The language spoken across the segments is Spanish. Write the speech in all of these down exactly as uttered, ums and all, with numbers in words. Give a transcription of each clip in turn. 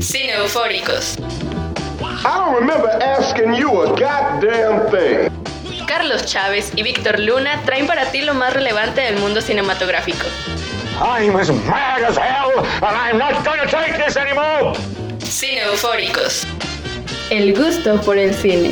Cine Eufóricos. I don't remember asking you a goddamn thing. Carlos Chávez y Víctor Luna traen para ti lo más relevante del mundo cinematográfico. I'm as mad as hell, and I'm not gonna take this anymore. Cine Eufóricos. El gusto por el cine.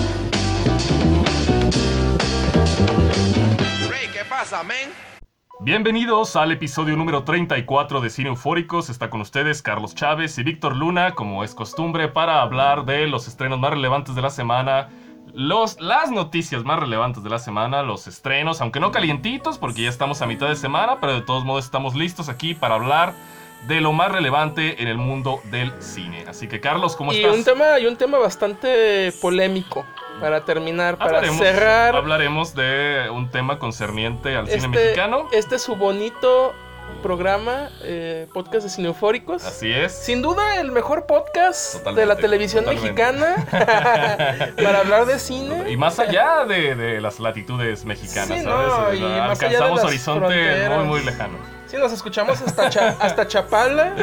Ray, ¿qué pasa, men? Bienvenidos al episodio número treinta y cuatro de Cine Eufóricos. Está con ustedes Carlos Chávez y Víctor Luna, como es costumbre, para hablar de los estrenos más relevantes de la semana, los, las noticias más relevantes de la semana, los estrenos, aunque no calientitos, porque ya estamos a mitad de semana, pero de todos modos estamos listos aquí para hablar de lo más relevante en el mundo del cine. Así que, Carlos, ¿cómo y estás? Un tema, y un tema bastante polémico para terminar, para hablaremos, cerrar. Hablaremos de un tema concerniente al este, cine mexicano. Este es su bonito programa, eh, podcast de Cine Eufóricos. Así es. Sin duda el mejor podcast Totalmente, de la televisión totalmente. mexicana para hablar de cine. Y más allá de, de las latitudes mexicanas, sí, ¿sabes? no, O sea, y más allá de alcanzamos las horizonte fronteras. muy, muy lejano. Sí, nos escuchamos hasta, Cha- hasta Chapala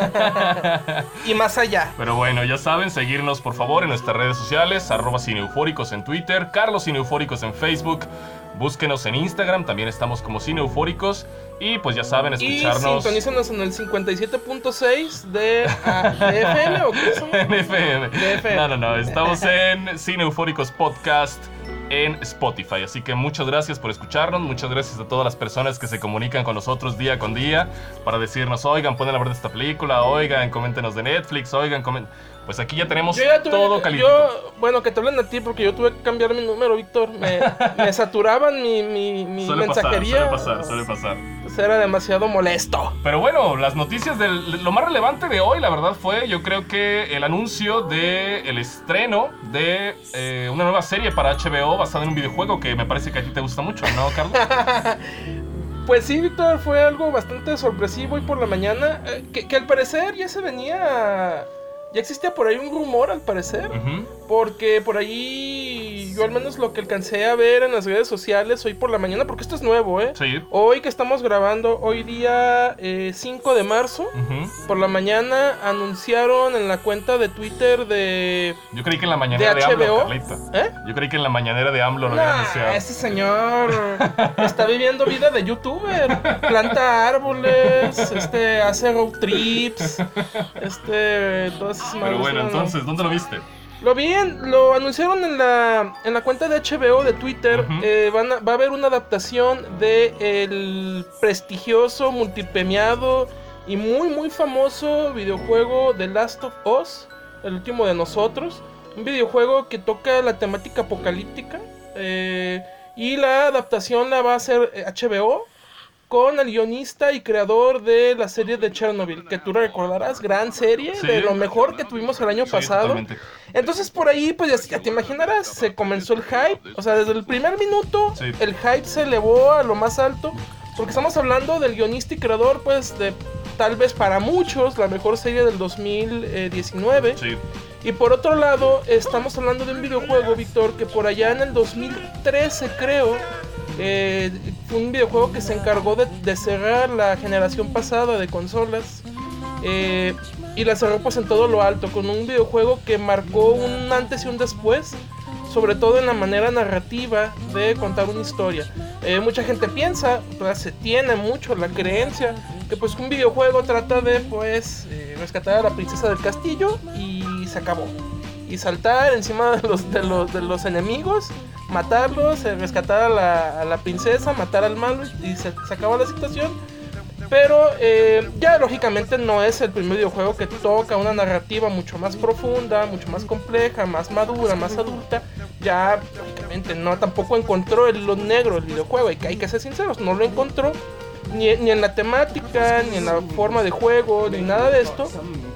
y más allá. Pero bueno, ya saben, seguirnos por favor en nuestras redes sociales, arroba Cineeufóricos en Twitter, Carlos Cineeufóricos en Facebook, búsquenos en Instagram, también estamos como Cineeufóricos. Y pues ya saben, escucharnos. Y sintonízanos en el cincuenta y siete punto seis de, ah, de F M o qué son? En F M. De F M. No, no, no, estamos en Cine Eufóricos Podcast en Spotify. Así que muchas gracias por escucharnos, muchas gracias a todas las personas que se comunican con nosotros día con día para decirnos, oigan, pueden hablar de esta película, oigan, coméntenos de Netflix, oigan, comen... Pues aquí ya tenemos ya tuve, todo caliente. Yo, bueno, que te hablen a ti porque yo tuve que cambiar mi número, Víctor. Me, me saturaban mi, mi, mi suele mensajería. Pasar, suele pasar, suele pasar. Pues era demasiado molesto. Pero bueno, las noticias de lo más relevante de hoy, la verdad, fue, yo creo que el anuncio de el estreno de eh, una nueva serie para H B O basada en un videojuego que me parece que a ti te gusta mucho, ¿no, Carlos? Pues sí, Víctor, fue algo bastante sorpresivo hoy por la mañana. Eh, que, que al parecer ya se venía... Ya existía por ahí un rumor, al parecer, uh-huh. Porque por ahí yo al menos lo que alcancé a ver en las redes sociales hoy por la mañana, porque esto es nuevo, ¿eh? Sí. Hoy que estamos grabando, hoy día eh, cinco de marzo, uh-huh. Por la mañana anunciaron en la cuenta de Twitter de Yo creí que en la mañanera de, de H B O, AMLO, Carlita. ¿Eh? Yo creí que en la mañanera de AMLO lo nah, habían anunciado. Este señor está viviendo vida de youtuber, planta árboles, este hace road trips, este... Todas Pero bueno, entonces, ¿dónde lo viste? Lo vi, en, lo anunciaron en la, en la cuenta de H B O de Twitter. Uh-huh. eh, van a, va a haber una adaptación de el prestigioso, multipremiado y muy muy famoso videojuego The Last of Us, el último de nosotros. Un videojuego que toca la temática apocalíptica. Eh, y la adaptación la va a hacer H B O con el guionista y creador de la serie de Chernobyl, que tú recordarás, gran serie, sí, de lo mejor que tuvimos el año sí, pasado. Totalmente. Entonces por ahí, pues ya, ya te imaginarás, se comenzó el hype, o sea, desde el primer minuto, sí. El hype se elevó a lo más alto, porque estamos hablando del guionista y creador, pues, de tal vez para muchos, la mejor serie del dos mil diecinueve. Sí. Y por otro lado, estamos hablando de un videojuego, Víctor, que por allá en el dos mil trece, creo, Eh, fue un videojuego que se encargó de, de cerrar la generación pasada de consolas eh, y la cerró pues en todo lo alto, con un videojuego que marcó un antes y un después, sobre todo en la manera narrativa de contar una historia. Eh, mucha gente piensa, pues, se tiene mucho la creencia que pues un videojuego trata de pues eh, rescatar a la princesa del castillo y se acabó, y saltar encima de los, de los, de los enemigos, matarlos, rescatar a la, a la princesa, matar al malo y se, se acaba la situación. Pero eh, ya lógicamente no es el primer videojuego que toca una narrativa mucho más profunda, mucho más compleja, más madura, más adulta. Ya lógicamente no tampoco encontró el hilo negro el videojuego, hay que, hay que ser sinceros, no lo encontró ni, ni en la temática, ni en la forma de juego, ni nada de esto.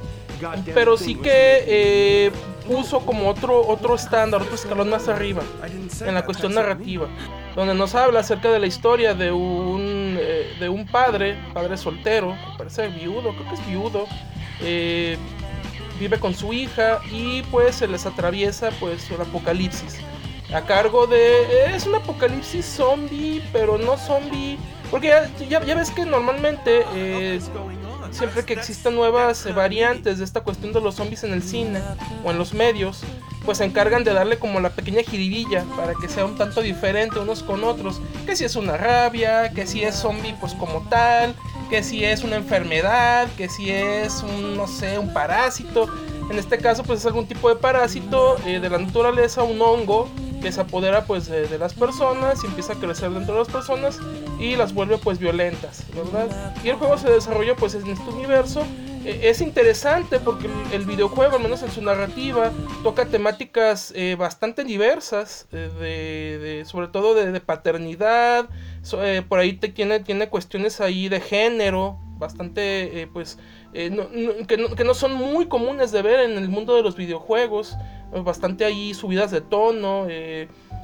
Pero sí que eh, puso como otro, otro estándar, otro escalón más arriba en la cuestión narrativa, donde nos habla acerca de la historia de un, eh, de un padre, padre soltero, al parecer viudo, creo que es viudo, eh, vive con su hija y pues se les atraviesa pues el apocalipsis. A cargo de... Eh, es un apocalipsis zombie, pero no zombie, porque ya, ya, ya ves que normalmente... Eh, siempre que existan nuevas eh, variantes de esta cuestión de los zombies en el cine o en los medios, pues se encargan de darle como la pequeña jiribilla para que sea un tanto diferente unos con otros. Que si es una rabia, que si es zombie pues como tal, que si es una enfermedad, que si es un, no sé, un parásito. En este caso pues es algún tipo de parásito eh, de la naturaleza, un hongo que se apodera pues de, de las personas y empieza a crecer dentro de las personas y las vuelve pues violentas, ¿verdad? Y el juego se desarrolla pues en este universo. Eh, es interesante porque el, el videojuego, al menos en su narrativa, toca temáticas eh, bastante diversas, eh, de, de, sobre todo de, de paternidad, so, eh, por ahí te tiene, tiene cuestiones ahí de género, bastante, eh, pues, eh, no, no, que, no, que no son muy comunes de ver en el mundo de los videojuegos, eh, bastante ahí subidas de tono, eh,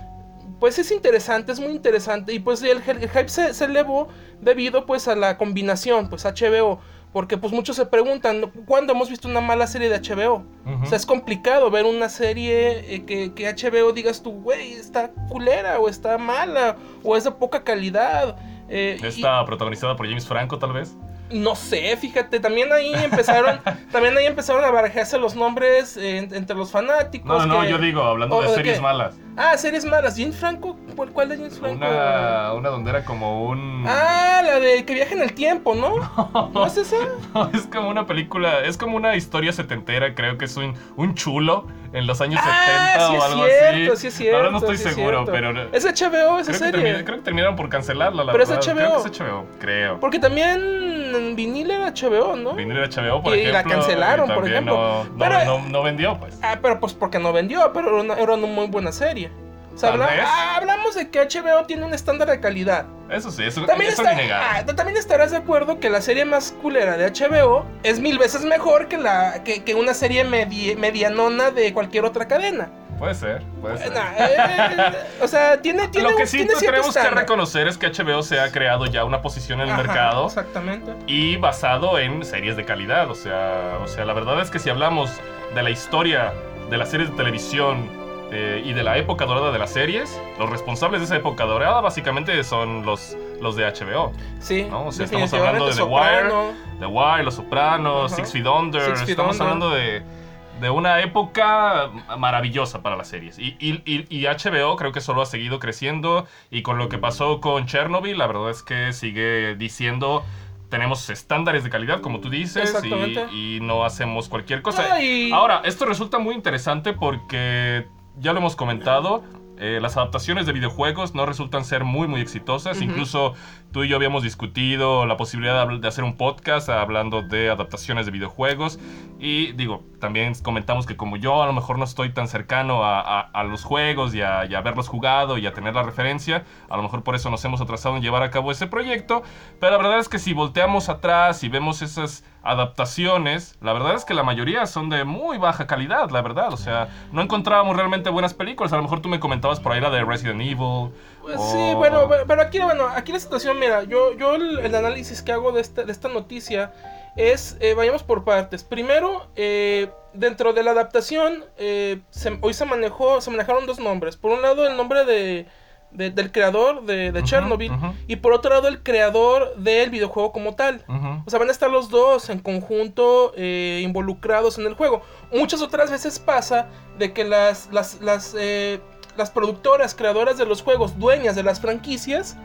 pues es interesante, es muy interesante, y pues el, el hype se, se elevó debido pues a la combinación, pues H B O, porque pues muchos se preguntan, ¿cuándo hemos visto una mala serie de H B O? Uh-huh. O sea, es complicado ver una serie eh, que, que H B O digas tú, güey, está culera, o está mala, o es de poca calidad. Eh, ¿Está y... protagonizada por James Franco, tal vez? No sé, fíjate, también ahí empezaron también ahí empezaron a barajarse los nombres eh, entre los fanáticos. No, no, que, yo digo, hablando de, de series qué? malas. Ah, series malas. James Franco, ¿cuál, cuál es James Franco? Una, una donde era como un... Ah, la de que viaja en el tiempo, ¿no? ¿No, ¿No es esa? No, es como una película, es como una historia setentera, creo que es un, un chulo en los años ah, setenta sí o algo cierto, así. Sí, es cierto, ahora no estoy sí seguro, es pero... Es H B O esa creo serie. Que termi- creo que terminaron por cancelarla, la pero verdad. Pero es H B O. Creo que es H B O, creo. Porque también Vinil era H B O, ¿no? Vinil era H B O, por y ejemplo. Y la cancelaron, y por ejemplo. No, no, pero, no, no vendió, pues. Ah, pero pues porque no vendió, pero era una, era una muy buena serie. O sea, habla, ah, hablamos de que H B O tiene un estándar de calidad. Eso sí, eso, también eso está, es innegable. Ah, también estarás de acuerdo que la serie más culera de H B O es mil veces mejor que, la, que, que una serie medi- medianona de cualquier otra cadena. Puede ser, puede ser. Nah, eh, o sea, tiene, tiene Lo que un, sí tiene tenemos estándar. que reconocer es que H B O se ha creado ya una posición en el Ajá, mercado. Exactamente. Y basado en series de calidad. O sea, o sea, la verdad es que si hablamos de la historia de las series de televisión eh, y de la época dorada de las series, los responsables de esa época dorada básicamente son los, los de H B O. Sí, ¿no? O sea, estamos hablando de The Wire, The Wire, Los Sopranos, Six Feet Under. Six Feet estamos Under. hablando de... de una época maravillosa para las series. Y, y, y, y H B O creo que solo ha seguido creciendo. Y con lo que pasó con Chernobyl, la verdad es que sigue diciendo... Tenemos estándares de calidad, como tú dices, y, y no hacemos cualquier cosa. Ay. Ahora, esto resulta muy interesante porque, ya lo hemos comentado, eh, las adaptaciones de videojuegos no resultan ser muy, muy exitosas. Uh-huh. Incluso tú y yo habíamos discutido la posibilidad de hacer un podcast hablando de adaptaciones de videojuegos. Y digo, también comentamos que como yo a lo mejor no estoy tan cercano a, a, a los juegos y a, y a haberlos jugado y a tener la referencia, a lo mejor por eso nos hemos atrasado en llevar a cabo ese proyecto. Pero la verdad es que si volteamos atrás y vemos esas adaptaciones, la verdad es que la mayoría son de muy baja calidad, la verdad. O sea, no encontrábamos realmente buenas películas. A lo mejor tú me comentabas por ahí la de Resident Evil. Pues o... sí, bueno, pero aquí, bueno, aquí la situación, mira, yo, yo el, el análisis que hago de esta, de esta noticia es, eh, vayamos por partes. Primero, eh, dentro de la adaptación, eh, se, hoy se manejó, se manejaron dos nombres. Por un lado, el nombre de, de del creador de, de uh-huh, Chernobyl, uh-huh. y por otro lado, el creador del videojuego como tal. Uh-huh. O sea, van a estar los dos en conjunto eh, involucrados en el juego. Muchas otras veces pasa de que las, las, las, eh, las productoras, creadoras de los juegos, dueñas de las franquicias,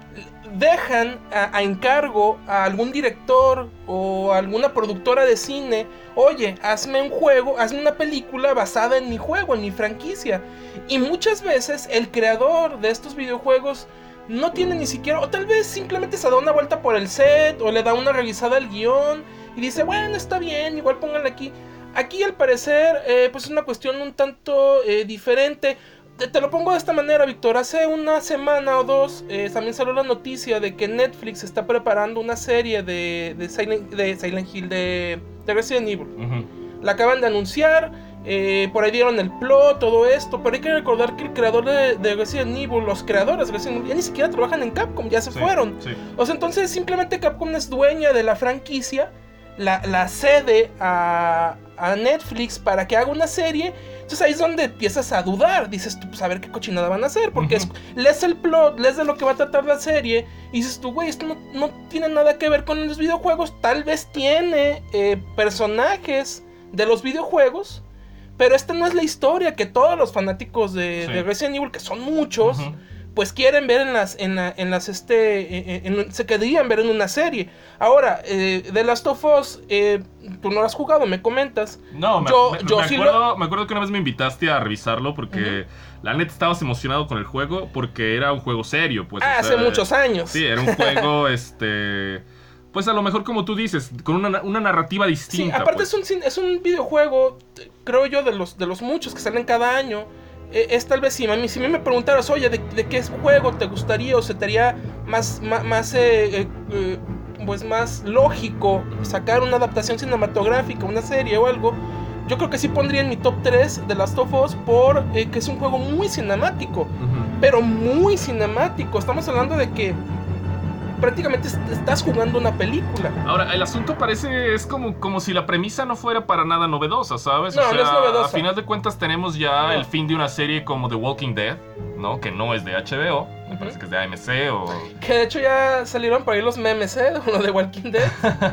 dejan a, a encargo a algún director o a alguna productora de cine, oye, hazme un juego, hazme una película basada en mi juego, en mi franquicia. Y muchas veces el creador de estos videojuegos no tiene ni siquiera, o tal vez simplemente se da una vuelta por el set o le da una revisada al guión y dice, bueno, está bien, igual pónganle aquí. Aquí al parecer eh, pues es una cuestión un tanto eh, diferente. Te, te lo pongo de esta manera, Víctor. Hace una semana o dos eh, también salió la noticia de que Netflix está preparando una serie de, de, Silent, de Silent Hill, de, de Resident Evil. Uh-huh. La acaban de anunciar, eh, por ahí dieron el plot, todo esto, pero hay que recordar que el creador de, de Resident Evil, los creadores de Resident Evil, ya ni siquiera trabajan en Capcom, ya se sí, fueron. Sí. O sea, entonces simplemente Capcom es dueña de la franquicia. la, la cede a, a Netflix para que haga una serie. Entonces ahí es donde empiezas a dudar. Dices tú, pues a ver qué cochinada van a hacer. Porque uh-huh. es, lees el plot, lees de lo que va a tratar la serie. Y dices tú, güey, esto no, no tiene nada que ver con los videojuegos. Tal vez tiene eh, personajes de los videojuegos. Pero esta no es la historia que todos los fanáticos de, sí. de Resident Evil, que son muchos, uh-huh. pues quieren ver en las, en, la, en las, este, en, en, se querían ver en una serie. Ahora, eh, The Last of Us, eh, tú no lo has jugado, me comentas. No, me, yo, me, yo me, sí acuerdo, lo... me acuerdo que una vez me invitaste a revisarlo porque uh-huh. la neta estabas emocionado con el juego porque era un juego serio. Pues, ah, o sea, hace muchos años. Sí, era un juego, este... Pues a lo mejor como tú dices, con una, una narrativa distinta. Sí, aparte pues. es, un, es un videojuego, creo yo, de los, de los muchos que salen cada año. Eh, es tal vez si a mí, si a mí me preguntaras, oye, ¿de, de qué juego te gustaría o se te haría más, más, más eh, eh, eh, pues más lógico sacar una adaptación cinematográfica, una serie o algo? Yo creo que sí pondría en mi top tres de Last of Us por eh, que es un juego muy cinemático, uh-huh. pero muy cinemático. Estamos hablando de que prácticamente estás jugando una película. Ahora, el asunto parece, es como, como si la premisa no fuera para nada novedosa, ¿sabes? No, o sea, no es novedosa. A final de cuentas tenemos ya no. el fin de una serie como The Walking Dead, ¿no? Que no es de H B O, me uh-huh. parece que es de A M C o... Que de hecho ya salieron por ahí los memes, ¿eh? Lo de Walking Dead.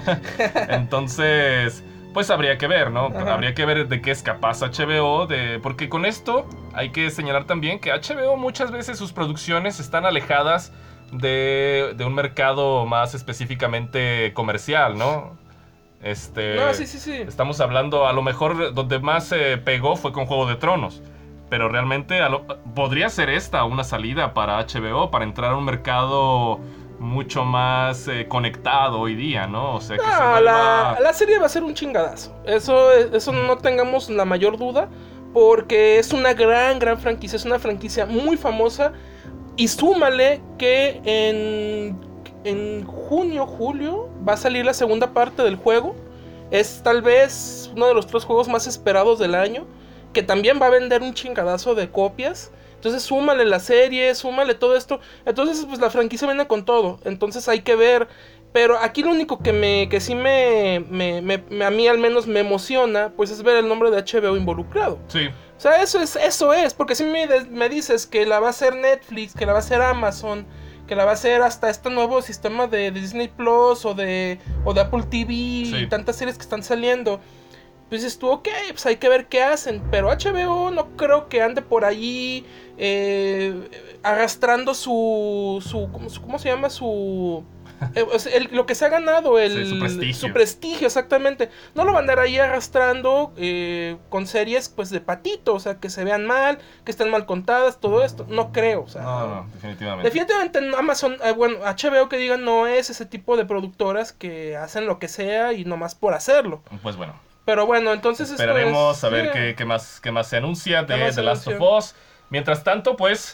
Entonces... Pues habría que ver, ¿no? Ajá. Habría que ver de qué es capaz H B O, de... porque con esto hay que señalar también que H B O muchas veces sus producciones están alejadas de, de un mercado más específicamente comercial, ¿no? Este, no, sí, sí, sí. Estamos hablando, a lo mejor donde más se pegó fue con Juego de Tronos, pero realmente a lo, podría ser esta una salida para H B O, para entrar a un mercado mucho más eh, conectado hoy día, ¿no? O sea, que no, se vuelva... la, la serie va a ser un chingadazo. Eso, eso no tengamos la mayor duda, porque es una gran, gran franquicia. Es una franquicia muy famosa. Y súmale que en, en junio, julio, va a salir la segunda parte del juego. Es tal vez uno de los tres juegos más esperados del año, que también va a vender un chingadazo de copias. Entonces súmale la serie, súmale todo esto. Entonces pues la franquicia viene con todo. Entonces hay que ver. Pero aquí lo único que me que sí me, me, me, me a mí al menos me emociona, pues es ver el nombre de H B O involucrado. Sí. O sea, eso es, eso es. Porque si me, me dices que la va a hacer Netflix, que la va a hacer Amazon, que la va a hacer hasta este nuevo sistema de, de Disney Plus o de, o de Apple T V, sí. y tantas series que están saliendo. Pues dices tú, ok, pues hay que ver qué hacen. Pero H B O no creo que ande por ahí eh, arrastrando su, su, ¿cómo, ¿cómo se llama? Su... Eh, o sea, el, lo que se ha ganado, el, sí, su prestigio. Su prestigio, exactamente. No lo van a andar ahí arrastrando eh, con series pues de patito, o sea, que se vean mal, que estén mal contadas, todo esto. No creo, o sea. No, no, definitivamente. Definitivamente Amazon, eh, bueno, H B O que digan no es ese tipo de productoras que hacen lo que sea y nomás por hacerlo. Pues bueno. Pero bueno, entonces esperaremos esto es, a ver sí. qué, qué, más, qué más se anuncia de The Last of anuncio? Us. Mientras tanto, pues,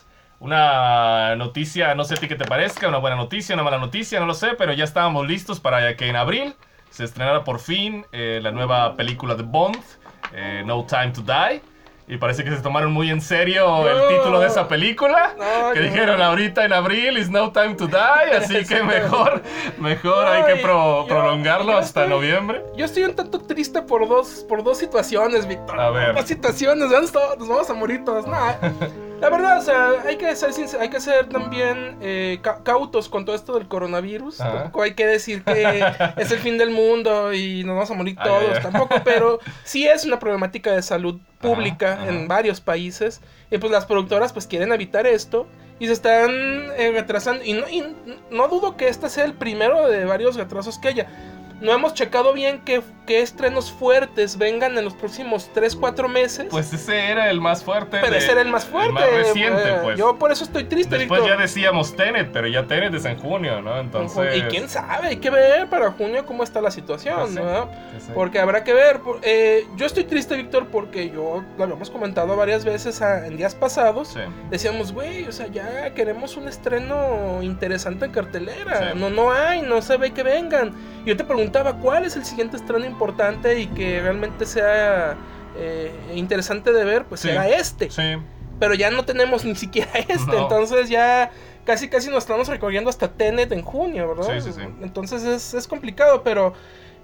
una noticia, no sé a ti qué te parezca, una buena noticia, una mala noticia, no lo sé, pero ya estábamos listos para que en abril se estrenara por fin eh, la nueva película de Bond, eh, No Time to Die. Y parece que se tomaron muy en serio no, el título de esa película. No, que no. dijeron ahorita en abril is no time to die. Así que mejor, mejor no, hay que pro, yo, prolongarlo yo hasta estoy, noviembre. Yo estoy un tanto triste por dos, por dos situaciones, Víctor. A ver. Dos situaciones, nos vamos a morir todos. No, la verdad, o sea, hay que ser, hay que ser también eh, ca cautos con todo esto del coronavirus. Ajá. Tampoco hay que decir que es el fin del mundo y nos vamos a morir todos. Ay, ay, ay. Tampoco, pero sí es una problemática de salud pública ajá, ajá. en varios países. Y pues las productoras pues quieren evitar esto. Y se están eh, retrasando. Y no, y no dudo que este sea el primero de varios retrasos que haya. No hemos checado bien qué, qué estrenos fuertes vengan en los próximos tres cuatro meses. Pues ese era el más fuerte. Pero de, ese era el más fuerte. El más reciente, eh, pues. Yo por eso estoy triste, Después Víctor. ya decíamos Tenet, pero ya Tenet es en junio, ¿no? Entonces... Y quién sabe, hay que ver para junio cómo está la situación, pues sí, ¿no? pues sí. Porque habrá que ver. Eh, yo estoy triste, Víctor, porque yo lo habíamos comentado varias veces a, en días pasados. Sí. Decíamos, güey, o sea, ya queremos un estreno interesante en cartelera. Sí. No, no hay, no se ve que vengan. Y yo te preguntaba, ¿cuál es el siguiente estreno importante y que realmente sea eh, interesante de ver? Pues sí. era este. Sí. Pero ya no tenemos ni siquiera este. No. Entonces ya casi casi nos estamos recorriendo hasta Tenet en junio, ¿verdad? Sí, sí, sí. Entonces es, es complicado, pero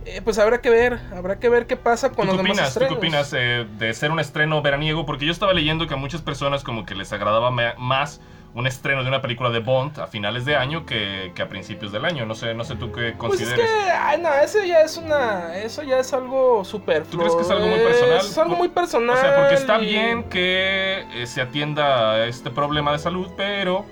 eh, pues habrá que ver, habrá que ver qué pasa con ¿Tú los qué demás opinas? ¿Tú qué estrenos. opinas eh, de ser un estreno veraniego? Porque yo estaba leyendo que a muchas personas como que les agradaba me- más un estreno de una película de Bond a finales de año que, que a principios del año. No sé, no sé tú qué Pues es consideres. que, ay, no, eso ya es una, eso ya es algo superfluo. ¿Tú crees que es algo muy personal? Es algo muy personal. O sea, porque está y- bien que eh, se atienda este problema de salud, pero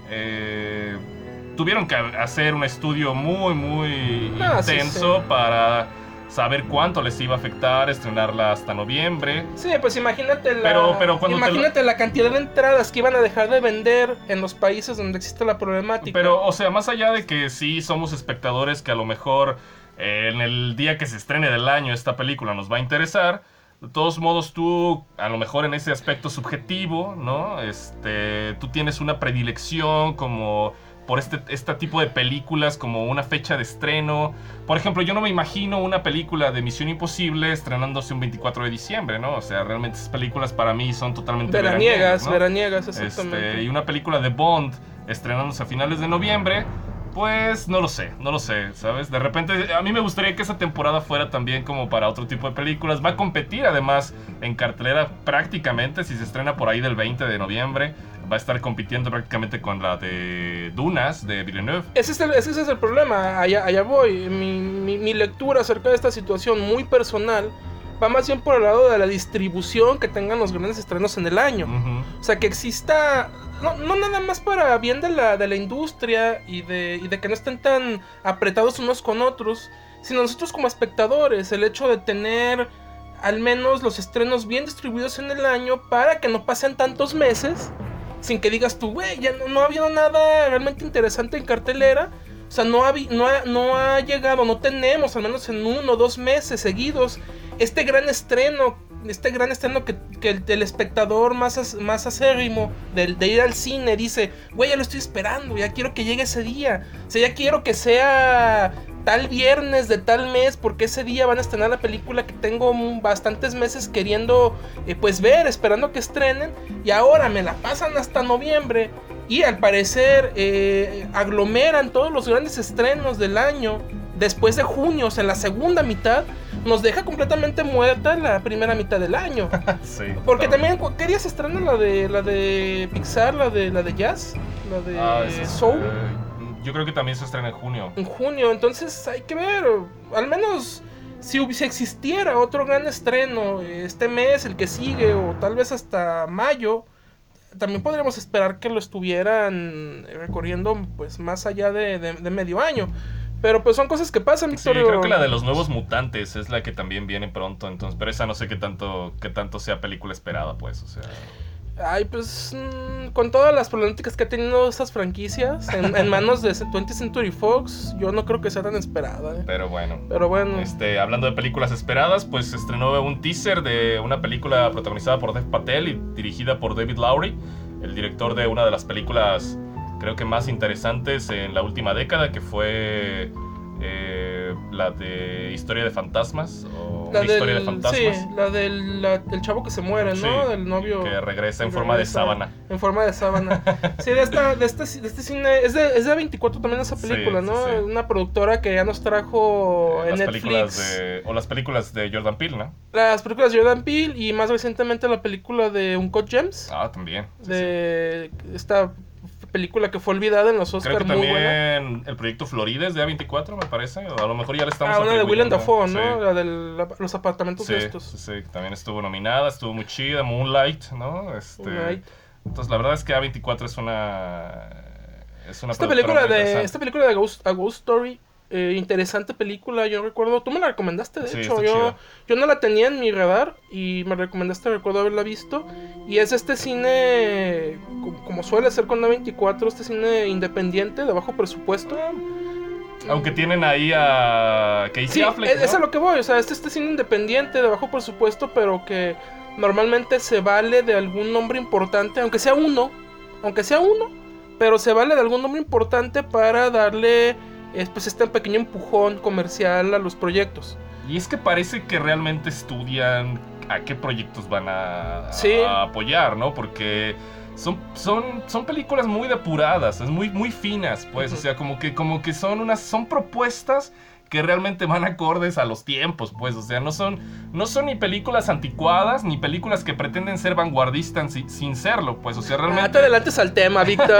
eh, tuvieron que hacer un estudio muy, muy Ah, sí, intenso sí. para saber cuánto les iba a afectar, estrenarla hasta noviembre. Sí, pues imagínate la, Pero- pero cuando te imagínate la cantidad de entradas que iban a dejar de vender en los países donde existe la problemática. Pero, o sea, más allá de que sí somos espectadores que a lo mejor eh, en el día que se estrene del año esta película nos va a interesar, de todos modos tú, a lo mejor en ese aspecto subjetivo, ¿no? Este, tú tienes una predilección como por este, este tipo de películas, como una fecha de estreno. Por ejemplo, yo no me imagino una película de Misión Imposible estrenándose un veinticuatro de diciembre, ¿no? O sea, realmente esas películas para mí son totalmente Veraniegas, ¿no? veraniegas, exactamente. Este, y una película de Bond estrenándose a finales de noviembre, pues no lo sé, no lo sé, ¿sabes? De repente, a mí me gustaría que esa temporada fuera también como para otro tipo de películas. Va a competir además en cartelera prácticamente, si se estrena por ahí del veinte de noviembre, va a estar compitiendo prácticamente con la de Dunas, de Villeneuve. Ese es el, ese es el problema, allá, allá voy. Mi, mi, mi lectura acerca de esta situación muy personal va más bien por el lado de la distribución que tengan los grandes estrenos en el año. Ujú. O sea, que exista, no, no nada más para bien de la, de la industria y de, y de que no estén tan apretados unos con otros, sino nosotros como espectadores, el hecho de tener al menos los estrenos bien distribuidos en el año para que no pasen tantos meses sin que digas tú, güey, ya no, no ha habido nada realmente interesante en cartelera. O sea, no ha, vi- no, ha, no ha llegado, no tenemos, al menos en uno o dos meses seguidos, este gran estreno, este gran estreno que, que el, el espectador más, as- más acérrimo de, de ir al cine dice, güey, ya lo estoy esperando, ya quiero que llegue ese día. O sea, ya quiero que sea tal viernes de tal mes, porque ese día van a estrenar la película que tengo mm, bastantes meses queriendo eh, pues ver, esperando que estrenen, y ahora me la pasan hasta noviembre. Y al parecer eh, aglomeran todos los grandes estrenos del año después de junio, o sea, en la segunda mitad. Nos deja completamente muerta la primera mitad del año. Sí. Porque totalmente. también, ¿qué día se estrena la de la de Pixar, la de la de Jazz? La de Ah, ese es, Soul. eh, yo creo que también se estrena en junio. En junio, entonces hay que ver, al menos si, hubi- si existiera otro gran estreno este mes, el que sigue, o tal vez hasta mayo, también podríamos esperar que lo estuvieran recorriendo pues más allá de, de- de medio año. Pero pues son cosas que pasan, Sí, Victorio. creo que la de los nuevos mutantes es la que también viene pronto, entonces, pero esa no sé qué tanto, qué tanto sea película esperada, pues, o sea. Ay, pues mm, con todas las problemáticas que ha tenido estas franquicias en, en manos de twentieth Century Fox, yo no creo que sea tan esperada. ¿eh? Pero bueno. Pero bueno. Este, hablando de películas esperadas, pues se estrenó un teaser de una película protagonizada por Dev Patel y dirigida por David Lowery, el director de una de las películas creo que más interesantes en la última década, que fue eh, la de Historia de Fantasmas o La Una Historia de del, Fantasmas. sí, la del, la- del chavo que se muere, ¿no? Sí, Del novio. que regresa en que forma de regresa sábana. En forma de sábana. Sí, de, esta, de, este, de este cine. Es de, es de veinticuatro también esa película, Sí, ¿no? sí, sí. Una productora que ya nos trajo Eh, en las Netflix. películas de, o las películas de Jordan Peele, ¿no? Las películas de Jordan Peele y más recientemente la película de Uncut Gems. Ah, también. Sí, sí. de esta película que fue olvidada en los Creo Oscars, que muy buena. también el proyecto Florida es de A veinticuatro, me parece. O a lo mejor ya le estamos Ah, una de Willem atribuyendo. Dafoe, Sí. ¿no? La de los apartamentos Sí, de estos. sí, sí, también estuvo nominada, estuvo muy chida, Moonlight, ¿no? Este, Moonlight. Entonces la verdad es que A veinticuatro es una es una Esta productora película muy de interesante. esta película de Ghost, A Ghost Story, eh, interesante película, yo recuerdo, tú me la recomendaste, de Sí, hecho, está yo, chida. yo no la tenía en mi radar y me recomendaste, recuerdo haberla visto, y es este cine, como, como suele ser con A veinticuatro, este cine independiente, de bajo presupuesto. Aunque tienen ahí a Casey Sí, Affleck, es, ¿no? es a lo que voy, o sea, este, este cine independiente, de bajo presupuesto, pero que normalmente se vale de algún nombre importante, aunque sea uno, aunque sea uno, pero se vale de algún nombre importante para darle eh, pues este pequeño empujón comercial a los proyectos. Y es que parece que realmente estudian a qué proyectos van a, Sí. a apoyar, ¿no? Porque son, son, son películas muy depuradas, es muy, muy finas, pues. Ujú. O sea, como que, como que son unas, son propuestas que realmente van acordes a los tiempos, pues, o sea, no son, no son ni películas anticuadas, ni películas que pretenden ser vanguardistas sin, sin serlo, pues, o sea, realmente... No te adelantes al tema, Víctor.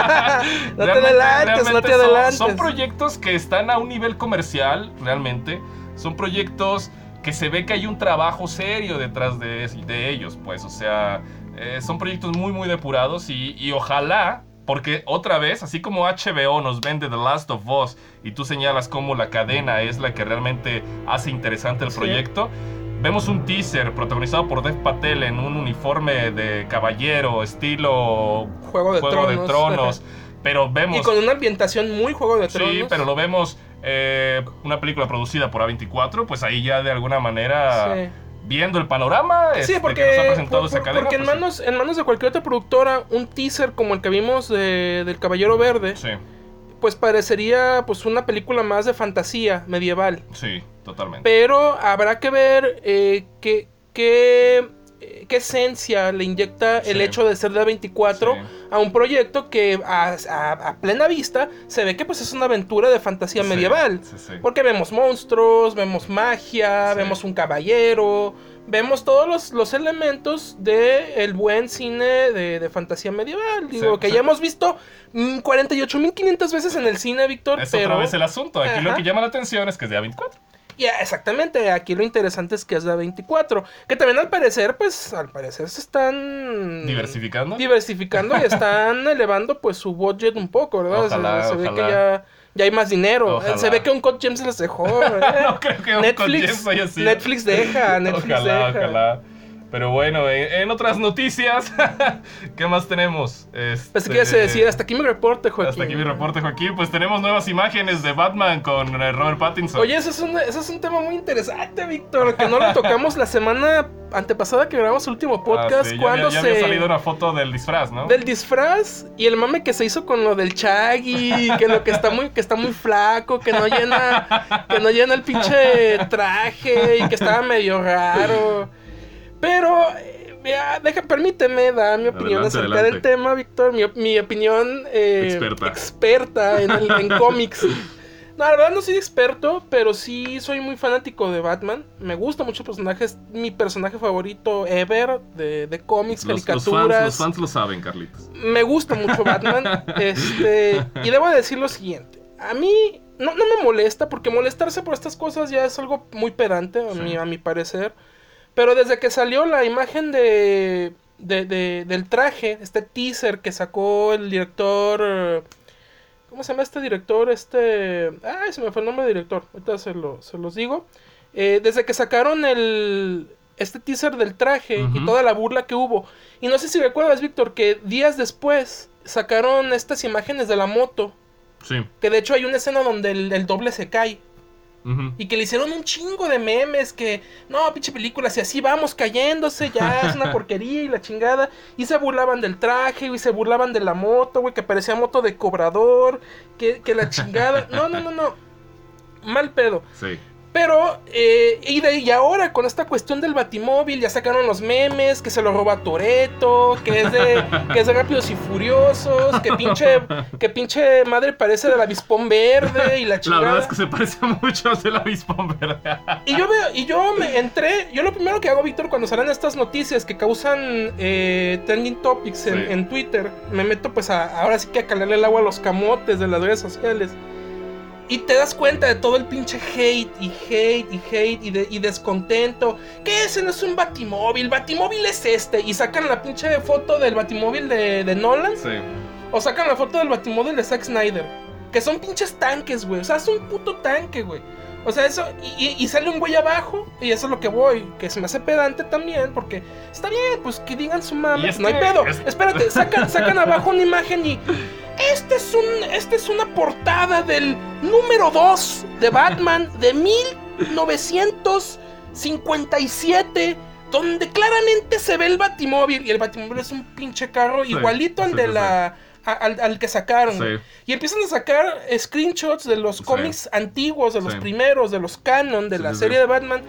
no te adelantes, no te adelantes. Son, son proyectos que están a un nivel comercial, realmente, son proyectos que se ve que hay un trabajo serio detrás de, de ellos, pues, o sea, eh, son proyectos muy, muy depurados y, y ojalá... Porque otra vez, así como H B O nos vende The Last of Us y tú señalas cómo la cadena es la que realmente hace interesante el proyecto, sí. Vemos un teaser protagonizado por Dev Patel en un uniforme de caballero, estilo Juego de Juego Tronos, de Tronos pero vemos... Y con una ambientación muy Juego de Tronos. Sí, pero lo vemos, eh, una película producida por A veinticuatro, pues ahí ya de alguna manera... Sí. Viendo el panorama sí, este, porque, que nos ha presentado por, esa cadena. Porque en, pues, manos, en manos de cualquier otra productora, un teaser como el que vimos de, del Caballero Verde, sí. Pues parecería pues una película más de fantasía medieval. Sí, totalmente. Pero habrá que ver eh, qué, qué, qué esencia le inyecta sí. el hecho de ser de A veinticuatro sí. a un proyecto que a, a, a plena vista se ve que pues es una aventura de fantasía sí. medieval. Sí, sí. Porque vemos monstruos, vemos magia, sí. vemos un caballero, vemos todos los, los elementos del buen cine de, de fantasía medieval. Digo, sí, que sí. ya hemos visto mmm, cuarenta y ocho mil quinientas veces en el cine, Víctor. Es pero... otra vez el asunto. Aquí Ajá. lo que llama la atención es que es de A veinticuatro. Yeah, exactamente, aquí lo interesante es que es de A veinticuatro, que también al parecer, pues, al parecer se están... ¿Diversificando? Diversificando y están elevando, pues, su budget un poco, ¿verdad? Ojalá, se, se ojalá. ve que ya, ya hay más dinero. Ojalá. Se ve que un Uncut Gems se les dejó, ¿eh? No creo que un Uncut Gems haya sido. Netflix deja, Netflix ojalá, deja. Ojalá. Pero bueno, en, en otras noticias, ¿qué más tenemos? Este, pues qué quieres decir, hasta aquí mi reporte, Joaquín. Hasta aquí mi reporte, Joaquín. Pues tenemos nuevas imágenes de Batman con Robert Pattinson. Oye, eso es un, eso es un tema muy interesante, Víctor, que no lo tocamos la semana antepasada que grabamos el último podcast. Ah, sí, cuando ya, ya se... había salido una foto del disfraz, ¿no? Del disfraz y el mame que se hizo con lo del Shaggy, que lo que está muy, que está muy flaco, que no llena, que no llena el pinche traje y que estaba medio raro. Pero, eh, deja, permíteme dar mi opinión adelante, acerca adelante. del tema, Víctor. Mi, mi opinión eh, experta, experta en, el, en cómics. No, la verdad no soy experto, pero sí soy muy fanático de Batman. Me gusta mucho el personaje, es mi personaje favorito ever de, de cómics, los, caricaturas. Los fans, los fans lo saben, Carlitos. Me gusta mucho Batman. este Y debo decir lo siguiente. A mí no, no me molesta, porque molestarse por estas cosas ya es algo muy pedante, a, sí. mi, a mi parecer. Pero desde que salió la imagen de, de, de del traje, este teaser que sacó el director... ¿Cómo se llama este director? Este... Ay, se me fue el nombre del director. Ahorita se, lo, se los digo. Eh, desde que sacaron el este teaser del traje uh-huh. y toda la burla que hubo. Y no sé si recuerdas, Víctor, que días después sacaron estas imágenes de la moto. Sí. Que de hecho hay una escena donde el, el doble se cae. Uh-huh. Y que le hicieron un chingo de memes que, no, pinche película, si así vamos cayéndose, ya es una porquería y la chingada. Y se burlaban del traje, y se burlaban de la moto, güey, que parecía moto de cobrador, que, que la chingada. No, no, no, no. Mal pedo. Sí. Pero, eh, y, de, y ahora con esta cuestión del Batimóvil, ya sacaron los memes, que se lo roba Toretto, que es de que es de Rápidos y Furiosos, que pinche, que pinche madre parece del Avispón Verde y la chingada. La verdad es que se parece mucho al Avispón Verde. Y yo veo, y yo me entré, yo lo primero que hago, Víctor, cuando salen estas noticias que causan eh, trending topics en, sí. en Twitter, me meto pues a, ahora sí que a calarle el agua a los camotes de las redes sociales. Y te das cuenta de todo el pinche hate y hate y hate y, de, y descontento. Que ese no es un Batimóvil, Batimóvil es este. Y sacan la pinche foto del Batimóvil de, de Nolan. Sí. O sacan la foto del Batimóvil de Zack Snyder. Que son pinches tanques, güey. O sea, es un puto tanque, güey. O sea, eso, y, y, y sale un güey abajo, y eso es lo que voy, que se me hace pedante también, porque está bien, pues que digan su mame, es no que, hay pedo. Es... Espérate, sacan, sacan abajo una imagen y este es un, este es una portada del número dos de Batman de mil novecientos cincuenta y siete, donde claramente se ve el Batimóvil, y el Batimóvil es un pinche carro sí, igualito al sí, de sí, la... Sí. Al, al que sacaron sí. Y empiezan a sacar screenshots de los cómics sí. antiguos, de los sí. primeros, de los canon, de sí, la sí, serie sí. de Batman.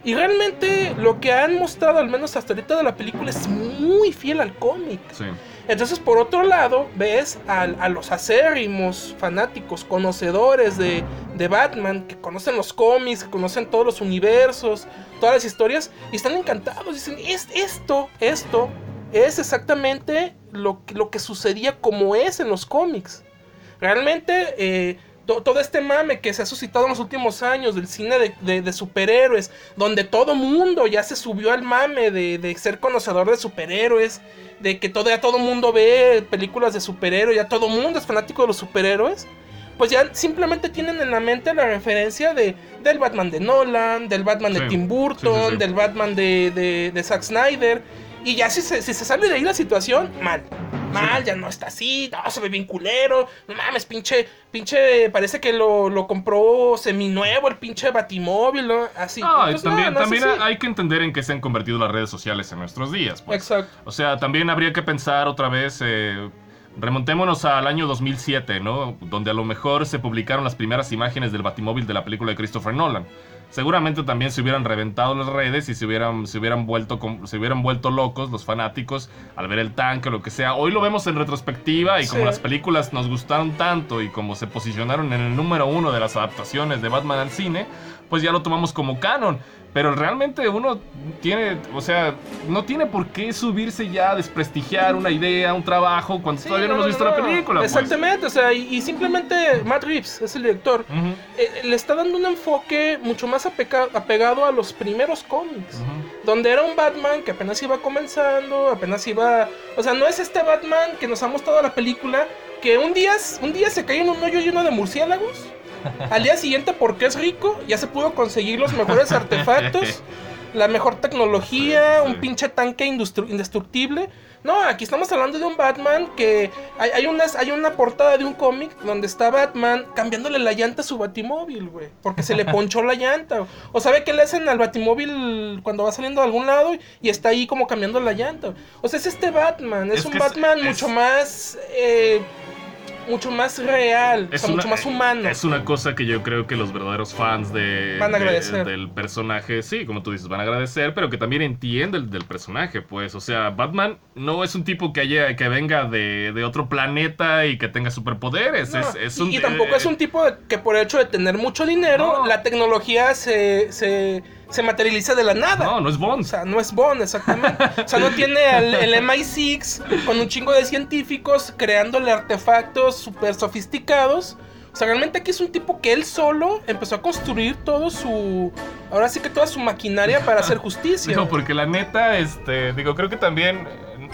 Y realmente lo que han mostrado, al menos hasta ahorita de la película, es muy fiel al cómic. Sí. Entonces, por otro lado, ves a, a los acérrimos fanáticos, conocedores de, de Batman, que conocen los cómics, que conocen todos los universos, todas las historias, y están encantados. Dicen, es, esto, esto es exactamente lo, lo que sucedía como es en los cómics. Realmente, eh, to, todo este mame que se ha suscitado en los últimos años del cine de, de, de superhéroes, donde todo mundo ya se subió al mame de, de ser conocedor de superhéroes, de que todo, ya todo mundo ve películas de superhéroes, ya todo mundo es fanático de los superhéroes, pues ya simplemente tienen en la mente la referencia de, del Batman de Nolan, del Batman sí, de Tim Burton, sí, sí, sí. del Batman de, de, de Zack Snyder, y ya si se, si se sale de ahí la situación, mal, mal, sí. ya no está así, no, se ve bien culero, no mames, pinche, pinche, parece que lo, lo compró seminuevo el pinche Batimóvil, ¿no? Así. No, Entonces, también, no, no también hay que entender en qué se han convertido las redes sociales en nuestros días, pues. Exacto. O sea, también habría que pensar otra vez, eh, remontémonos al año dos mil siete, ¿no? Donde a lo mejor se publicaron las primeras imágenes del Batimóvil de la película de Christopher Nolan. Seguramente también se hubieran reventado las redes y se hubieran, se hubieran, vuelto, se hubieran vuelto locos los fanáticos al ver el tanque o lo que sea. Hoy lo vemos en retrospectiva y sí. como las películas nos gustaron tanto y como se posicionaron en el número uno de las adaptaciones de Batman al cine, pues ya lo tomamos como canon. Pero realmente uno tiene, o sea, no tiene por qué subirse ya a desprestigiar una idea, un trabajo, cuando sí, todavía no, no hemos visto no, no. la película. Exactamente, pues. o sea, y, y simplemente Matt Reeves es el director. Uh-huh. eh, le está dando un enfoque mucho más apeca- apegado a los primeros cómics. Uh-huh. Donde era un Batman que apenas iba comenzando, apenas iba... O sea, no es este Batman que nos ha mostrado la película, que un día, un día se cae en un hoyo lleno de murciélagos. Al día siguiente, porque es rico, ya se pudo conseguir los mejores artefactos, la mejor tecnología, un pinche tanque industru- indestructible. No, aquí estamos hablando de un Batman que hay, hay, una, hay una portada de un cómic donde está Batman cambiándole la llanta a su Batimóvil, güey, porque se le ponchó la llanta. O sabe qué le hacen al Batimóvil cuando va saliendo de algún lado y está ahí como cambiando la llanta. O sea, es este Batman, es, es un Batman es, mucho es... más... Eh, mucho más real, es o sea, una, mucho más humano. Es una cosa que yo creo que los verdaderos fans de, van a agradecer. De, del personaje, sí, como tú dices, van a agradecer, pero que también entienden del personaje, pues. O sea, Batman no es un tipo que haya, que venga de, de otro planeta y que tenga superpoderes. No, es, es un, y, y tampoco eh, es un tipo de, que por el hecho de tener mucho dinero, no. la tecnología se... se se materializa de la nada. No, no es Bond. O sea, no es Bond, exactamente. O sea, no tiene el, el M I seis con un chingo de científicos creándole artefactos súper sofisticados. O sea, realmente aquí es un tipo que él solo empezó a construir todo su... Ahora sí que toda su maquinaria para hacer justicia. Digo, porque la neta, este... Digo, creo que también...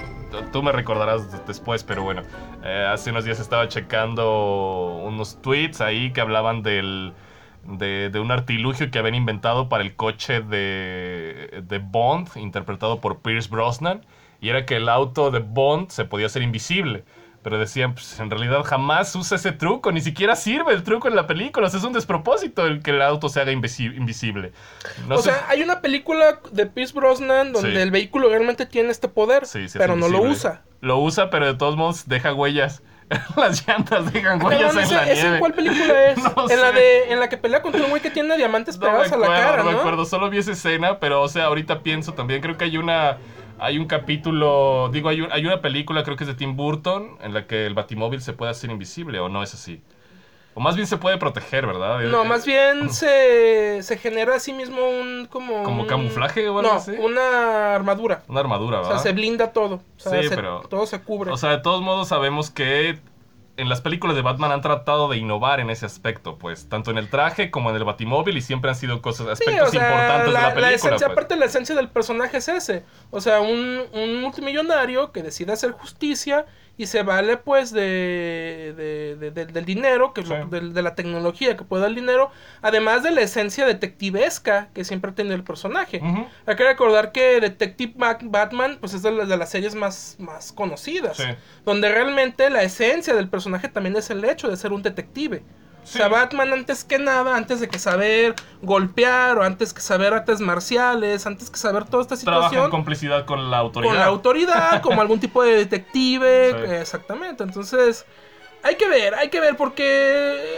Tú me recordarás después, pero bueno. Eh, hace unos días estaba checando unos tweets ahí que hablaban del... De, de un artilugio que habían inventado para el coche de, de Bond, interpretado por Pierce Brosnan, y era que el auto de Bond se podía hacer invisible. Pero decían, pues en realidad jamás usa ese truco, ni siquiera sirve el truco en la película. O sea, es un despropósito el que el auto se haga invisi- invisible. No o sé. sea, hay una película de Pierce Brosnan donde sí. el vehículo realmente tiene este poder, sí, sí, pero no lo usa. Lo usa, pero de todos modos deja huellas. Las llantas dejan huellas en la ¿ese, nieve. ¿En cuál película es? No en sé. la de en la que pelea contra un güey que tiene diamantes no pegados acuerdo, a la cara, ¿no? No me acuerdo, solo vi esa escena, pero o sea, ahorita pienso también, creo que hay una... Hay un capítulo, digo, hay, un, hay una película, creo que es de Tim Burton, en la que el Batimóvil se puede hacer invisible, ¿o no es así? O más bien se puede proteger, ¿verdad? No, más bien se, se genera a sí mismo un... Como, ¿Como un, camuflaje o algo no, así? una armadura. Una armadura, ¿verdad? O sea, se blinda todo. O sea, sí, se, pero... todo se cubre. O sea, de todos modos sabemos que... En las películas de Batman han tratado de innovar en ese aspecto, pues, tanto en el traje como en el Batimóvil, y siempre han sido cosas, aspectos sí, o sea, la, importantes de la película. La esencia, pues. Aparte, la esencia del personaje es ese. O sea, un, un multimillonario que decide hacer justicia y se vale, pues, de, de, de, de del dinero, que sí. lo, de, de la tecnología que puede dar el dinero, además de la esencia detectivesca que siempre ha tenido el personaje. Uh-huh. Hay que recordar que Detective Batman, pues, es de, la, de las series más, más conocidas, sí. donde realmente la esencia del personaje también es el hecho de ser un detective. Sí. O sea, Batman antes que nada, antes de que saber golpear o antes que saber artes marciales, antes que saber toda esta situación, trabaja en complicidad con la autoridad. Con la autoridad, como algún tipo de detective, sí. exactamente. Entonces, hay que ver, hay que ver porque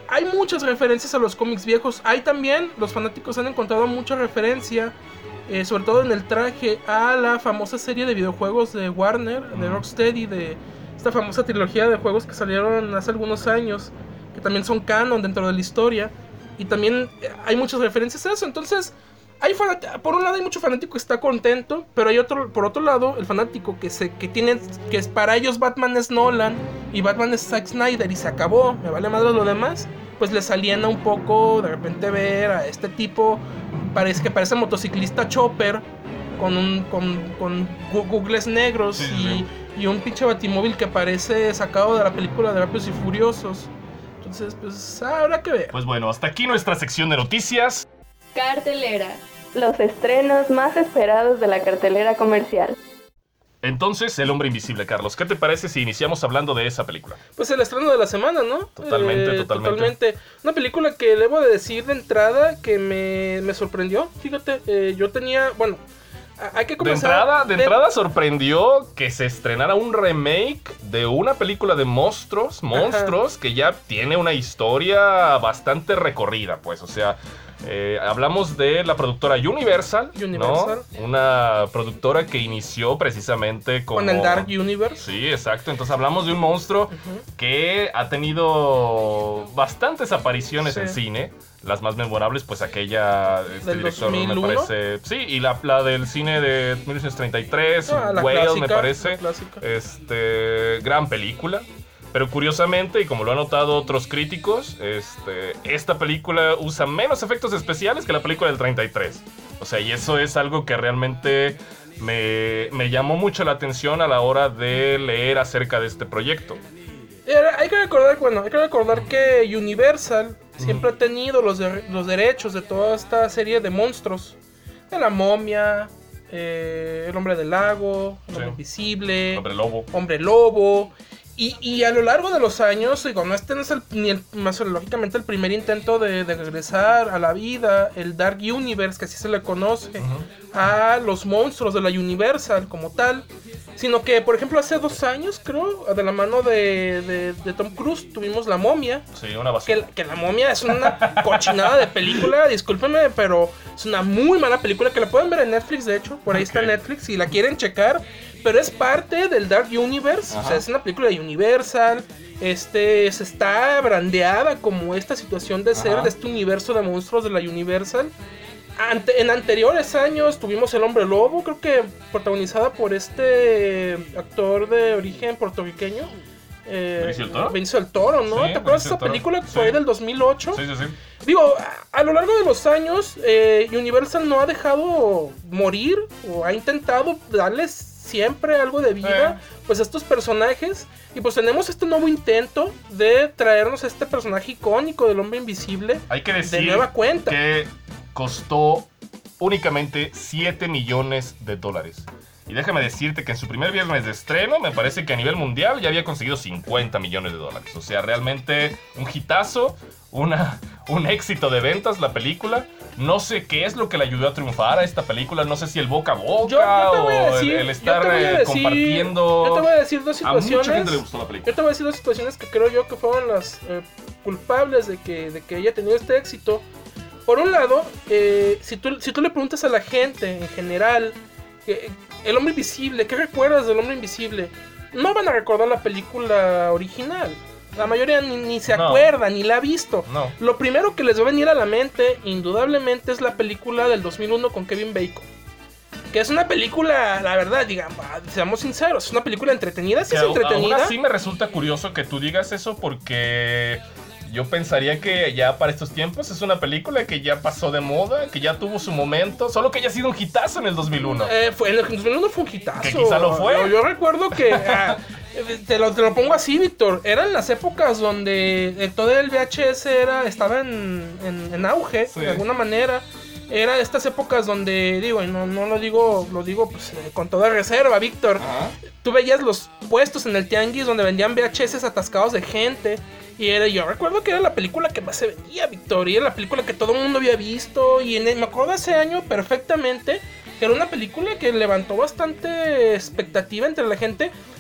hay muchas referencias a los cómics viejos. Hay también, los fanáticos han encontrado mucha referencia, eh, sobre todo en el traje, a la famosa serie de videojuegos de Warner, uh-huh. de Rocksteady, de esta famosa trilogía de juegos que salieron hace algunos años, que también son canon dentro de la historia. Y también hay muchas referencias a eso. Entonces, hay fanat- por un lado hay mucho fanático que está contento, pero hay otro, por otro lado, el fanático que se que tiene, que es para ellos Batman es Nolan y Batman es Zack Snyder y se acabó, me vale madre lo demás, pues les aliena un poco de repente ver a este tipo, parece que parece motociclista Chopper, con un con, con googles negros, sí, y, sí. y un pinche batimóvil que parece sacado de la película de Rápidos y Furiosos. Entonces, pues, habrá que ver. Pues bueno, hasta aquí nuestra sección de noticias. Cartelera. Los estrenos más esperados de la cartelera comercial. Entonces, El Hombre Invisible, Carlos. ¿Qué te parece si iniciamos hablando de esa película? Pues el estreno de la semana, ¿no? Totalmente, eh, totalmente. Totalmente. Una película que debo de decir de entrada que me, me sorprendió. Fíjate, eh, yo tenía, bueno, hay que comenzar... De entrada, de, de entrada sorprendió que se estrenara un remake de una película de monstruos, monstruos, Ajá. que ya tiene una historia bastante recorrida, pues, o sea... Eh, hablamos de la productora Universal, Universal, ¿no? Una productora que inició precisamente como... con el Dark Universe. Sí, exacto. Entonces hablamos de un monstruo uh-huh. que ha tenido bastantes apariciones sí. en cine. Las más memorables, pues aquella... Este ¿Del director, dos mil uno? me parece... Sí, y la, la del cine de mil novecientos treinta y tres, ah, Whale, clásica, me parece. Este, gran película. Pero curiosamente, y como lo han notado otros críticos, este, esta película usa menos efectos especiales que la película del treinta y tres. O sea, y eso es algo que realmente me, me llamó mucho la atención a la hora de leer acerca de este proyecto. Hay que recordar, bueno, hay que recordar que Universal siempre mm. ha tenido los, de, los derechos de toda esta serie de monstruos. De la momia, eh, el hombre del lago, el hombre sí. invisible, hombre lobo. Hombre lobo. Y, y a lo largo de los años, digo, no este no es el, ni el, más lógicamente el primer intento de, de regresar a la vida, el Dark Universe, que así se le conoce, uh-huh. a los monstruos de la Universal como tal, sino que, por ejemplo, hace dos años, creo, de la mano de, de, de Tom Cruise, tuvimos La Momia. Sí, una basura. Que, que La Momia es una cochinada de película, discúlpenme, pero es una muy mala película, que la pueden ver en Netflix, de hecho, por ahí okay. está Netflix, si la quieren checar. Pero es parte del Dark Universe, Ajá. o sea, es una película de Universal, este, se está brandeada como esta situación de ser Ajá. de este universo de monstruos de la Universal. Ante, en anteriores años tuvimos El Hombre Lobo, creo que protagonizada por este actor de origen puertorriqueño. Eh, ¿Benicio del Toro? Benicio del Toro, ¿no? Sí, ¿Te acuerdas de esa película que sí. fue del dos mil ocho? Sí, sí, sí. Digo, a, a lo largo de los años, eh, Universal no ha dejado morir o ha intentado darles siempre algo de vida eh. pues a estos personajes, y pues tenemos este nuevo intento de traernos a este personaje icónico del Hombre Invisible. Hay que decir de nueva cuenta que costó únicamente siete millones de dólares. Y déjame decirte que en su primer viernes de estreno, me parece que a nivel mundial ya había conseguido cincuenta millones de dólares. O sea, realmente un hitazo, una, un éxito de ventas la película. No sé qué es lo que le ayudó a triunfar a esta película. No sé si el boca a boca yo, yo te voy a o decir, el, el estar yo te voy a decir, compartiendo. Yo te voy a decir dos situaciones. A mucha gente le gustó la película. Yo te voy a decir dos situaciones que creo yo que fueron las eh, culpables de que, de que haya tenido este éxito. Por un lado, eh, si, tú, si tú le preguntas a la gente en general, eh, El Hombre Invisible, ¿qué recuerdas del Hombre Invisible? No van a recordar la película original. La mayoría ni, ni se no. acuerda, ni la ha visto. No. Lo primero que les va a venir a la mente, indudablemente, es la película del dos mil uno con Kevin Bacon. Que es una película, la verdad, digamos, seamos sinceros, es una película entretenida, sí es entretenida. Aún así me resulta curioso que tú digas eso porque yo pensaría que ya para estos tiempos es una película que ya pasó de moda, que ya tuvo su momento, solo que haya sido un hitazo en el dos mil uno. Eh, fue, en el dos mil uno fue un hitazo. Que quizá lo fue. Yo, yo recuerdo que... ah, Te lo, te lo pongo así, Víctor. Eran las épocas donde eh, todo el V H S era, estaba en, en, en auge, sí. de alguna manera. Era estas épocas donde, digo, y no, no lo digo, lo digo pues, eh, con toda reserva, Víctor. Ajá. Tú veías los puestos en el tianguis donde vendían V H S atascados de gente. Y era, yo recuerdo que era la película que más se vendía, Víctor. Y era la película que todo el mundo había visto. Y en el, me acuerdo de ese año perfectamente. Era una película que levantó bastante expectativa entre la gente.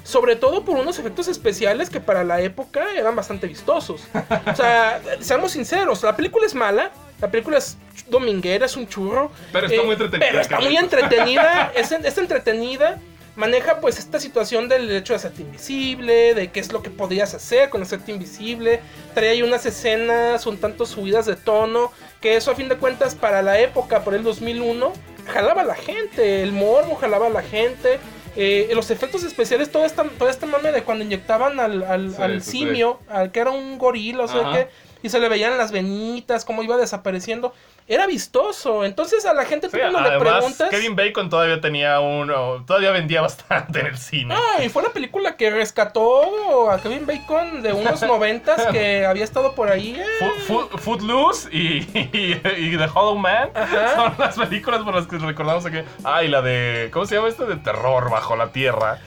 sobre todo por unos efectos especiales que para la época eran bastante vistosos. O sea, seamos sinceros, la película es mala, la película es dominguera, es un churro. Pero está eh, muy entretenida. Pero está muy entretenida, es, es entretenida. Maneja pues esta situación del hecho de hacerte invisible, de qué es lo que podías hacer con hacerte invisible. Trae ahí unas escenas un tanto subidas de tono, que eso a fin de cuentas para la época, por el dos mil uno, jalaba a la gente, el morbo jalaba a la gente. Eh, los efectos especiales, toda esta, toda esta mame de cuando inyectaban al, al, sí, al sí, simio, sí. al que era un gorila, o sea qué, y se le veían las venitas, cómo iba desapareciendo. Era vistoso. Entonces a la gente sí, tú cuando además, le preguntas... Kevin Bacon todavía tenía uno... Todavía vendía bastante en el cine. No, y fue la película que rescató a Kevin Bacon de unos noventas que había estado por ahí. Eh. Foot, foot, Footloose y, y, y The Hollow Man. Ajá. Son las películas por las que recordamos aquí. Ah, y la de... ¿Cómo se llama este? De terror bajo la tierra.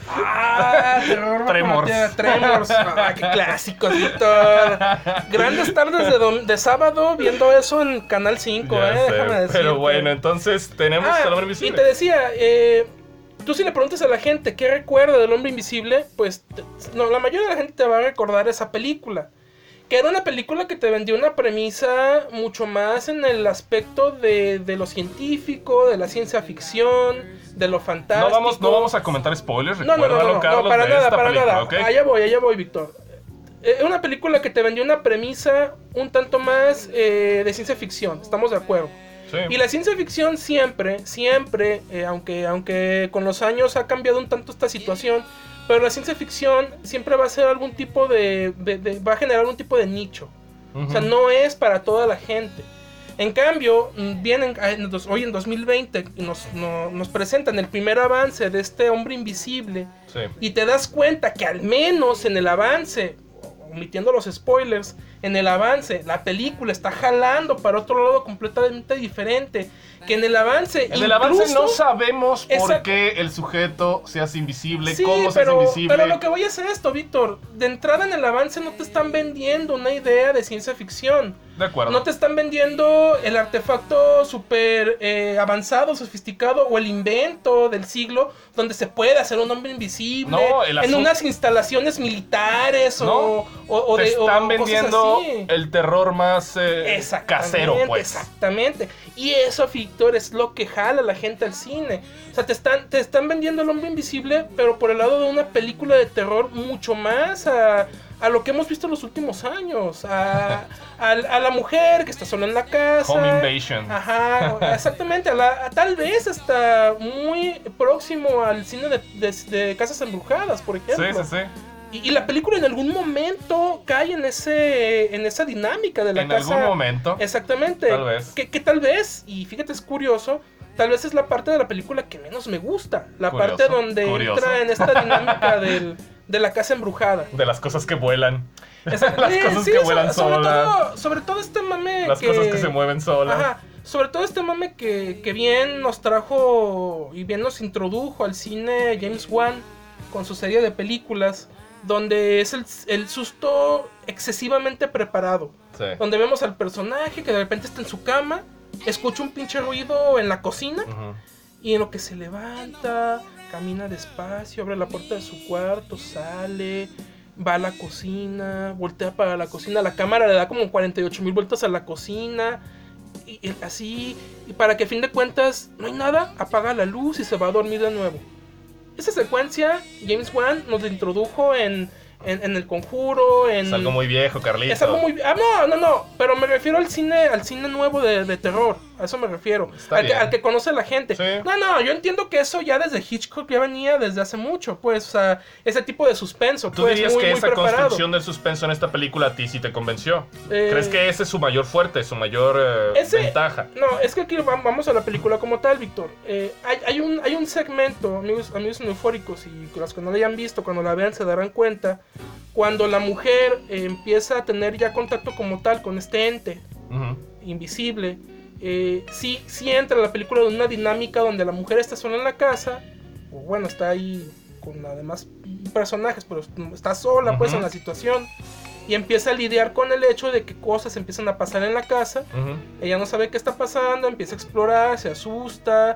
Ah, terror bajo Tremors. la tierra. Tremors. Ah, qué clásicos, Víctor. Grandes tardes de, dom- de sábado viendo eso en Canal cinco. Ya eh, sé, déjame decirte. pero bueno, entonces tenemos ah, al hombre invisible. Y te decía, eh, tú si le preguntas a la gente qué recuerda del hombre invisible, pues te, no, la mayoría de la gente te va a recordar esa película. Que era una película que te vendió una premisa mucho más en el aspecto de, de lo científico, de la ciencia ficción, de lo fantástico. No vamos, no vamos a comentar spoilers, no, no, no, no, no, Carlos, no, para de nada, esta para película, nada. ¿ok? Allá voy, allá voy, Víctor. Es una película que te vendió una premisa un tanto más eh, de ciencia ficción, estamos de acuerdo. Sí. Y la ciencia ficción siempre, siempre, eh, aunque, aunque con los años ha cambiado un tanto esta situación, pero la ciencia ficción siempre va a ser algún tipo de, de, de va a generar algún tipo de nicho. Uh-huh. O sea, no es para toda la gente. En cambio, vienen hoy en dos mil veinte nos, no, nos presentan el primer avance de este hombre invisible. Sí. Y te das cuenta que al menos en el avance, omitiendo los spoilers, en el avance, la película está jalando para otro lado completamente diferente. Que en el avance... En el avance no sabemos por esa... qué el sujeto se hace invisible, sí, cómo se pero, hace invisible. Pero lo que voy a hacer es esto, Víctor. De entrada en el avance no te están vendiendo una idea de ciencia ficción. De acuerdo. No te están vendiendo el artefacto súper eh, avanzado, sofisticado, o el invento del siglo donde se puede hacer un hombre invisible. No, el en unas instalaciones militares no, o, o, o te de están o vendiendo el terror más eh, casero, pues. Exactamente. Y eso, Víctor, es lo que jala a la gente al cine. O sea, te están, te están vendiendo el hombre invisible, pero por el lado de una película de terror mucho más a... a lo que hemos visto en los últimos años, a, a, a la mujer que está sola en la casa. Home Invasion. Ajá, exactamente, a la, a tal vez hasta muy próximo al cine de, de, de Casas Embrujadas, por ejemplo. Sí, sí, sí. Y, y la película en algún momento cae en ese en esa dinámica de la en casa. En algún momento. Exactamente. Tal vez. Que, que tal vez, y fíjate, es curioso, tal vez es la parte de la película que menos me gusta. La curioso, parte donde curioso. entra en esta dinámica del... de la casa embrujada. De las cosas que vuelan. Esa, las sí, cosas sí, que so, vuelan sobre solas. Todo, sobre todo este mame Las que... cosas que se mueven solas. Ajá. Sobre todo este mame que, que bien nos trajo y bien nos introdujo al cine James Wan con su serie de películas, donde es el, el susto excesivamente preparado. Sí. Donde vemos al personaje que de repente está en su cama, escucha un pinche ruido en la cocina, uh-huh. y en lo que se levanta, camina despacio, abre la puerta de su cuarto, sale, va a la cocina, voltea para la cocina, la cámara le da como cuarenta y ocho mil vueltas a la cocina, y, y así, y para que a fin de cuentas no hay nada, apaga la luz y se va a dormir de nuevo. Esa secuencia James Wan nos la introdujo en, en, en El Conjuro, en... Es algo muy viejo, Carlito. Es algo muy... Ah, no, no, no, pero me refiero al cine, al cine nuevo de, de terror, a eso me refiero. Al que, al que conoce la gente. Sí. No, no, yo entiendo que eso ya desde Hitchcock ya venía desde hace mucho, pues, o sea, ese tipo de suspenso. ¿Tú pues, dirías muy, que muy esa preparado. construcción del suspenso en esta película a ti sí te convenció? Eh, ¿Crees que ese es su mayor fuerte, su mayor eh, ese, ventaja? No, es que aquí vamos a la película como tal, Víctor. Eh, hay, hay, un, hay un segmento, amigos, amigos eufóricos, y los que no la hayan visto, cuando la vean se darán cuenta, cuando la mujer eh, empieza a tener ya contacto como tal con este ente uh-huh. invisible. Eh, sí, sí entra la película de una dinámica donde la mujer está sola en la casa, o bueno, está ahí con además personajes, pero está sola, uh-huh. pues, en la situación, y empieza a lidiar con el hecho de que cosas empiezan a pasar en la casa. Uh-huh. Ella no sabe qué está pasando, empieza a explorar, se asusta,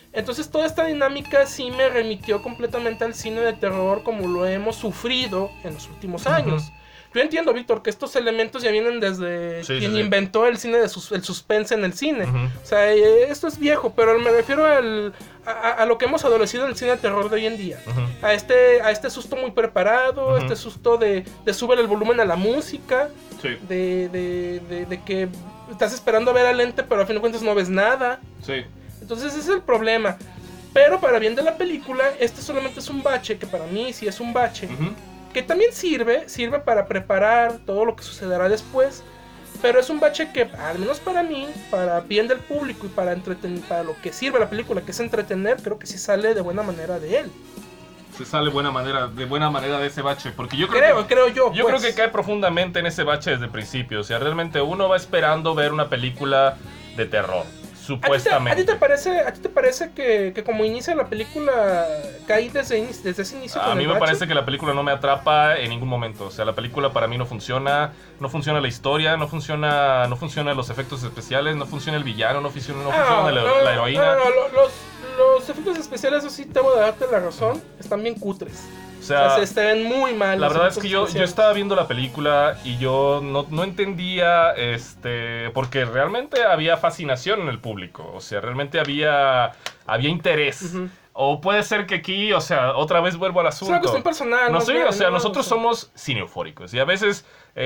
Entonces toda esta dinámica sí me remitió completamente al cine de terror como lo hemos sufrido en los últimos años. Uh-huh. Yo entiendo, Víctor, que estos elementos ya vienen desde sí, quien sí, inventó sí. el cine de sus, el suspense en el cine. Uh-huh. O sea, esto es viejo, pero me refiero al, a, a lo que hemos adolecido en el cine de terror de hoy en día. Uh-huh. A este a este susto muy preparado, uh-huh. este susto de, de subir el volumen a la música, sí. de, de, de, de que estás esperando a ver al ente, pero a fin de cuentas no ves nada. Sí. Entonces ese es el problema. Pero para bien de la película, este solamente es un bache, que para mí sí es un bache. Uh-huh. Que también sirve, sirve para preparar todo lo que sucederá después, pero es un bache que, al menos para mí, para bien del público y para, entreten- para lo que sirve la película, que es entretener, creo que sí sale de buena manera de él. Se sale buena manera, de buena manera de ese bache, porque yo creo, creo, que, creo yo, yo pues. creo que cae profundamente en ese bache desde el principio. O sea, realmente uno va esperando ver una película de terror. Supuestamente. ¿A ti te, a ti te parece, a ti te parece que, que como inicia la película caí desde, desde ese inicio? A con mí el me bache? parece que la película no me atrapa en ningún momento. O sea, la película para mí no funciona, no funciona la historia, no funciona, no funcionan los efectos especiales, no funciona el villano, no funciona, no funciona no, la, no, la heroína. No, no, no, los, los efectos especiales, eso sí tengo de darte la razón, están bien cutres. O sea, o sea, se, se ven muy mal. La verdad es que yo, yo estaba viendo la película y yo no, no entendía, este, porque realmente había fascinación en el público, o sea, realmente había, había interés. Uh-huh. O puede ser que aquí, o sea, otra vez vuelvo al asunto. Es una cuestión personal. No sé, o sea, no, nosotros no, somos cineufóricos y a veces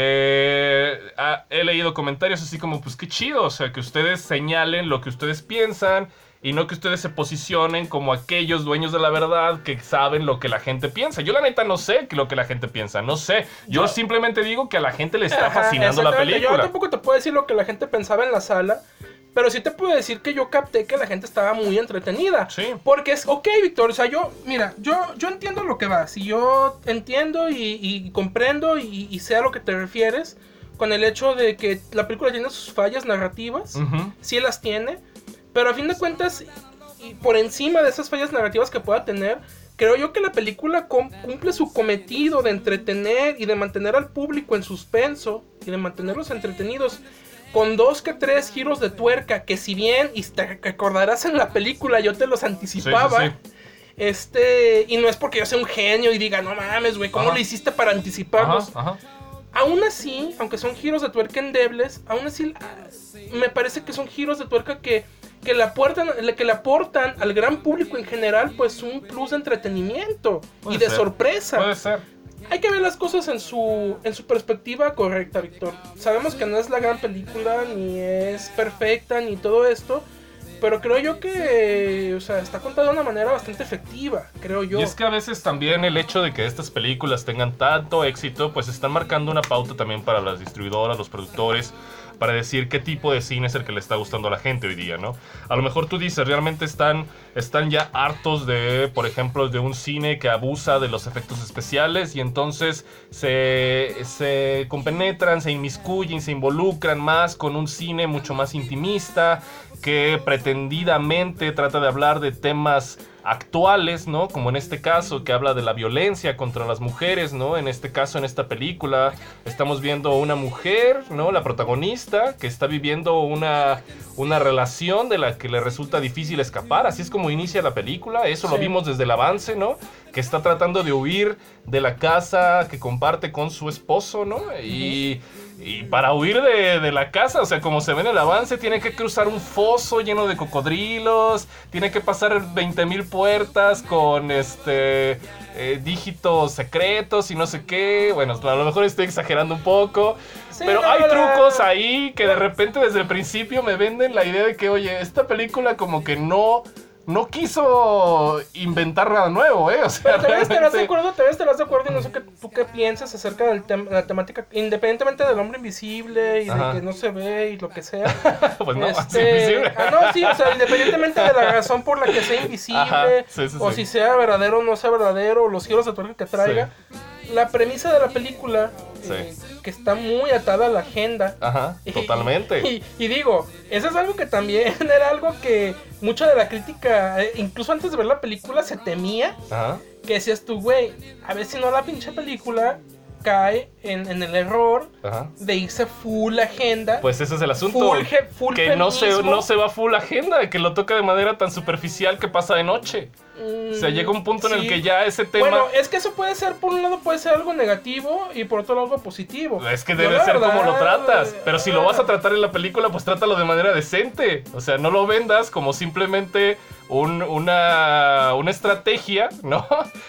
eh, a, he leído comentarios así como, pues qué chido, o sea, que ustedes señalen lo que ustedes piensan. Y no que ustedes se posicionen como aquellos dueños de la verdad que saben lo que la gente piensa. Yo la neta no sé lo que la gente piensa, no sé. Yo, yo simplemente digo que a la gente le está Ajá, fascinando la película. Yo tampoco te puedo decir lo que la gente pensaba en la sala, pero sí te puedo decir que yo capté que la gente estaba muy entretenida. Sí. Porque es, ok, Víctor, o sea, yo, mira, yo, yo entiendo lo que va. Si yo entiendo y, y comprendo y, y sé a lo que te refieres, con el hecho de que la película tiene sus fallas narrativas, uh-huh. sí las tiene. Pero a fin de cuentas, y por encima de esas fallas narrativas que pueda tener, creo yo que la película cumple su cometido de entretener y de mantener al público en suspenso y de mantenerlos entretenidos con dos que tres giros de tuerca que si bien, y te recordarás en la película, yo te los anticipaba. Sí, sí, sí. Este, y no es porque yo sea un genio y diga, no mames, güey, ¿cómo ajá. lo hiciste para anticiparlos? Ajá, ajá. Aún así, aunque son giros de tuerca endebles, aún así me parece que son giros de tuerca que que le aportan, que le aportan al gran público en general, pues un plus de entretenimiento puede y de ser. sorpresa. Puede ser. Hay que ver las cosas en su, en su perspectiva correcta, Víctor. Sabemos que no es la gran película, ni es perfecta, ni todo esto, pero creo yo que, o sea, está contada de una manera bastante efectiva, creo yo. Y es que a veces también el hecho de que estas películas tengan tanto éxito, pues están marcando una pauta también para las distribuidoras, los productores, para decir qué tipo de cine es el que le está gustando a la gente hoy día, ¿no? A lo mejor tú dices, realmente están, están ya hartos de, por ejemplo, de un cine que abusa de los efectos especiales y entonces se, se compenetran, se inmiscuyen, se involucran más con un cine mucho más intimista, que pretendidamente trata de hablar de temas actuales, ¿no? Como en este caso, que habla de la violencia contra las mujeres, ¿no? En este caso, en esta película, estamos viendo una mujer, ¿no? La protagonista, que está viviendo una, una relación de la que le resulta difícil escapar. Así es como inicia la película. Eso sí. Lo vimos desde el avance, ¿no? Que está tratando de huir de la casa que comparte con su esposo, ¿no? Y... Y para huir de, de la casa, o sea, como se ve en el avance, tiene que cruzar un foso lleno de cocodrilos, tiene que pasar veinte mil puertas con este eh, dígitos secretos y no sé qué. Bueno, a lo mejor estoy exagerando un poco, sí, pero no, hay no, trucos no. ahí que de repente desde el principio me venden la idea de que, oye, esta película como que no... No quiso inventar nada nuevo, ¿eh? O sea, pero te ves, te vas de acuerdo, te ves, te vas de acuerdo y no sé qué, tú qué piensas acerca de tem- la temática, independientemente del hombre invisible y Ajá. de que no se ve y lo que sea. Pues no, este, es invisible. Ah, no, sí, o sea, independientemente de la razón por la que sea invisible, Ajá, sí, sí, o sí. si sea verdadero o no sea verdadero, o los giros de tuerca que traiga. Sí. La premisa de la película, sí. eh, que está muy atada a la agenda. Ajá, totalmente. Y, y, y digo, eso es algo que también era algo que mucha de la crítica, eh, incluso antes de ver la película, se temía. Ajá. Que decías tú, güey, a ver si no la pinche película cae en, en el error Ajá. de irse full agenda. Pues ese es el asunto. Full, ge- full que no se, feminismo. no se va full agenda, que lo toca de manera tan superficial que pasa de noche. Mm, O sea, llega un punto en sí. el que ya ese tema... Bueno, es que eso puede ser, por un lado puede ser algo negativo y por otro lado algo positivo. Es que Yo, debe la ser como lo verdad, tratas. Pero si lo vas a ah, tratar en la película, pues trátalo de manera decente. O sea, no lo vendas como simplemente un- una, una estrategia, ¿no?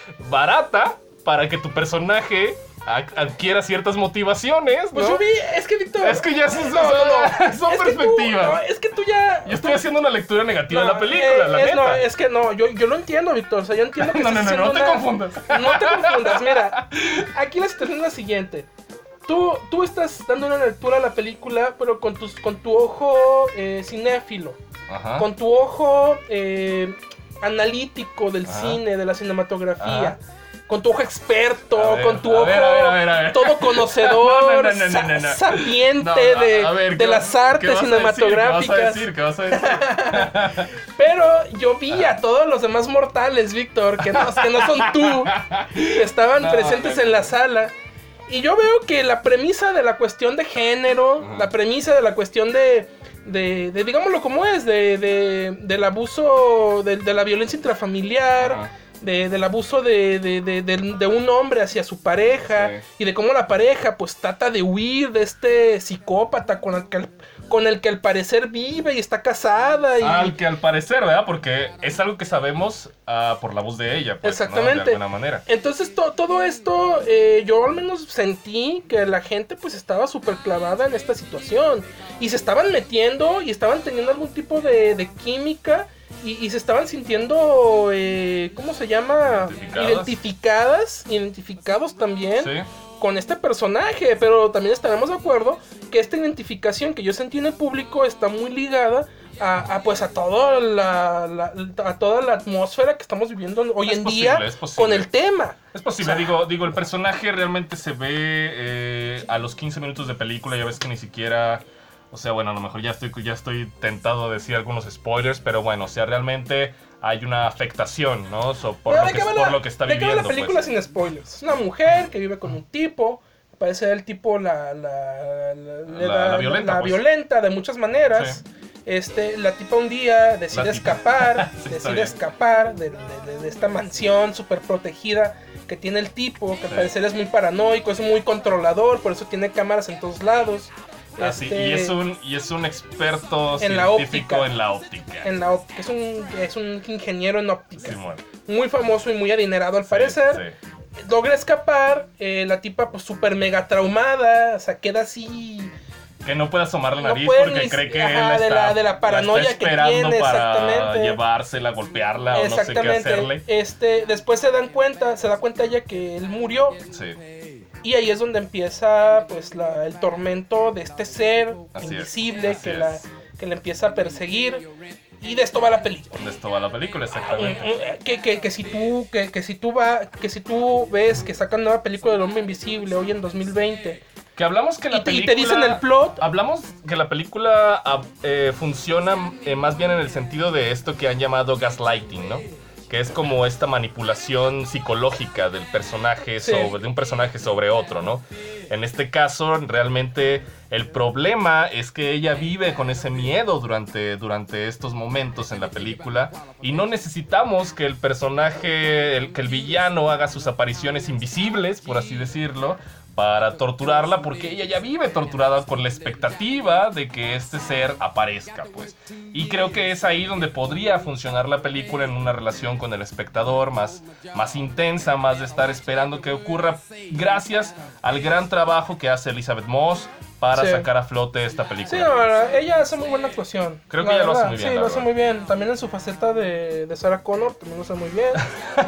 Barata para que tu personaje ad- adquiera ciertas motivaciones, ¿no? Pues yo vi, es que Víctor... Es que ya son- no, no, no. son Es que tú- perspectivas. no, es que tú ya... Yo estoy haciendo una lectura negativa de No, la película, eh, la es, neta. no, es que no, yo, yo lo entiendo, Víctor. O sea, yo entiendo que No, no, estás no, no haciendo te una- confundas. No te confundas, mira. Aquí la situación es la siguiente. Tú, tú estás dando una lectura a la película, pero con, tus, con tu ojo eh, cinéfilo. Ajá. Con tu ojo eh, analítico del Ajá. cine, de la cinematografía. Ajá. Con tu ojo experto, A ver, con tu a ojo ver, a ver, a ver, a ver. todo conocedor, No, no, no, no, sa- no, no, no. sapiente No, no, de, a ver, de ¿qué las vas- artes qué vas a cinematográficas. decir? ¿Qué vas a decir? ¿Qué vas a decir? Pero yo vi a todos los demás mortales, Víctor, que no, que no son tú, que estaban No, presentes no. en la sala. Y yo veo que la premisa de la cuestión de género, Ujú. la premisa de la cuestión de, de, de digámoslo como es, de, de- del abuso, de, de la violencia intrafamiliar, Ajá. de, del abuso de, de, de, de- de un hombre hacia su pareja, Sí. y de cómo la pareja pues trata de huir de este psicópata con el que, al- con el que al parecer vive y está casada. Y, Al que al parecer, ¿verdad? Porque es algo que sabemos ah, por la voz de ella, pues, ¿no? Exactamente. De alguna manera. Entonces to- todo esto, eh, yo al menos sentí que la gente pues estaba súper clavada en esta situación. Y se estaban metiendo y estaban teniendo algún tipo de, de química. Y, y se estaban sintiendo, eh, ¿cómo se llama? Identificadas. Identificadas, identificados también. Sí. Con este personaje, pero también estaremos de acuerdo que esta identificación que yo sentí en el público está muy ligada a, a, pues a toda la, la- a toda la atmósfera que estamos viviendo hoy Es en posible, día es posible. con el tema. Es posible, O sea, digo, digo, el personaje realmente se ve eh, a los quince minutos de película, ya ves que ni siquiera... O sea, bueno, a lo mejor ya estoy, ya estoy tentado a decir algunos spoilers, pero bueno, o sea, realmente hay una afectación, ¿no? So, por, pero lo ¿de que, qué va por la- lo que está de qué va viviendo. la película pues. sin spoilers? Es una mujer que vive con un tipo, parece el tipo la, la, la, le La- da- la violenta, la pues. violenta de muchas maneras. Sí. Este, la tipa un día decide La tipa. escapar, Sí, está decide bien. escapar de, de- de- de esta mansión súper protegida que tiene el tipo, que al Sí. parecer es muy paranoico, es muy controlador, por eso tiene cámaras en todos lados. Ah, sí, Este, y, es un, y es un experto En la científico óptica. en la óptica. En la óptica, es un, es un ingeniero en óptica, Simón. muy famoso y muy adinerado al Sí, parecer. sí. Logra escapar, eh, la tipa pues súper mega traumada, o sea, queda así... Que no puede asomar la No nariz puede porque ni- cree que ajá, él de está, la- de la paranoia está que esperando tiene, para exactamente. llevársela, golpearla o no sé qué Exactamente. hacerle. Este, después se dan cuenta, se da cuenta ella que él murió. Sí, Y ahí es donde empieza pues la, el tormento de este ser Así es, invisible así que, es. la, que la empieza a perseguir. Y de esto va la película. de esto va la película, exactamente. Que, que, que si tú que, que si tú va, que si tú ves que sacan nueva película del Hombre Invisible hoy en dos mil veinte Que hablamos que la y te, y película... te dicen el plot. Hablamos que la película ah, eh, funciona eh, más bien en el sentido de esto que han llamado gaslighting, ¿no? Que es como esta manipulación psicológica del personaje Sí. sobre, de un personaje sobre otro, ¿no? En este caso, realmente el problema es que ella vive con ese miedo durante, durante estos momentos en la película y no necesitamos que el personaje, el, que el villano haga sus apariciones invisibles, por así decirlo, para torturarla, porque ella ya vive torturada con la expectativa de que este ser aparezca, pues. Y creo que es ahí donde podría funcionar la película en una relación con el espectador más, más intensa, más de estar esperando que ocurra, gracias al gran trabajo que hace Elizabeth Moss para Sí. sacar a flote esta Sí, película. ahora, ella hace muy buena actuación. Creo la que ella lo hace verdad. muy bien, Sí, la lo hace verdad. muy bien. También en su faceta de, de Sarah Connor, también lo hace muy bien.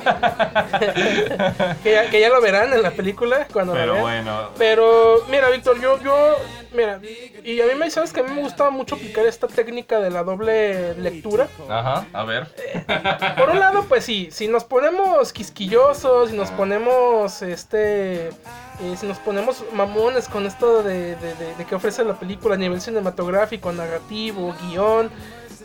que, ya, que ya lo verán en la película cuando la Pero vean. bueno, Pero, mira, Víctor, yo, yo, mira, y a mí me sabes que a mí me gustaba mucho aplicar esta técnica de la doble lectura. ajá, a ver. Por un lado, pues sí, si nos ponemos quisquillosos, si nos ponemos, este, eh, si nos ponemos mamones con esto de, de, de, de que ofrece la película a nivel cinematográfico, narrativo, guión,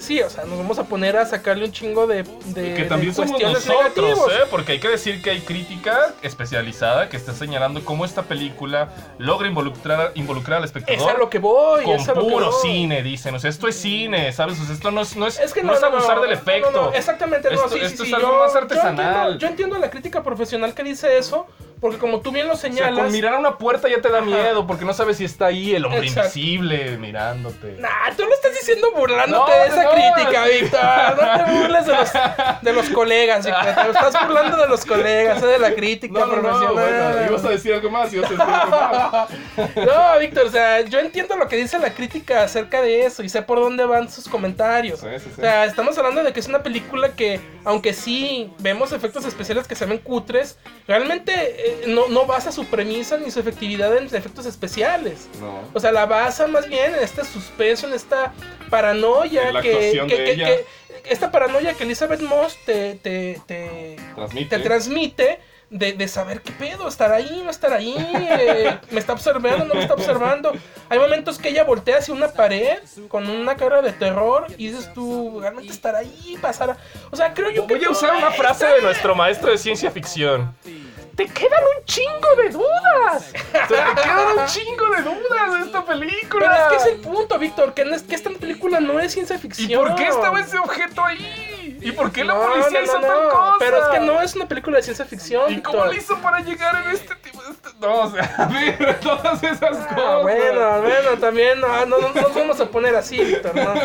sí, o sea, nos vamos a poner a sacarle un chingo de, de, que también de somos cuestiones nosotros, negativas. ¿eh? Porque hay que decir que hay crítica especializada que está señalando cómo esta película logra involucrar, involucrar al espectador. Es a lo que voy, con es a lo que puro voy. cine, dicen. O sea, esto es cine, ¿sabes? O sea, esto no es, no es, Es que no no, es no, abusar no, del no, efecto. no, no, exactamente, no, esto, sí, sí, esto sí, es algo yo- más yo artesanal. entiendo, yo entiendo la crítica profesional que dice eso, porque como tú bien lo O sea, señalas... con mirar a una puerta ya te da miedo, porque no sabes si está ahí el hombre Exacto. invisible mirándote. Nah, tú lo estás diciendo burlándote No, de esa no. crítica, Víctor. No te burles de los, de los colegas, Víctor. Te estás burlando de los colegas, eh, de la crítica No, no, no, profesional. bueno, ibas a decir algo más, ibas a decir algo más. No, Víctor, o sea, yo entiendo lo que dice la crítica acerca de eso y sé por dónde van sus comentarios. Sí, sí, sí. O sea, estamos hablando de que es una película que, aunque sí vemos efectos especiales que se ven cutres, realmente eh, no, no basa su premisa ni su efectividad en efectos especiales. No. O sea, la basa más bien en este suspenso, en esta paranoia En la que, actuación que, de que- ella. que- esta paranoia que Elizabeth Moss te, te, te, Transmite. te transmite de, de saber qué pedo, estar ahí, no estar ahí, eh, me está observando, no me está observando. Hay momentos que ella voltea hacia una pared con una cara de terror y dices tú, realmente estar ahí, pasar. O sea, creo yo que. Voy a usar una frase de nuestro maestro de ciencia ficción. Te quedan un chingo de dudas. O sea, te quedan un chingo de dudas de esta película. Pero es que es el punto, Víctor, que, no es, que esta película no es ciencia ficción. ¿Y por qué estaba ese objeto ahí? ¿Y por qué la No, policía no, hizo no, tal no. cosa? Pero es que no es una película de ciencia ficción. ¿Y cómo Víctor. le hizo para llegar en este tipo de... Este... No, o sea, a ver, todas esas Ah, cosas. bueno, bueno, también no, no, no nos vamos a poner así, Víctor, ¿no?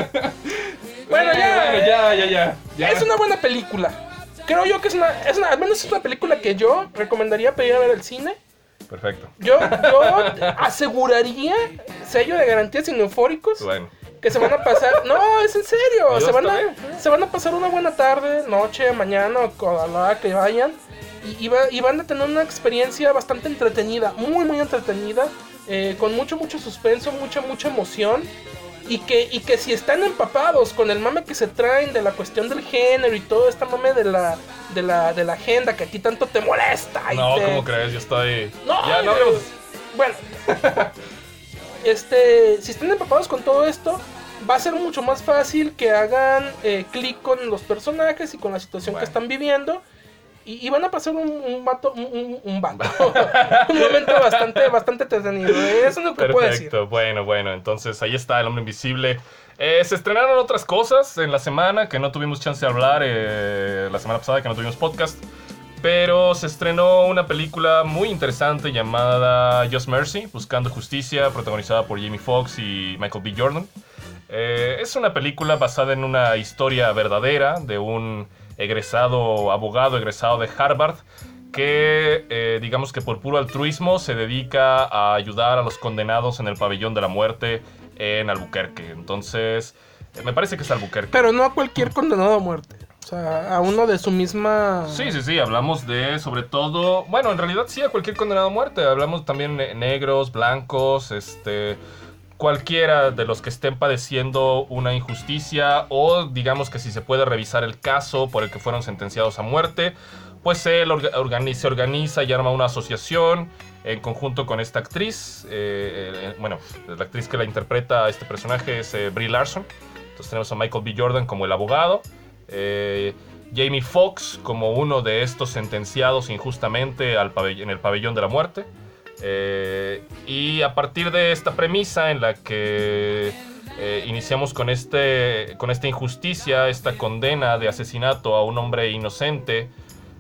Bueno, ya, Bueno, ya, ya, ya, ya. Es una buena película. Creo yo que es una, es una, al menos es una película que yo recomendaría para ir a ver al cine. Perfecto. Yo, yo aseguraría, sello de garantía sin eufóricos, Bueno. que se van a pasar. No, es en serio. Yo Se van, a, estaré. se van a pasar una buena tarde, noche, mañana, o a la hora que vayan. Y, y, va- y van a tener una experiencia bastante entretenida, muy, muy entretenida. Eh, con mucho, mucho suspenso, mucha, mucha emoción. Y que, y que si están empapados con el mame que se traen de la cuestión del género y todo esta mame de la, de la, de la agenda que a ti tanto te molesta. Y No, te- ¿cómo crees? Yo estoy... No, ya, no eh, hablemos. Bueno, este, si están empapados con todo esto, va a ser mucho más fácil que hagan eh, clic con los personajes y con la situación Bueno. que están viviendo. Y, y van a pasar un, un vato, un, un, un vato, un momento bastante, bastante entretenido. Eso es lo que puedo decir. Perfecto, bueno, bueno, entonces ahí está El Hombre Invisible. Eh, se estrenaron otras cosas en la semana que no tuvimos chance de hablar, eh, la semana pasada que no tuvimos podcast, pero se estrenó una película muy interesante llamada Just Mercy, Buscando Justicia, protagonizada por Jamie Foxx y Michael B. Jordan. Eh, es una película basada en una historia verdadera de un egresado, abogado egresado de Harvard, que eh, digamos que por puro altruismo se dedica a ayudar a los condenados en el pabellón de la muerte en Albuquerque. Entonces, eh, me parece que es Albuquerque. Pero no a cualquier condenado a muerte. O sea, a uno de su misma... Sí, sí, sí, hablamos de sobre todo, bueno, en realidad sí, a cualquier condenado a muerte. Hablamos también de negros, blancos, este... cualquiera de los que estén padeciendo una injusticia o digamos que si se puede revisar el caso por el que fueron sentenciados a muerte, pues él orga- organi- se organiza y arma una asociación en conjunto con esta actriz. eh, eh, bueno, la actriz que la interpreta a este personaje es eh, Brie Larson. Entonces tenemos a Michael B. Jordan como el abogado, eh, Jamie Foxx como uno de estos sentenciados injustamente al pabell- en el pabellón de la muerte. Eh, y a partir de esta premisa en la que eh, iniciamos con, este, con esta injusticia, esta condena de asesinato a un hombre inocente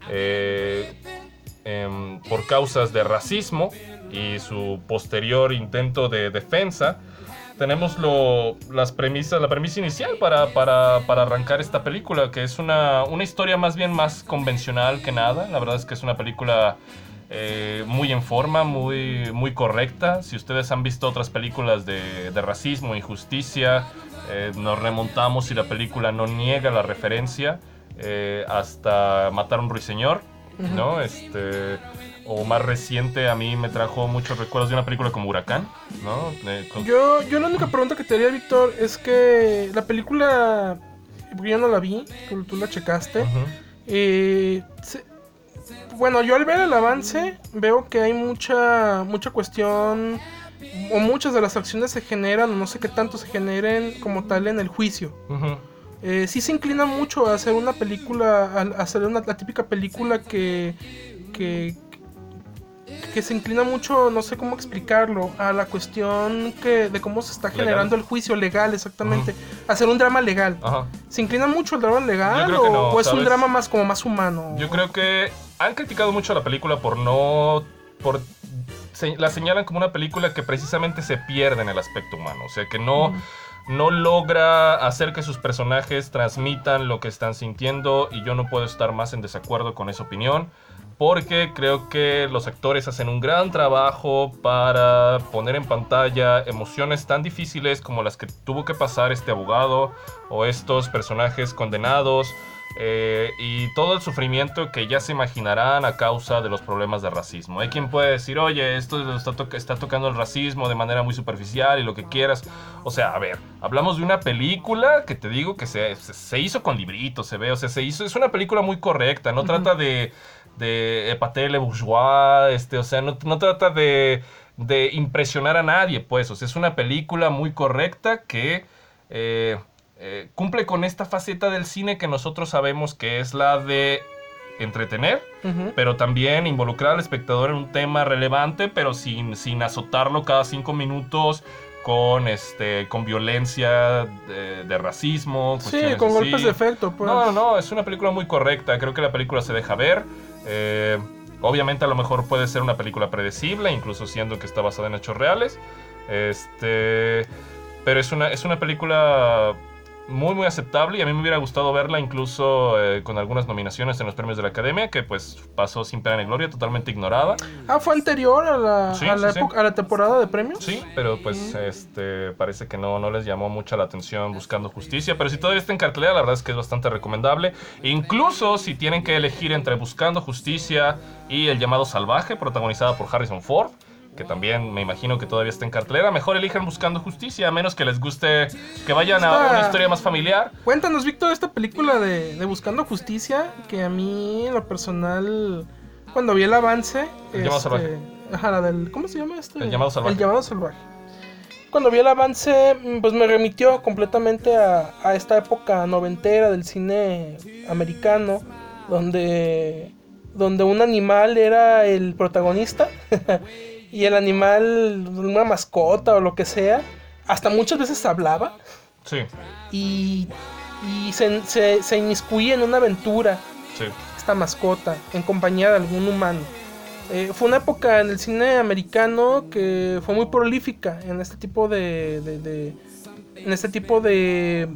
eh, em, por causas de racismo y su posterior intento de defensa, tenemos lo, las premisas, la premisa inicial para, para, para arrancar esta película, que es una, una historia más bien más convencional que nada. La verdad es que es una película eh, muy en forma, muy, muy correcta. Si ustedes han visto otras películas de, de racismo, injusticia, eh, nos remontamos y la película no niega la referencia eh, hasta Matar a un ruiseñor, ¿no? Este... O más reciente, a mí me trajo muchos recuerdos de una película como Huracán, ¿no? Eh, con- Yo, yo la única pregunta que te haría, Víctor, es que la película, porque yo no la vi, tú, tú la checaste, Ujú. eh, se- bueno, yo al ver el avance veo que hay mucha, mucha cuestión, o muchas de las acciones se generan, o no sé qué tanto se generen como tal en el juicio. Ujú. eh, sí se inclina mucho a hacer una película, a, a hacer una, la típica película que, que, que se inclina mucho, no sé cómo explicarlo, a la cuestión que de cómo se está generando ¿Legal? El juicio legal, exactamente, Uh-huh. hacer un drama legal. Ajá. ¿Se inclina mucho al drama legal Yo creo o, que no, o es ¿sabes? un drama más como más humano? Yo creo que han criticado mucho a la película por no... por se, la señalan como una película que precisamente se pierde en el aspecto humano. O sea, que no, mm. no logra hacer que sus personajes transmitan lo que están sintiendo, y yo no puedo estar más en desacuerdo con esa opinión, porque creo que los actores hacen un gran trabajo para poner en pantalla emociones tan difíciles como las que tuvo que pasar este abogado o estos personajes condenados, eh, y todo el sufrimiento que ya se imaginarán a causa de los problemas de racismo. Hay quien puede decir, oye, esto está, to- está tocando el racismo de manera muy superficial y lo que quieras. O sea, a ver, hablamos de una película que te digo que se, se, se hizo con libritos, se ve, o sea, se hizo, es una película muy correcta, no uh-huh. trata de... de Épaté le bourgeois, este, o sea, no, no trata de, de impresionar a nadie, pues, o sea, es una película muy correcta que eh, eh, cumple con esta faceta del cine que nosotros sabemos que es la de entretener, uh-huh. pero también involucrar al espectador en un tema relevante, pero sin, sin azotarlo cada cinco minutos con este con violencia de, de racismo. Sí, con así. golpes de efecto, pues. No, no, es una película muy correcta, creo que la película se deja ver. Eh, obviamente a lo mejor puede ser una película predecible, incluso siendo que está basada en hechos reales. Este, pero es una, es una película muy muy aceptable, y a mí me hubiera gustado verla incluso eh, con algunas nominaciones en los premios de la Academia, que pues pasó sin pena ni gloria, totalmente ignorada. Ah, ¿fue anterior a la, sí, a la, sí, época, sí. a la temporada de premios? Sí, pero pues mm. este parece que no, no les llamó mucho la atención Buscando Justicia, pero si todavía está en cartelera, la verdad es que es bastante recomendable. Incluso si tienen que elegir entre Buscando Justicia y El Llamado Salvaje, protagonizada por Harrison Ford, que también me imagino que todavía está en cartelera, mejor elijan Buscando Justicia, a menos que les guste que vayan está... a una historia más familiar. Cuéntanos, Víctor, esta película de, de Buscando Justicia, que a mí, en lo personal, cuando vi el avance... El este, Llamado Salvaje. Ajá, la del... ¿Cómo se llama este? El Llamado Salvaje. El Llamado Salvaje. Cuando vi el avance, pues me remitió completamente a, a esta época noventera del cine americano, donde, donde un animal era el protagonista... Y el animal, una mascota o lo que sea, hasta muchas veces hablaba. Sí. Y, y se, se, se inmiscuía en una aventura. Sí. Esta mascota, en compañía de algún humano. Eh, fue una época en el cine americano que fue muy prolífica en este tipo de... de, de en este tipo de...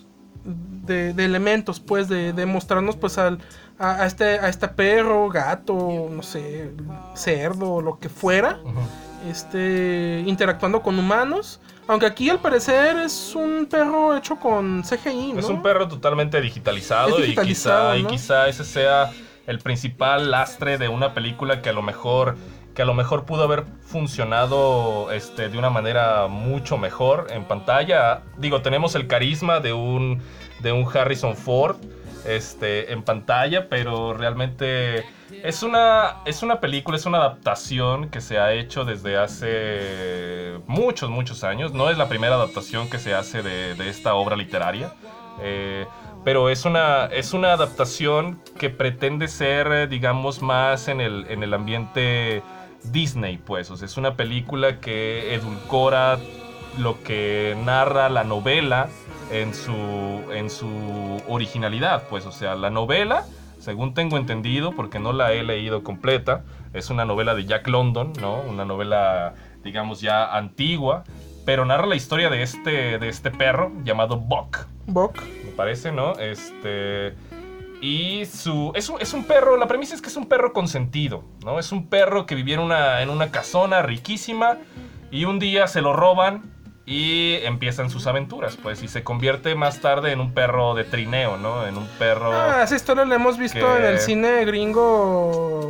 De, de elementos, pues, de, de mostrarnos, pues, al... A, a, este, a este perro, gato, no sé, cerdo, lo que fuera, uh-huh. este, interactuando con humanos. Aunque aquí al parecer es un perro hecho con C G I, ¿no? Es un perro totalmente digitalizado, es digitalizado y, quizá, ¿no? y quizá ese sea el principal lastre de una película que a lo mejor, que a lo mejor pudo haber funcionado este, de una manera mucho mejor en pantalla. Digo, tenemos el carisma de un, de un Harrison Ford Este, en pantalla, pero realmente es una, es una película, es una adaptación que se ha hecho desde hace muchos, muchos años. No es la primera adaptación que se hace de, de esta obra literaria, eh, pero es una, es una adaptación que pretende ser, digamos, más en el, en el ambiente Disney, pues. O sea, es una película que edulcora lo que narra la novela en su, en su originalidad, pues, o sea, la novela, según tengo entendido, porque no la he leído completa, es una novela de Jack London, ¿no? Una novela, digamos, ya antigua, pero narra la historia de este, de este perro llamado Buck. Buck. Me parece, ¿no? Este... Y su, es, un, es un perro, la premisa es que es un perro consentido, ¿no? Es un perro que vivía en una, en una casona riquísima y un día se lo roban y empiezan sus aventuras, pues, y se convierte más tarde en un perro de trineo, ¿no? En un perro... Ah, esa historia la hemos visto que... en el cine gringo,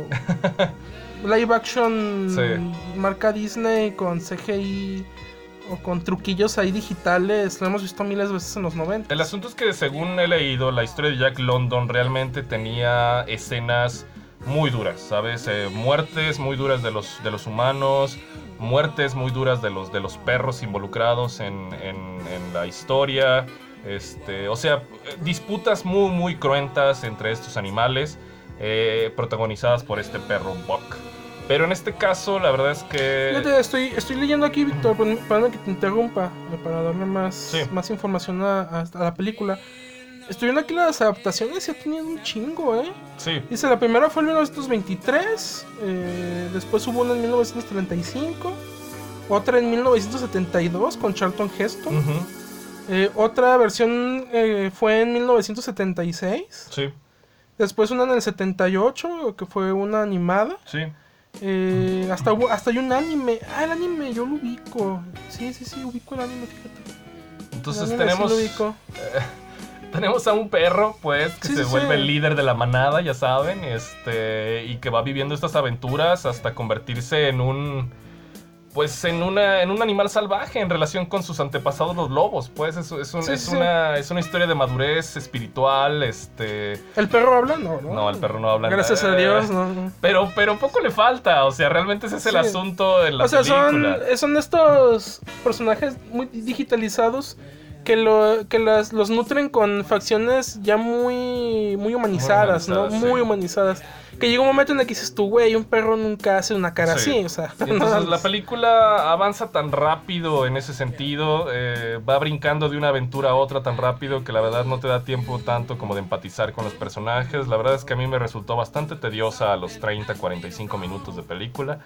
live action, sí. Marca Disney, con C G I o con truquillos ahí digitales, lo hemos visto miles de veces en los noventa. El asunto es que, según he leído, la historia de Jack London realmente tenía escenas muy duras, ¿sabes? Eh, muertes muy duras de los, de los humanos, muertes muy duras de los, de los perros involucrados en, en, en la historia. Este, o sea, disputas muy, muy cruentas entre estos animales, eh, protagonizadas por este perro Buck. Pero en este caso, la verdad es que... Fíjate, estoy, estoy leyendo aquí, Víctor, para que te interrumpa, para darle más, sí. más información a, a, a la película. Estoy viendo aquí las adaptaciones y ha tenido un chingo, ¿eh? Sí. Dice, la primera fue en mil novecientos veintitrés, eh, después hubo una en mil novecientos treinta y cinco, otra en mil novecientos setenta y dos con Charlton Heston. Uh-huh. eh, otra versión eh, fue en mil novecientos setenta y seis. Sí. Después una en el setenta y ocho, que fue una animada. Sí. Eh, hasta hubo, hasta hay un anime. Ah, el anime yo lo ubico. Sí, sí, sí, ubico el anime, fíjate. Entonces tenemos... Sí lo ubico. Eh, tenemos a un perro, pues, que sí, se sí, vuelve sí. el líder de la manada, ya saben. Este, y que va viviendo estas aventuras hasta convertirse en un... Pues en una en un animal salvaje en relación con sus antepasados los lobos, pues es, es, un, sí, es, sí. Una, es una historia de madurez espiritual, este... ¿El perro habla? No, no. No, el perro no habla. Gracias eh, a Dios, no, no. Pero, pero poco le falta, o sea, realmente ese es el sí. asunto de la o sea, película. Son, son estos personajes muy digitalizados que, lo, que las, los nutren con facciones ya muy, muy humanizadas, muy humanizadas, ¿no? Sí. Muy humanizadas. Que llega un momento en el que dices tú, güey, un perro nunca hace una cara sí. así, o sea. Y entonces no, la película avanza tan rápido en ese sentido, eh, va brincando de una aventura a otra tan rápido que la verdad no te da tiempo tanto como de empatizar con los personajes. La verdad es que a mí me resultó bastante tediosa a los treinta, cuarenta y cinco minutos de película.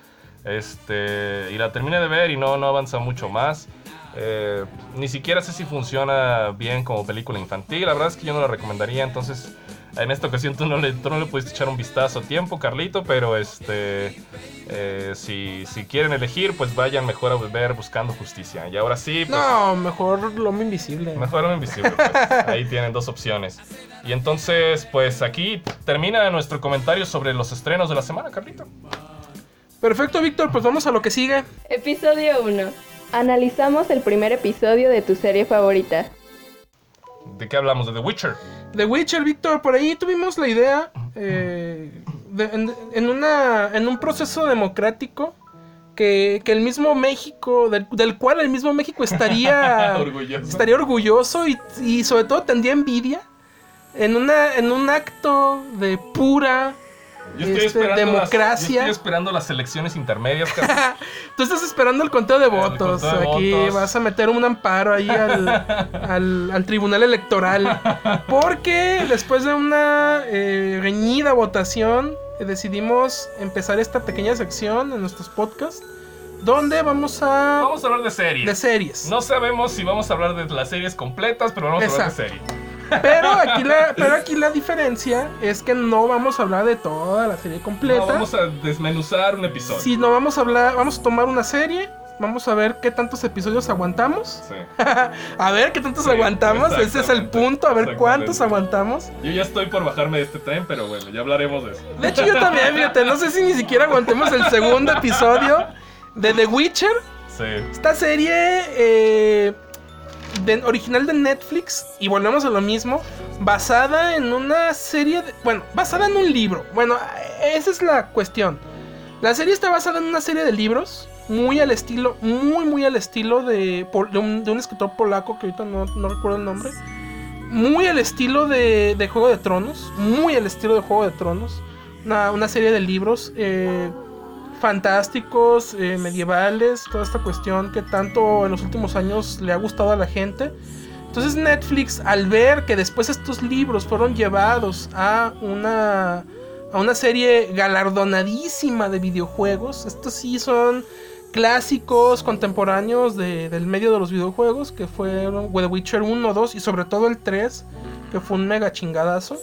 Este, y la terminé de ver y no, no avanza mucho más. Eh, ni siquiera sé si funciona bien como película infantil. La verdad es que yo no la recomendaría, entonces... En esta ocasión tú no, le, tú no le pudiste echar un vistazo a tiempo, Carlito, pero este eh, si, si quieren elegir, pues vayan mejor a ver Buscando Justicia. Y ahora sí, pues... No, mejor Lomo Invisible. Mejor Lomo Invisible, pues. Ahí tienen dos opciones. Y entonces, pues aquí termina nuestro comentario sobre los estrenos de la semana, Carlito. Perfecto, Víctor, pues vamos a lo que sigue. Episodio uno. Analizamos el primer episodio de tu serie favorita. ¿De qué hablamos? ¿De The Witcher? The Witcher, Víctor, por ahí tuvimos la idea eh, de, en, en, una, en un proceso democrático que, que el mismo México, del, del cual el mismo México estaría orgulloso, estaría orgulloso y, y sobre todo tendría envidia en, una, en un acto de pura... Yo estoy, este, democracia. Las, yo estoy esperando las elecciones intermedias. Tú estás esperando el conteo de votos. Conteo de Aquí votos. Vas a meter un amparo ahí al, al, al tribunal electoral. Porque después de una eh, reñida votación, eh, decidimos empezar esta pequeña sección en nuestros podcasts. Donde vamos a... Vamos a hablar de series. De series. No sabemos si vamos a hablar de las series completas, pero vamos Exacto. a hablar de series. Pero aquí, la, pero aquí la diferencia es que no vamos a hablar de toda la serie completa. No, vamos a desmenuzar un episodio. Si no vamos a hablar, vamos a tomar una serie, vamos a ver qué tantos episodios aguantamos. Sí. A ver qué tantos sí, aguantamos, ese es el punto, a ver cuántos aguantamos. Yo ya estoy por bajarme de este tren, pero bueno, ya hablaremos de eso. De hecho yo también, fíjate, no sé si ni siquiera aguantemos el segundo episodio de The Witcher. Sí. Esta serie... Eh, De, original de Netflix, y volvemos a lo mismo, basada en una serie de, bueno, basada en un libro. Bueno, esa es la cuestión. La serie está basada en una serie de libros muy al estilo, muy muy al estilo de, de, un, de un escritor polaco que ahorita no, no recuerdo el nombre. Muy al estilo de, de Juego de Tronos, muy al estilo de Juego de Tronos. Una, una serie de libros eh, fantásticos, eh, medievales, toda esta cuestión que tanto en los últimos años le ha gustado a la gente. Entonces Netflix, al ver que después estos libros fueron llevados a una, a una serie galardonadísima de videojuegos, estos sí son clásicos contemporáneos de, del medio de los videojuegos, que fueron The Witcher uno, dos y sobre todo el tres, que fue un mega chingadazo.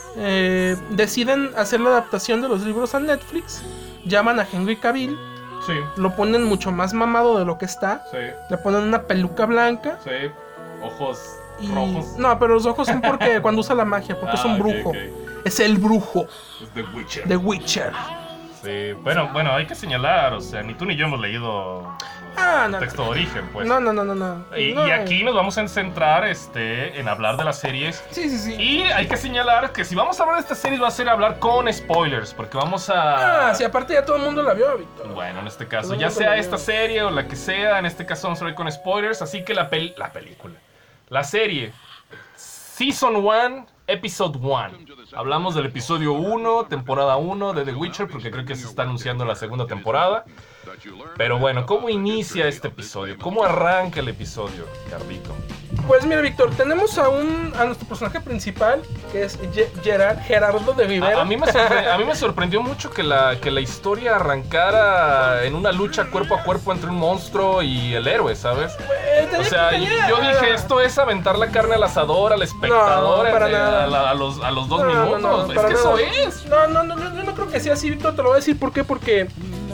Eh, deciden hacer la adaptación de los libros a Netflix. Llaman a Henry Cavill, sí. Lo ponen mucho más mamado de lo que está, sí. Le ponen una peluca blanca, sí. Ojos y... rojos. No, pero los ojos son porque cuando usa la magia, porque ah, es un okay, brujo, okay. Es el brujo. Es The Witcher. The Witcher. Sí, bueno, bueno, hay que señalar, o sea, ni tú ni yo hemos leído ah, el no, texto no. de origen, pues. No, no, no, no, no. Y, no. y aquí nos vamos a centrar este, en hablar de las series. Sí, sí, sí. Y hay que señalar que si vamos a hablar de estas series va a ser hablar con spoilers, porque vamos a... Ah, sí, aparte ya todo el mundo la vio, Víctor. Bueno, en este caso, ya sea esta serie o la que sea, en este caso vamos a hablar con spoilers, así que la, pel- la película, la serie Season uno, Episode uno. Hablamos del episodio uno, temporada uno de The Witcher, porque creo que se está anunciando la segunda temporada. Pero bueno, ¿cómo inicia este episodio? ¿Cómo arranca el episodio, Carlito? Pues mira, Víctor, tenemos a un a nuestro personaje principal, que es Gerard, Gerardo de Rivera. A, a, mí me sorpre- a mí me sorprendió mucho que la, que la historia arrancara en una lucha cuerpo a cuerpo entre un monstruo y el héroe, ¿sabes? Eh, O sea, y yo dije, esto es aventar la carne al asador, al espectador, No, para en- nada. a, la- a los, a los dos No, no, minutos. no, es para que nada. eso es. No, no, no, yo, yo no creo que sea así, Víctor, te lo voy a decir por qué, porque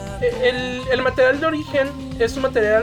el, el material de origen es un material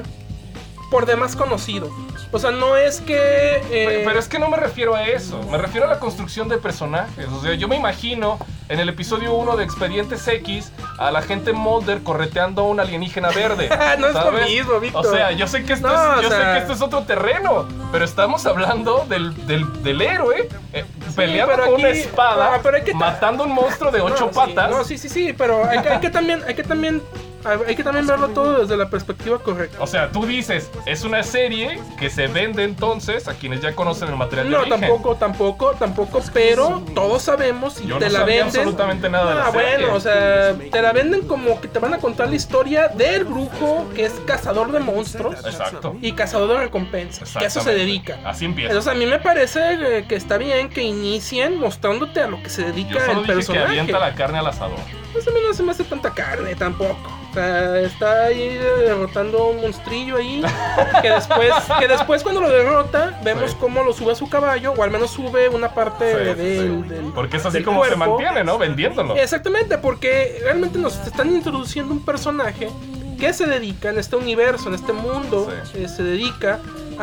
por demás conocido. O sea, no es que... eh, Pero, pero es que no me refiero a eso, me refiero a la construcción de personajes. O sea, yo me imagino en el episodio uno de Expedientes X a la gente Mulder correteando a un alienígena verde. No es lo ¿sabes? mismo, Víctor. O sea, yo sé que esto, No, es, o yo sé sea- que esto es otro terreno, pero estamos hablando del, del, del héroe eh, peleando pero con aquí- una espada, no, pero hay que ta- matando a un monstruo de ocho no, sí, patas. no, sí, sí, sí, pero hay que, hay que también, hay que también, hay que también verlo todo desde la perspectiva correcta. O sea, tú dices, es una serie que se vende entonces a quienes ya conocen el material de No, origen. tampoco, tampoco, tampoco, pero todos sabemos y Yo te no la sabía venden. absolutamente nada de la Ah, serie. bueno, o sea, te la venden como que te van a contar la historia del brujo que es cazador de monstruos Exacto. y cazador de recompensas, que a eso se Exactamente. dedica. Así empieza. Entonces a mí me parece eh, que está bien que inicien mostrándote a lo que se Yo dedica solo el dije que personaje. avienta la carne al asador. Pues a mí no se me hace tanta carne tampoco. O sea, está ahí eh, derrotando un monstrillo ahí. Que después, que después cuando lo derrota, vemos Sí. cómo lo sube a su caballo, o al menos sube una parte Sí, del, sí. del- Porque es así del como se cuerpo. mantiene, ¿no? Vendiéndolo. Exactamente, porque realmente nos están introduciendo un personaje que se dedica en este universo, en este mundo, Sí. eh, se dedica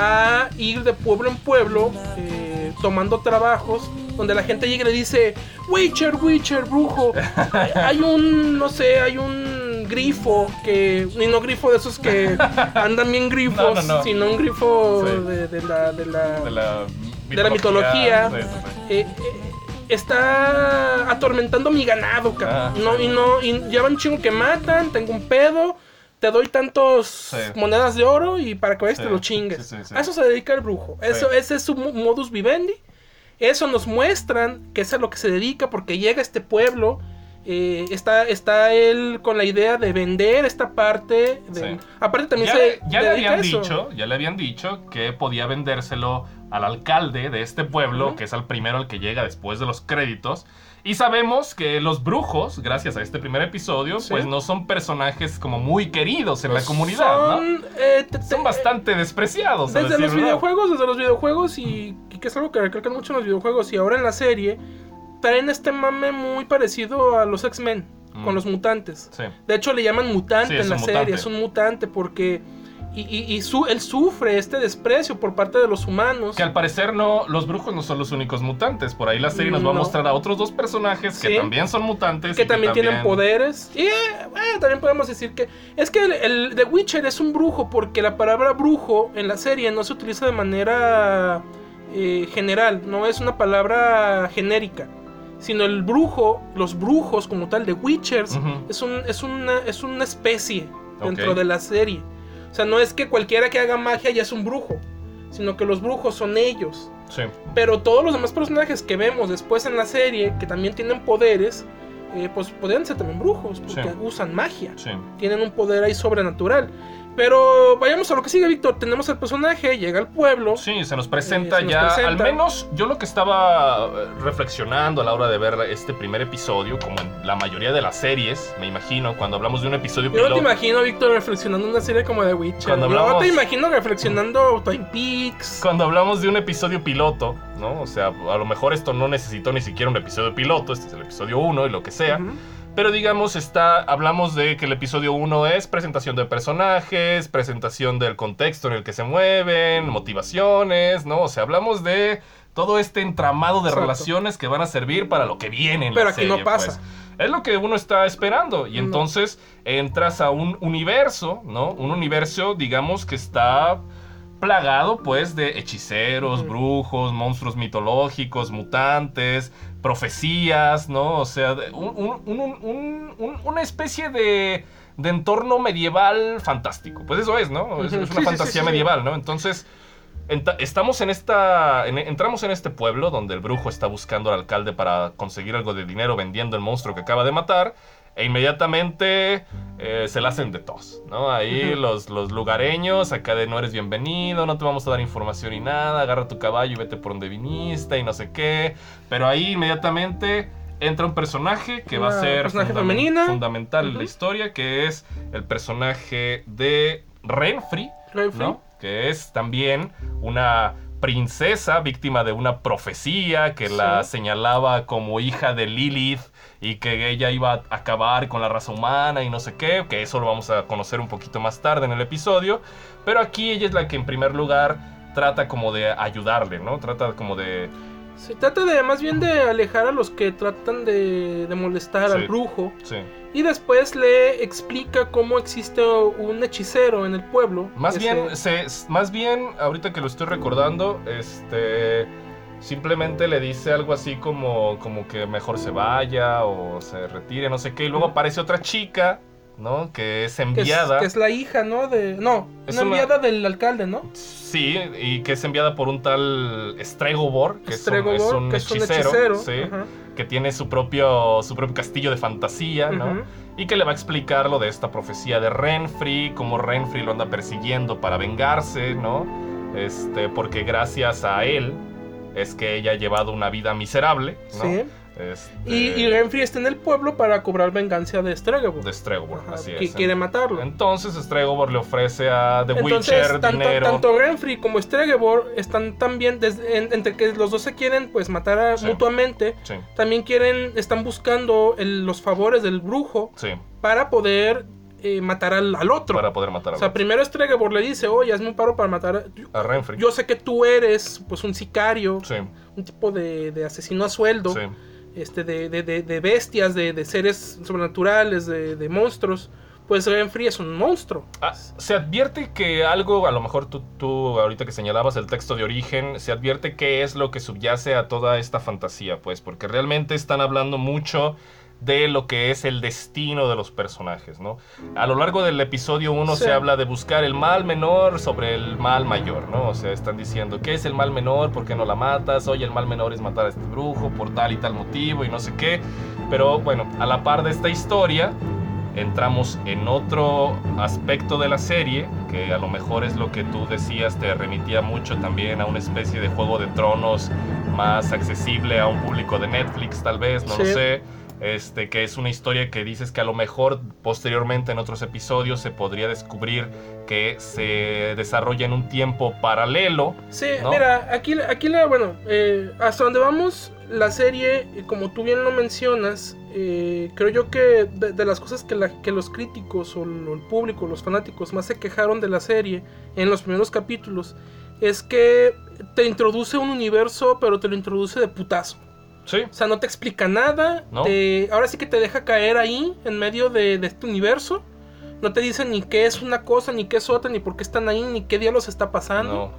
a ir de pueblo en pueblo, eh, tomando trabajos, donde la gente llega y le dice, Witcher, Witcher, brujo, hay un, no sé, hay un grifo, que, y no grifo de esos que andan bien grifos, No, no, no. sino un grifo Sí. de, de la... De la, De la de la mitología. Sí, sí, sí. eh, eh, está atormentando mi ganado, cabrón. Ah, no, sí. y no, y lleva un chingo que matan, tengo un pedo, te doy tantos Sí. monedas de oro y para que vayas Sí, te lo chingues. sí, sí, sí. A eso se dedica el brujo. Eso, ese es su mo- modus vivendi. Eso nos muestran que es a lo que se dedica porque llega a este pueblo. eh, está, está él con la idea de vender esta parte. De, Sí. Aparte también Ya, se le- ya le dedica a habían eso. dicho, ya le habían dicho que podía vendérselo al alcalde de este pueblo, Ujú. que es el primero al que llega después de los créditos. Y sabemos que los brujos, gracias a este primer episodio, Sí. pues no son personajes como muy queridos en la Pues comunidad, ¿no? son, eh, te- te- Son bastante despreciados. a Desde decir los verdad. videojuegos, desde los videojuegos y, y que es algo que recalcan mucho en los videojuegos y ahora en la serie, traen este mame muy parecido a los X-Men, Mm. con los mutantes. Sí. De hecho le llaman mutante Sí, es en la un serie, mutante. es un mutante porque... Y, y, y su, él sufre este desprecio por parte de los humanos. Que al parecer no, los brujos no son los únicos mutantes. Por ahí la serie nos va a No. mostrar a otros dos personajes que Sí. también son mutantes. Que y también tienen poderes. Y eh, bueno, también podemos decir que es que el, el The Witcher es un brujo porque la palabra brujo en la serie no se utiliza de manera eh, general, no es una palabra genérica, sino el brujo, los brujos como tal, The Witchers, Ujú. es, un, es, una, es una especie dentro Ok. de la serie. O sea, no es que cualquiera que haga magia ya es un brujo, sino que los brujos son ellos. Sí. Pero todos los demás personajes que vemos después en la serie, que también tienen poderes, eh, pues podrían ser también brujos, porque Sí. usan magia. Sí. Tienen un poder ahí sobrenatural. Pero vayamos a lo que sigue, Víctor. Tenemos el personaje, llega al pueblo. Sí, se nos presenta Eh, se nos ya, presenta. al menos yo lo que estaba eh, reflexionando a la hora de ver este primer episodio, como en la mayoría de las series, me imagino, cuando hablamos de un episodio Yo no te piloto. imagino, Víctor, reflexionando una serie como The Witcher. Cuando Yo hablamos- te imagino reflexionando Twin Peaks. Cuando hablamos de un episodio piloto, ¿no? O sea, a lo mejor esto no necesitó ni siquiera un episodio piloto, este es el episodio uno y lo que sea. Ujú. Pero digamos, está, hablamos de que el episodio uno es presentación de personajes, presentación del contexto en el que se mueven, motivaciones, ¿no? O sea, hablamos de todo este entramado de Exacto. relaciones que van a servir para lo que viene en Pero la aquí serie. no pasa. pues. Es lo que uno está esperando. Y No. entonces entras a un universo, ¿no? Un universo, digamos, que está plagado, pues, de hechiceros, Ujú. brujos, monstruos mitológicos, mutantes, profecías, ¿no? O sea, de- un- un- un- un- un- una especie de, de entorno medieval fantástico. Pues eso es, ¿no? Es, Ujú. es una Sí, sí, fantasía sí, sí, sí. medieval, ¿no? Entonces, ent- estamos en esta... En, entramos en este pueblo donde el brujo está buscando al alcalde para conseguir algo de dinero vendiendo el monstruo que acaba de matar. E inmediatamente eh, se la hacen de tos, ¿no? Ahí uh-huh. los, los lugareños, acá de no eres bienvenido, no te vamos a dar información ni nada, agarra tu caballo y vete por donde viniste y no sé qué. Pero ahí inmediatamente entra un personaje que Una va a ser funda- fundamental uh-huh. en la historia, que es el personaje de Renfri, Renfri. ¿no? Que es también una princesa víctima de una profecía que sí. la señalaba como hija de Lilith y que ella iba a acabar con la raza humana y no sé qué, que eso lo vamos a conocer un poquito más tarde en el episodio, pero aquí ella es la que en primer lugar trata como de ayudarle, ¿no? Trata como de... Se trata de más bien de alejar a los que tratan de, de molestar sí. al brujo. Sí. Y después le explica cómo existe un hechicero en el pueblo. Más bien, se, más bien, ahorita que lo estoy recordando, este... simplemente le dice algo así como, como que mejor se vaya o se retire, no sé qué. Y luego aparece otra chica, ¿no? Que es enviada. Que es, que es la hija, ¿no? De, no, es una enviada una... del alcalde, ¿no? Sí, y que es enviada por un tal Stregobor, que, Stregobor, es, un, es un que hechicero, es un hechicero ¿sí? uh-huh. que tiene su propio, su propio castillo de fantasía, ¿no? Uh-huh. Y que le va a explicar lo de esta profecía de Renfri, cómo Renfri lo anda persiguiendo para vengarse, ¿no? Este, porque gracias a él es que ella ha llevado una vida miserable, ¿no? Sí. Este... Y, y Renfri está en el pueblo para cobrar venganza de Stregobor. De Stregobor, Ajá, así que es. Que quiere matarlo. Entonces Stregobor le ofrece a The Entonces, Witcher tanto, dinero. Tanto Renfri como Stregobor están también, desde, en, entre que los dos se quieren pues matar a, sí. mutuamente, sí. también quieren, están buscando el, los favores del brujo sí. para poder... Eh, matar al, al otro. Para poder matar al O sea, otro. primero Stregobor le dice, oye, hazme un paro para matar a, a Renfri. Yo sé que tú eres, pues, un sicario, sí. un tipo de, de asesino a sueldo, sí. este, de, de, de, de bestias, de, de seres sobrenaturales, de, de monstruos. Pues Renfri es un monstruo. Ah, se advierte que algo, a lo mejor tú, tú ahorita que señalabas el texto de origen, se advierte qué es lo que subyace a toda esta fantasía, pues, porque realmente están hablando mucho de lo que es el destino de los personajes, ¿no? A lo largo del episodio uno sí. se habla de buscar el mal menor sobre el mal mayor, ¿no? O sea, están diciendo, ¿qué es el mal menor? ¿Por qué no la matas? Oye, el mal menor es matar a este brujo por tal y tal motivo y no sé qué. Pero bueno, a la par de esta historia, entramos en otro aspecto de la serie, que a lo mejor es lo que tú decías, te remitía mucho también a una especie de Juego de Tronos más accesible a un público de Netflix, tal vez, no sí. lo sé. Este, que es una historia que dices que a lo mejor posteriormente en otros episodios se podría descubrir que se desarrolla en un tiempo paralelo. Sí, ¿no? Mira, aquí, aquí la, bueno, eh, hasta donde vamos, la serie, como tú bien lo mencionas, eh, creo yo que de, de las cosas que, la, que los críticos o el público, los fanáticos más se quejaron de la serie en los primeros capítulos, es que te introduce un universo, pero te lo introduce de putazo. Sí. O sea, no te explica nada. ¿No? Te, ahora sí que te deja caer ahí, en medio de, de este universo. No te dice ni qué es una cosa, ni qué es otra, ni por qué están ahí, ni qué diablos está pasando. No.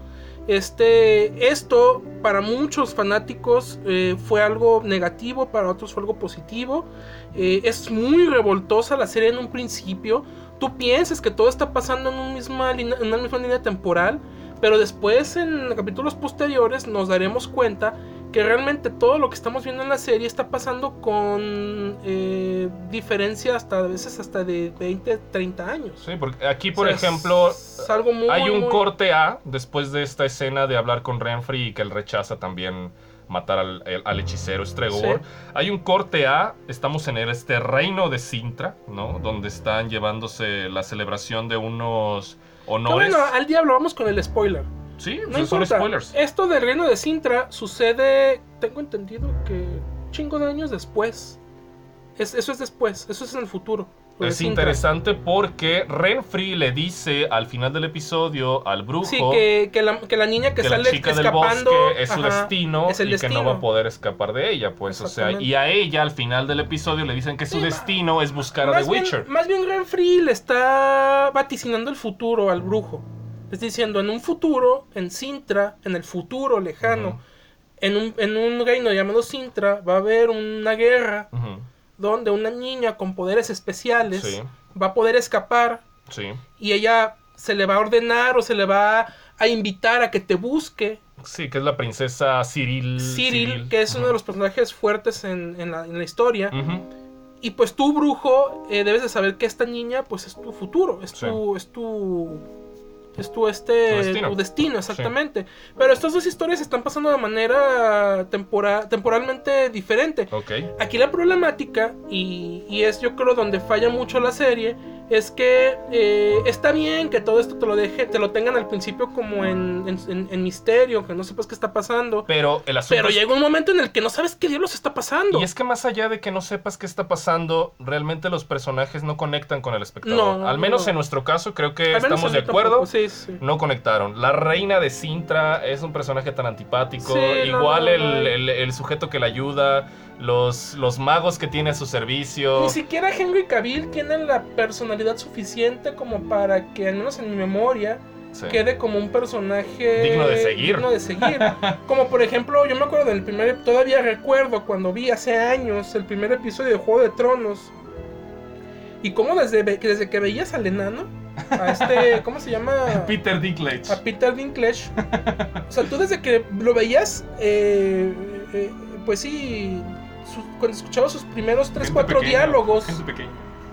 Este, esto, para muchos fanáticos, eh, fue algo negativo, para otros fue algo positivo. Eh, es muy revoltosa la serie en un principio. Tú piensas que todo está pasando en, un misma línea, en una misma línea temporal, pero después, en capítulos posteriores, nos daremos cuenta que realmente todo lo que estamos viendo en la serie está pasando con eh, diferencia hasta a veces hasta de veinte, treinta años. Sí, porque aquí, por o sea, ejemplo, es algo muy, hay un muy... corte A después de esta escena de hablar con Renfri y que él rechaza también matar al, el, al hechicero Stregobor. Sí. Hay un corte A, estamos en el, este reino de Sintra, ¿no? Donde están llevándose la celebración de unos honores. Bueno, al diablo, vamos con el spoiler. Sí, no son importa. spoilers. Esto del reino de Sintra sucede, tengo entendido que chingo de años después. Es, eso es después, eso es en el futuro. Es interesante porque Renfri le dice al final del episodio al brujo sí, que, que, la, que la niña que, que sale la chica escapando del bosque es su ajá, destino es el y destino. que no va a poder escapar de ella, pues, o sea, y a ella al final del episodio le dicen que su sí, destino es buscar a The bien, Witcher. Más bien Renfri le está vaticinando el futuro al brujo. Es diciendo, en un futuro, en Sintra, en el futuro lejano, uh-huh. en, un, en un reino llamado Sintra, va a haber una guerra uh-huh. donde una niña con poderes especiales sí. va a poder escapar sí. y ella se le va a ordenar o se le va a invitar a que te busque. Sí, que es la princesa Cyril. Cyril, Cyril. que es uh-huh. uno de los personajes fuertes en, en, la, en la historia. Uh-huh. Y pues tú, brujo, eh, debes de saber que esta niña pues es tu futuro, es sí. tu... Es tu Es tu, este, tu destino. tu destino, exactamente. Sí. Pero estas dos historias están pasando de manera tempora, temporalmente diferente. Okay. Aquí la problemática, y, y es yo creo donde falla mucho la serie, es que eh, está bien que todo esto te lo deje, te lo tengan al principio como en, en, en, en misterio, que no sepas qué está pasando. Pero el asunto Pero es... llega un momento en el que no sabes qué diablos está pasando. Y es que más allá de que no sepas qué está pasando, realmente los personajes no conectan con el espectador. No, Al menos no. en nuestro caso, creo que Al menos estamos a de mí acuerdo. tampoco, sí, sí. No conectaron. La reina de Sintra es un personaje tan antipático. Sí, Igual no, no, el, no. el, el sujeto que la ayuda. Los, los magos que tiene a su servicio. Ni siquiera Henry Cavill tiene la personalidad suficiente como para que, al menos en mi memoria, sí. quede como un personaje digno de seguir. Digno de seguir. Como por ejemplo, yo me acuerdo del primer, todavía recuerdo cuando vi hace años el primer episodio de Juego de Tronos. Y cómo desde, desde que veías al enano, a este, ¿cómo se llama? Peter Dinklage. A Peter Dinklage. O sea, tú desde que lo veías, eh, eh, pues sí, su, cuando escuchabas sus primeros tres, cuatro diálogos. Gente pequeña.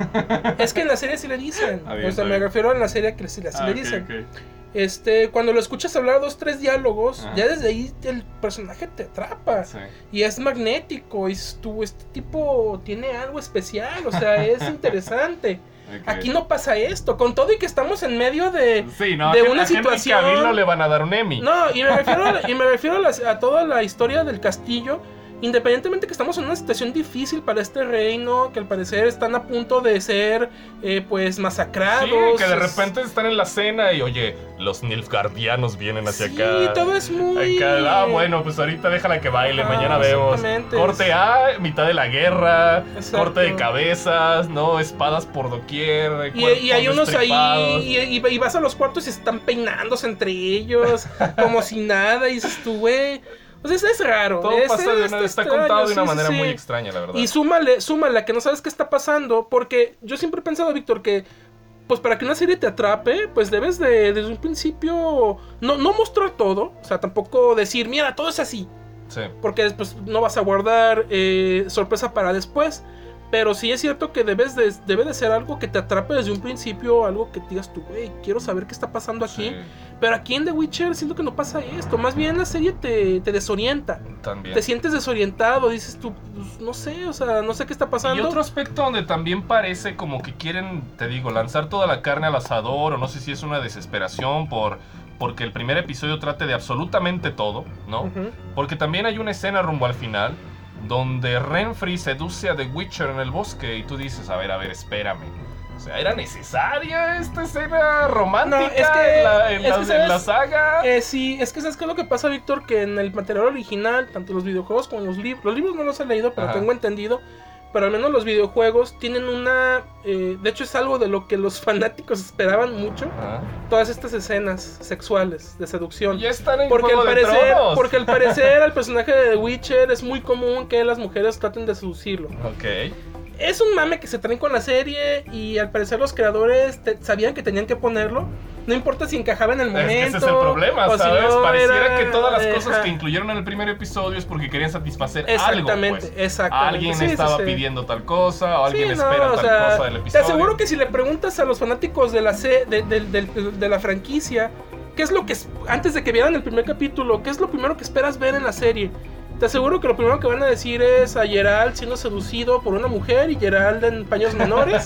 Es que en la serie sí le dicen. Ah, bien, o sea, me bien. refiero a la serie que sí, sí ah, le okay, dicen. okay. Este, cuando lo escuchas hablar dos, tres diálogos, Ajá. ya desde ahí el personaje te atrapa. Sí. Y es magnético. Y tú, este tipo tiene algo especial. O sea, es interesante. Okay. Aquí no pasa esto. Con todo y que estamos en medio de, sí, no, de a una a situación. A Henry Cavill no le van a dar un Emmy. No, y me refiero, a, y me refiero a, la, a toda la historia del castillo. Independientemente que estamos en una situación difícil para este reino, que al parecer están a punto de ser eh, pues masacrados. Sí, que de repente están en la cena y oye, los Nilfgaardianos vienen hacia sí, acá. Sí, todo es muy... Acá, ah, bueno, pues ahorita déjala que baile, ah, mañana vemos. Corte A, mitad de la guerra, exacto. Corte de cabezas, no, espadas por doquier. Y, y hay unos ahí, y, y, y vas a los cuartos y están peinándose entre ellos, como si nada, y dices tú, güey... Pues es, es raro. Todo es, pasa de una, es está extraño, contado de una sí, manera sí, muy sí. extraña, la verdad. Y súmale, súmale a que no sabes qué está pasando, porque yo siempre he pensado, Víctor, que pues para que una serie te atrape, pues debes de desde un principio no, no mostrar todo, o sea, tampoco decir, mira, todo es así. Sí. Porque después no vas a guardar eh, sorpresa para después. Pero sí es cierto que debes de, debe de ser algo que te atrape desde un principio, algo que te digas tú, güey, quiero saber qué está pasando aquí. Sí. Pero aquí en The Witcher siento que no pasa esto. Más bien la serie te, te desorienta. También. Te sientes desorientado, dices tú, pues, no sé, o sea, no sé qué está pasando. Y otro aspecto donde también parece como que quieren, te digo, lanzar toda la carne al asador, o no sé si es una desesperación por... porque el primer episodio trate de absolutamente todo, ¿no? Uh-huh. Porque también hay una escena rumbo al final donde Renfri seduce a The Witcher en el bosque y tú dices, a ver, a ver, espérame. O sea, ¿era necesaria esta escena romántica no, es que, en, la, en, es la, que sabes, en la saga? Eh, sí, es que ¿sabes qué es lo que pasa, Víctor? Que en el material original, tanto los videojuegos como los libros, los libros no los he leído, pero Ajá. tengo entendido, pero al menos los videojuegos tienen una... Eh, de hecho es algo de lo que los fanáticos esperaban mucho. Ajá. Todas estas escenas sexuales de seducción. Ya están en porque Juego al de parecer, Tronos. Porque al parecer al personaje de The Witcher es muy común que las mujeres traten de seducirlo. Ok. Es un mame que se traen con la serie y al parecer los creadores te, sabían que tenían que ponerlo. No importa si encajaba en el momento. Es que ese es el problema, ¿sabes? Si no Pareciera era... que todas las Deja. cosas que incluyeron en el primer episodio es porque querían satisfacer exactamente, algo, pues. Exactamente, Alguien sí, estaba sí, sí. pidiendo tal cosa, o alguien sí, espera no, tal sea, cosa del episodio. Te aseguro que si le preguntas a los fanáticos de la, C, de, de, de, de, de la franquicia, ¿qué es lo que, antes de que vieran el primer capítulo, qué es lo primero que esperas ver en la serie? Te aseguro que lo primero que van a decir es a Geralt siendo seducido por una mujer y Geralt en paños menores,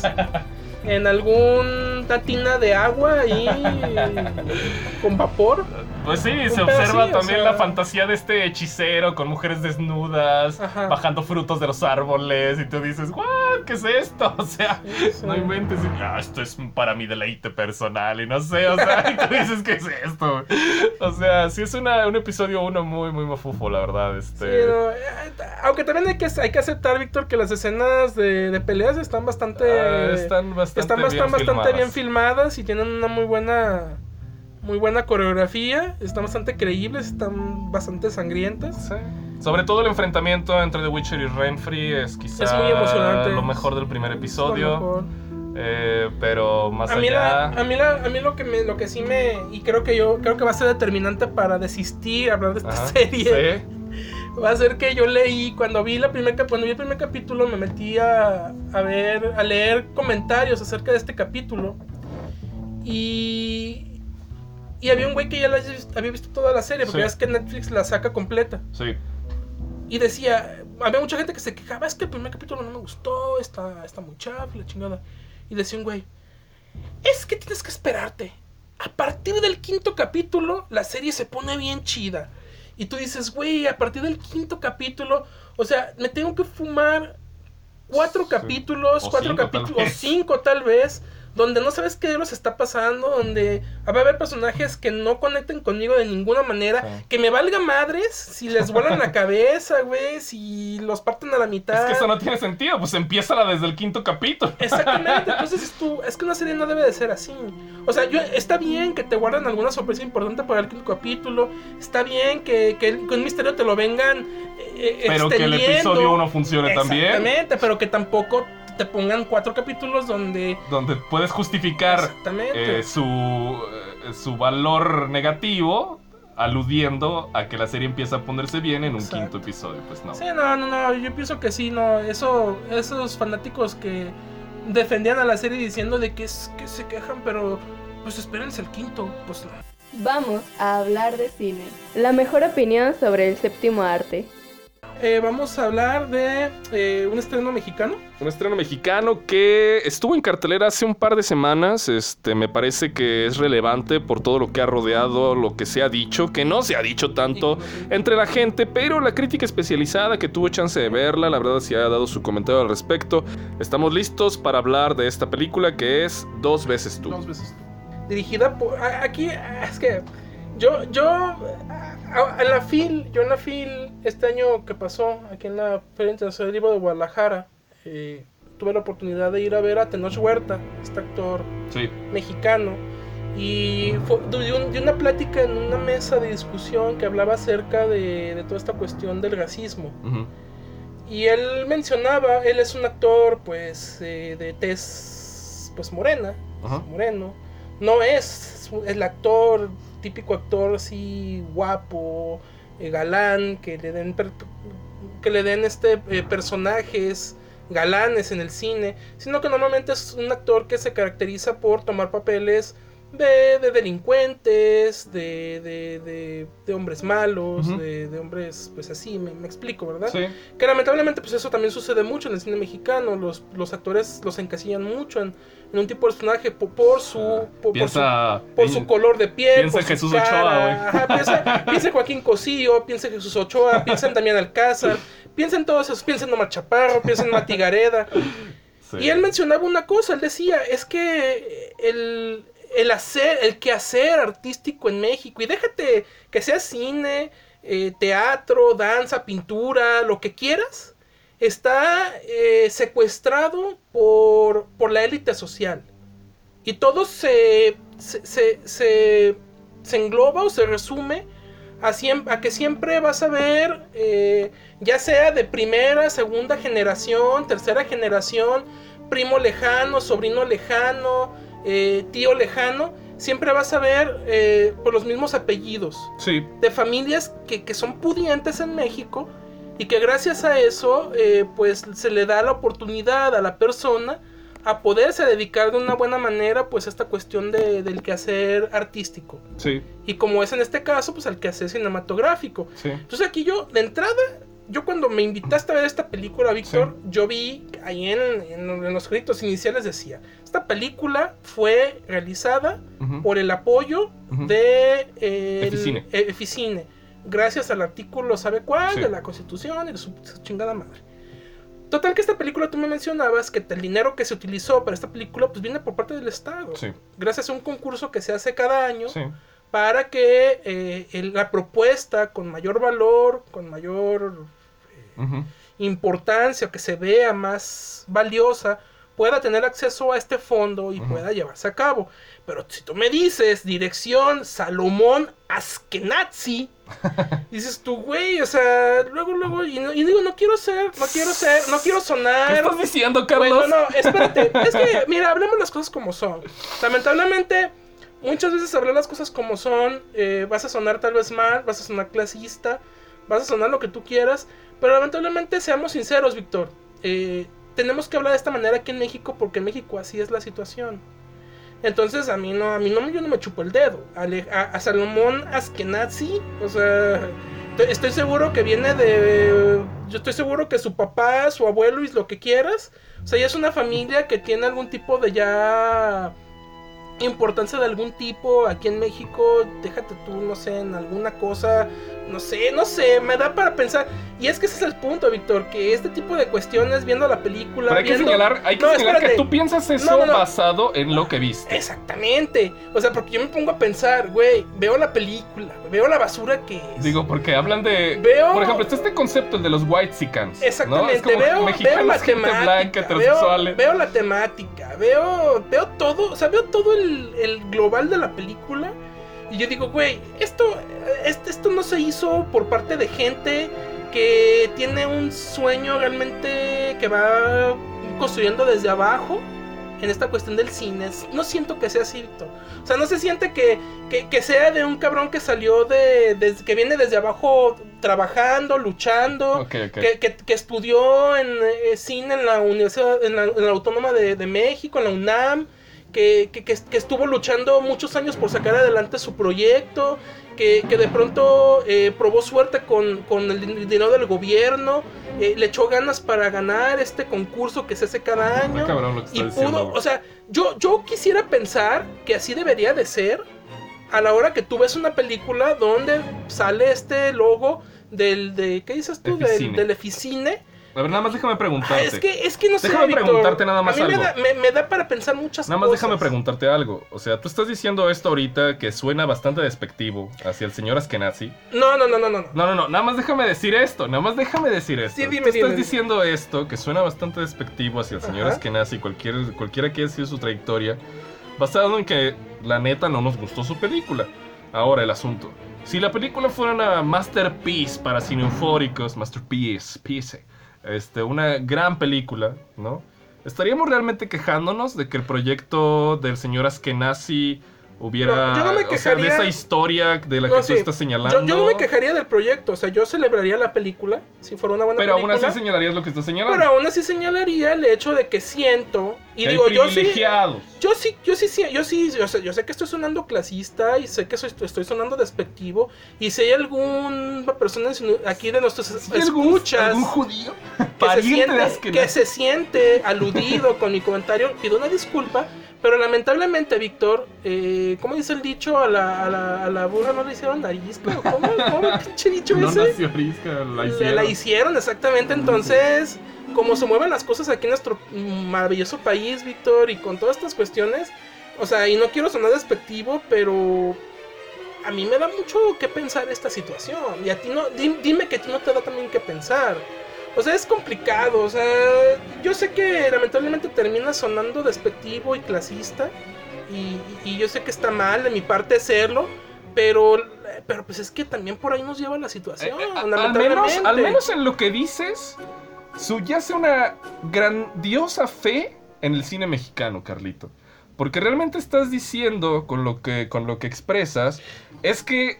en alguna tina de agua ahí con vapor. Pues sí, se observa así, también o sea... la fantasía de este hechicero con mujeres desnudas, Ajá. bajando frutos de los árboles, y tú dices, ¿what? ¿Qué es esto? O sea, sí, sí. no inventes, ah, esto es para mi deleite personal, y no sé, o sea, y tú dices, ¿qué es esto? O sea, sí es una, un episodio uno muy, muy mafufo, la verdad. Este... Sí, no, aunque también hay que, hay que aceptar, Víctor, que las escenas de, de peleas están bastante... Ah, están bastante, están bien, bastante, filmadas. bastante bien filmadas y tienen una muy buena... Muy buena coreografía, están bastante creíbles, están bastante sangrientas. Sí. Sobre todo el enfrentamiento entre The Witcher y Renfri es quizá es muy emocionante. Lo mejor del primer episodio. Mejor. Eh, pero más a mí allá... La, a, mí la, a mí lo que me, lo que sí me... Y creo que yo creo que va a ser determinante para desistir, hablar de esta Ajá, serie. ¿sí? Va a ser que yo leí, cuando vi, la primer, cuando vi el primer capítulo, me metí a, a ver, a leer comentarios acerca de este capítulo. Y... Y había un güey que ya la había visto toda la serie, porque sí. ya es que Netflix la saca completa. Sí. Y decía, había mucha gente que se quejaba, es que el primer capítulo no me gustó, está, está muy chafa, la chingada. Y decía un güey, es que tienes que esperarte. A partir del quinto capítulo, la serie se pone bien chida. Y tú dices, güey, a partir del quinto capítulo, o sea, me tengo que fumar cuatro sí. capítulos, o cuatro cinco, capítulos, o cinco tal vez, donde no sabes qué los está pasando, donde va a haber personajes que no conecten conmigo de ninguna manera, sí. que me valga madres si les vuelan la cabeza, güey, si los parten a la mitad. Es que eso no tiene sentido, pues empieza desde el quinto capítulo. Exactamente, entonces es, tú, es que una serie no debe de ser así. O sea, yo, está bien que te guarden alguna sorpresa importante para el quinto capítulo, está bien que, que, el, que un misterio te lo vengan eh, pero que el episodio uno funcione también. Exactamente, pero que tampoco te pongan cuatro capítulos donde... Donde puedes justificar eh, su, eh, su valor negativo aludiendo a que la serie empieza a ponerse bien en un Exacto. quinto episodio, pues no. Sí, no, no, no, yo pienso que sí, no, eso, esos fanáticos que defendían a la serie diciendo de que, es, que se quejan, pero pues espérense el quinto, pues no. Vamos a hablar de cine, la mejor opinión sobre el séptimo arte. Eh, vamos a hablar de eh, un estreno mexicano. Un estreno mexicano que estuvo en cartelera hace un par de semanas. Este, me parece que es relevante por todo lo que ha rodeado, lo que se ha dicho, que no se ha dicho tanto entre la gente, pero la crítica especializada que tuvo chance de verla, la verdad sí ha dado su comentario al respecto. Estamos listos para hablar de esta película que es Dos veces tú. Dos veces tú. Dirigida por... Aquí, es que... Yo, yo... En la FIL, yo en la FIL, este año que pasó, aquí en la Feria Internacional del Libro de Guadalajara, eh, tuve la oportunidad de ir a ver a Tenoch Huerta, este actor sí. mexicano, y fue de, un, de una plática en una mesa de discusión que hablaba acerca de, de toda esta cuestión del racismo. Uh-huh. Y él mencionaba, él es un actor pues eh, de tez pues morena, uh-huh. moreno, no es el actor... típico actor así guapo, eh, galán, que le den per, que le den este eh, personajes galanes en el cine, sino que normalmente es un actor que se caracteriza por tomar papeles de, de delincuentes, de, de, de, de hombres malos, uh-huh. de, de hombres pues así, me, me explico, ¿verdad? Sí. Que lamentablemente pues eso también sucede mucho en el cine mexicano, los, los actores los encasillan mucho en, en un tipo de personaje por, por su por, piensa, por, su, por su color de piel, piensa por Jesús cara, Ochoa, güey. Ajá, piensa, piensa Joaquín Cosío, piensa Jesús Ochoa, piensa en Damián Alcázar, piensa en todos esos, piensa en Omar Chaparro, piensa en Mati Gareda. Sí. Y él mencionaba una cosa, él decía, es que el el hacer, el quehacer artístico en México, y déjate que sea cine, eh, teatro, danza, pintura, lo que quieras, está eh, secuestrado por, por la élite social. Y todo se, se, se, se, se engloba o se resume a, siem- a que siempre vas a ver, eh, ya sea de primera, segunda generación, tercera generación, primo lejano, sobrino lejano, Eh, tío lejano, siempre vas a ver eh, por los mismos apellidos sí. de familias que, que son pudientes en México y que gracias a eso eh, pues se le da la oportunidad a la persona a poderse dedicar de una buena manera pues a esta cuestión de, del quehacer artístico sí. y como es en este caso pues al quehacer cinematográfico sí. Entonces aquí yo de entrada yo cuando me invitaste a ver esta película, Víctor, sí. yo vi ahí en, en, en los créditos iniciales decía, esta película fue realizada uh-huh. por el apoyo uh-huh. de eh, Eficine. El, Eficine, gracias al artículo sabe cuál, sí. de la Constitución y de su, su chingada madre. Total que esta película tú me mencionabas que el dinero que se utilizó para esta película pues viene por parte del Estado, sí. gracias a un concurso que se hace cada año. Sí. Para que eh, el, la propuesta con mayor valor, con mayor eh, uh-huh. importancia, que se vea más valiosa, pueda tener acceso a este fondo y uh-huh. pueda llevarse a cabo. Pero si tú me dices, dirección Salomón Askenazi, dices tú, güey, o sea, luego, luego, y, no, y digo, no quiero ser, no quiero ser, no quiero sonar. ¿Qué estás diciendo, Carlos? Güey, no, no, espérate, es que, mira, hablemos las cosas como son. Lamentablemente, muchas veces hablar las cosas como son, eh, vas a sonar tal vez mal, vas a sonar clasista, vas a sonar lo que tú quieras, pero lamentablemente, seamos sinceros, Víctor, eh, tenemos que hablar de esta manera aquí en México porque en México así es la situación. Entonces a mí no, a mí no, yo no me chupo el dedo. A, a, a Salomón Askenazi, o sea, estoy seguro que viene de, yo estoy seguro que su papá, su abuelo y lo que quieras, o sea, ya es una familia que tiene algún tipo de ya importancia de algún tipo aquí en México. Déjate tú, no sé, en alguna cosa, no sé, no sé, me da para pensar. Y es que ese es el punto, Víctor, que este tipo de cuestiones, viendo la película, pero hay viendo... que señalar, hay que no, señalar espérate. que tú piensas eso no, no, no. basado en lo que viste. Exactamente, o sea, porque yo me pongo a pensar, güey, veo la película, veo la basura que es. Digo, porque hablan de, veo... por ejemplo, está este concepto, el de los whitexicans. Exactamente, ¿no? Es como veo, veo la gente temática, blanca, heterosexual. veo, veo la temática, veo, veo todo, o sea, veo todo el, el global de la película. Y yo digo, güey, esto, esto, esto no se hizo por parte de gente que tiene un sueño realmente que va construyendo desde abajo en esta cuestión del cine. No siento que sea así, Víctor. O sea, no se siente que, que, que sea de un cabrón que salió de, de... que viene desde abajo trabajando, luchando. Okay, okay. Que, que, que estudió en eh, cine en la Universidad, en la, en la Autónoma de, de México, en la UNAM. Que, que, que, que estuvo luchando muchos años por sacar adelante su proyecto, que, que de pronto eh, probó suerte con, con el dinero del gobierno, eh, le echó ganas para ganar este concurso que se hace cada año. Ah, cabrón, lo que y está pudo, diciendo, o sea, yo, yo quisiera pensar que así debería de ser a la hora que tú ves una película donde sale este logo del, de, ¿qué dices tú? Del, del Eficine. A ver, nada más déjame preguntarte. Ah, es que, es que no sé, Déjame Víctor, preguntarte nada más a mí algo. Me da, me, me da para pensar muchas nada más cosas. déjame preguntarte algo. O sea, tú estás diciendo esto ahorita que suena bastante despectivo hacia el señor Askenazi. No, no, no, no, no. No, no, no. Nada más déjame decir esto. Nada más déjame decir esto. Sí, dime, tú estás dime. diciendo esto que suena bastante despectivo hacia el señor Ajá. Askenazi, cualquier, cualquiera que haya sido su trayectoria, basado en que la neta no nos gustó su película. Ahora el asunto. Si la película fuera una masterpiece para cineufóricos, masterpiece, piece, este, una gran película, ¿no? ¿Estaríamos realmente quejándonos de que el proyecto del señor Askenazi hubiera, No, yo no me o sea, de quejaría- esa historia de la No, que sí. tú estás señalando? Yo, yo no me quejaría del proyecto, o sea, yo celebraría la película si fuera una buena Pero aún película. así señalarías lo que estás señalando. Pero aún así señalaría el hecho de que siento y Que hay digo, yo sí, privilegiados. yo sí, yo sí, sí, yo sí, yo sé, yo sé que estoy sonando clasista y sé que soy- estoy sonando despectivo y si hay alguna persona en- aquí de nuestros ¿Sí, algún- escuchas ¿Algún judío? que se, Pariente de siente, Askenazi. que se siente aludido con mi comentario, pido una disculpa, pero lamentablemente, Víctor, eh, ¿cómo dice el dicho? A la, a la, a la burra no le hicieron nariz, pero ¿cómo, cómo el pinche dicho No ese? nació arisca, la Le- hicieron. La hicieron, exactamente. Entonces, como se mueven las cosas aquí en nuestro maravilloso país, Víctor, y con todas estas cuestiones, o sea, y no quiero sonar despectivo, pero a mí me da mucho que pensar esta situación. Y a ti no, di- dime que a ti no te da también que pensar. O sea, es complicado, o sea, yo sé que lamentablemente termina sonando despectivo y clasista, y, y yo sé que está mal de mi parte hacerlo, pero, pero pues es que también por ahí nos lleva la situación, Eh, eh, a- al, lamentablemente. menos, al menos en lo que dices, subyace una grandiosa fe en el cine mexicano, Carlito. Porque realmente estás diciendo con lo que, con lo que expresas, es que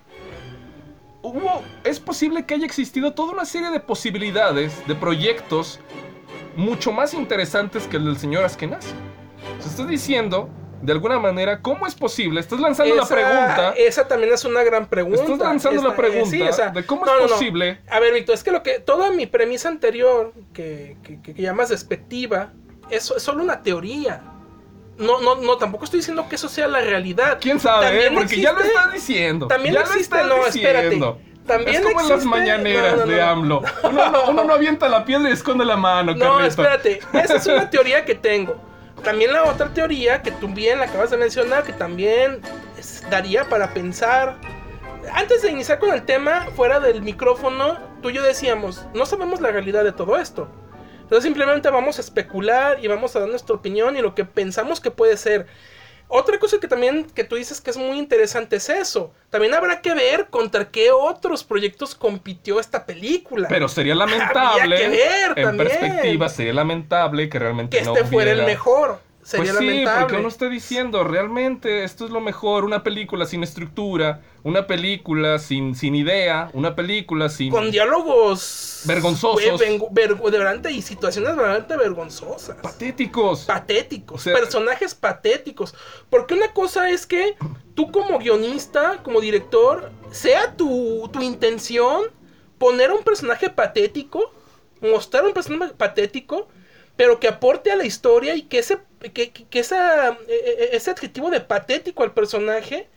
hubo, es posible que haya existido toda una serie de posibilidades, de proyectos mucho más interesantes que el del señor Askenazi. O sea, estás diciendo, de alguna manera, ¿cómo es posible? Estás lanzando esa, la pregunta. Esa también es una gran pregunta. Estás lanzando Esta- la pregunta sí, o sea, de cómo no, es no, no. posible. A ver, Víctor, es que lo que toda mi premisa anterior, que, que, que llamas despectiva, es, es solo una teoría. No, no, no, tampoco estoy diciendo que eso sea la realidad. ¿Quién sabe? También eh? Porque ya lo existe- estás diciendo. También ya existe, lo estás no, espérate. diciendo. También es como en las existe- mañaneras no, no, de no. AMLO. Uno, no, uno no avienta la piedra y esconde la mano, No, Carlito. espérate, esa es una teoría que tengo. También la otra teoría que tú bien la acabas de mencionar, que también es- daría para pensar. Antes de iniciar con el tema, fuera del micrófono, tú y yo decíamos, no sabemos la realidad de todo esto. Entonces simplemente vamos a especular y vamos a dar nuestra opinión y lo que pensamos que puede ser. Otra cosa que también que tú dices que es muy interesante es eso. También habrá que ver contra qué otros proyectos compitió esta película. Pero sería lamentable, Habría que ver en también. perspectiva, sería lamentable que realmente que no este fuera hubiera... el mejor. Sería Pues sí, lamentable. porque uno está diciendo, realmente esto es lo mejor, una película sin estructura, una película sin, sin idea, una película sin... Con diálogos... Vergonzosos. Ver, ver, de verdad, y situaciones verdaderamente vergonzosas. Patéticos. Patéticos. O sea, personajes patéticos. Porque una cosa es que tú como guionista, como director, sea tu, tu intención poner a un personaje patético, mostrar un personaje patético, pero que aporte a la historia y que ese, que, que, que esa, ese adjetivo de patético al personaje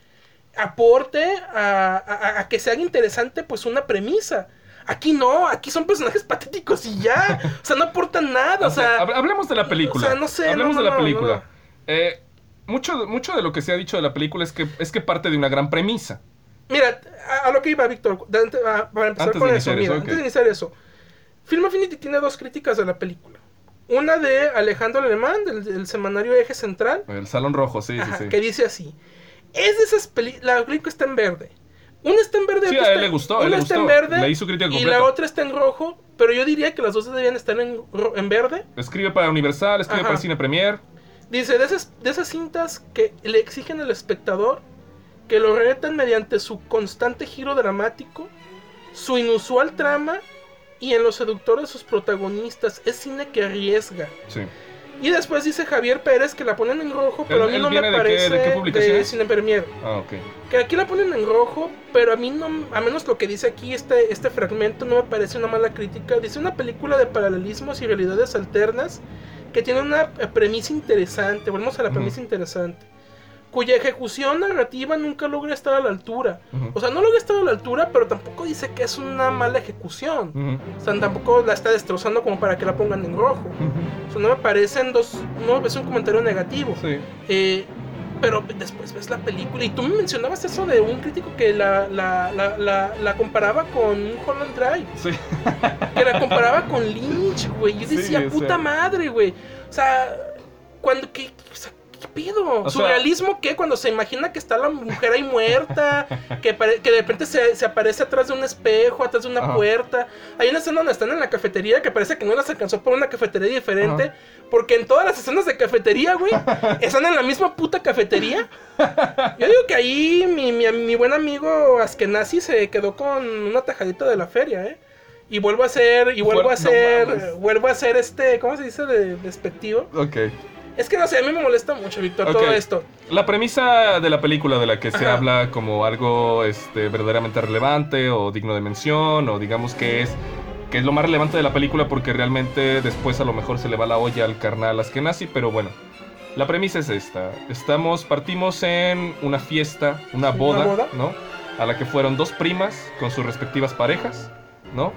aporte a, a, a que se haga interesante pues una premisa. Aquí no, aquí son personajes patéticos y ya, o sea, no aportan nada, o sea... Hablemos de la película, o sea, no sé, hablemos no, no, de la no, película. no, no. Eh, mucho, mucho de lo que se ha dicho de la película es que, es que parte de una gran premisa. Mira, a, a lo que iba, Víctor, de, a, para empezar Antes con de eso, iniciar mira, eso, antes ok. de iniciar eso, Film Affinity tiene dos críticas de la película. Una de Alejandro Alemán, del, del semanario Eje Central, El Salón Rojo, sí, ajá, sí, sí. que dice así: es de esas películas, la película está en verde. Una está en verde, Sí, otra a él está- le gustó, a él una le está gustó. en verde Leí su crítica y completa. la otra está en rojo, pero yo diría que las dos debían estar en, ro- en verde. Escribe para Universal, escribe Ajá. para Cine Premier. Dice, de esas, de esas cintas que le exigen al espectador, que lo retan mediante su constante giro dramático, su inusual trama y en lo seductor de sus protagonistas. Es cine que arriesga. Sí. Y después dice Javier Pérez que la ponen en rojo, pero ¿Él- a mí él no me viene de qué- parece de qué publicación de es? Cine Premier. Ah, ok. Que aquí la ponen en rojo, pero a mí no, a menos lo que dice aquí este, este fragmento, no me parece una mala crítica. Dice una película de paralelismos y realidades alternas que tiene una eh, premisa interesante. Volvemos a la premisa Ujú. interesante. Cuya ejecución narrativa nunca logra estar a la altura. Ujú. O sea, no logra estar a la altura, pero tampoco dice que es una mala ejecución. Ujú. O sea, tampoco la está destrozando como para que la pongan en rojo. Ujú. O sea, no me parecen dos. No me parece un comentario negativo. Sí. Eh, pero después ves la película y tú me mencionabas eso de un crítico que la, la, la, la, la comparaba con Holland Drive. Sí. Que la comparaba con Lynch, güey. Yo Sí, decía, o puta sea. madre, güey. O sea, cuando... ¿Qué, o sea, ¿qué pido? O ¿Surrealismo qué? Cuando se imagina que está la mujer ahí muerta, que, pare- que de repente se, se aparece atrás de un espejo, atrás de una Ajá. puerta. Hay una escena donde están en la cafetería que parece que no las alcanzó por una cafetería diferente. Ajá. Porque en todas las escenas de cafetería, güey, están en la misma puta cafetería. Yo digo que ahí mi, mi, mi buen amigo Askenazi se quedó con una tajadita de la feria, ¿eh? Y vuelvo a ser, y vuelvo a Fuer- no ser, mames. vuelvo a ser este, ¿cómo se dice? De, despectivo. Ok. Es que no sé, a mí me molesta mucho, Víctor, Ok. todo esto. La premisa de la película de la que se Ajá. habla como algo este, verdaderamente relevante o digno de mención, o digamos que es, que es lo más relevante de la película porque realmente después a lo mejor se le va la olla al carnal Askenazi, pero bueno. La premisa es esta. Estamos, partimos en una fiesta, una Sí, boda, una boda. ¿no? A la que fueron dos primas con sus respectivas parejas, ¿no?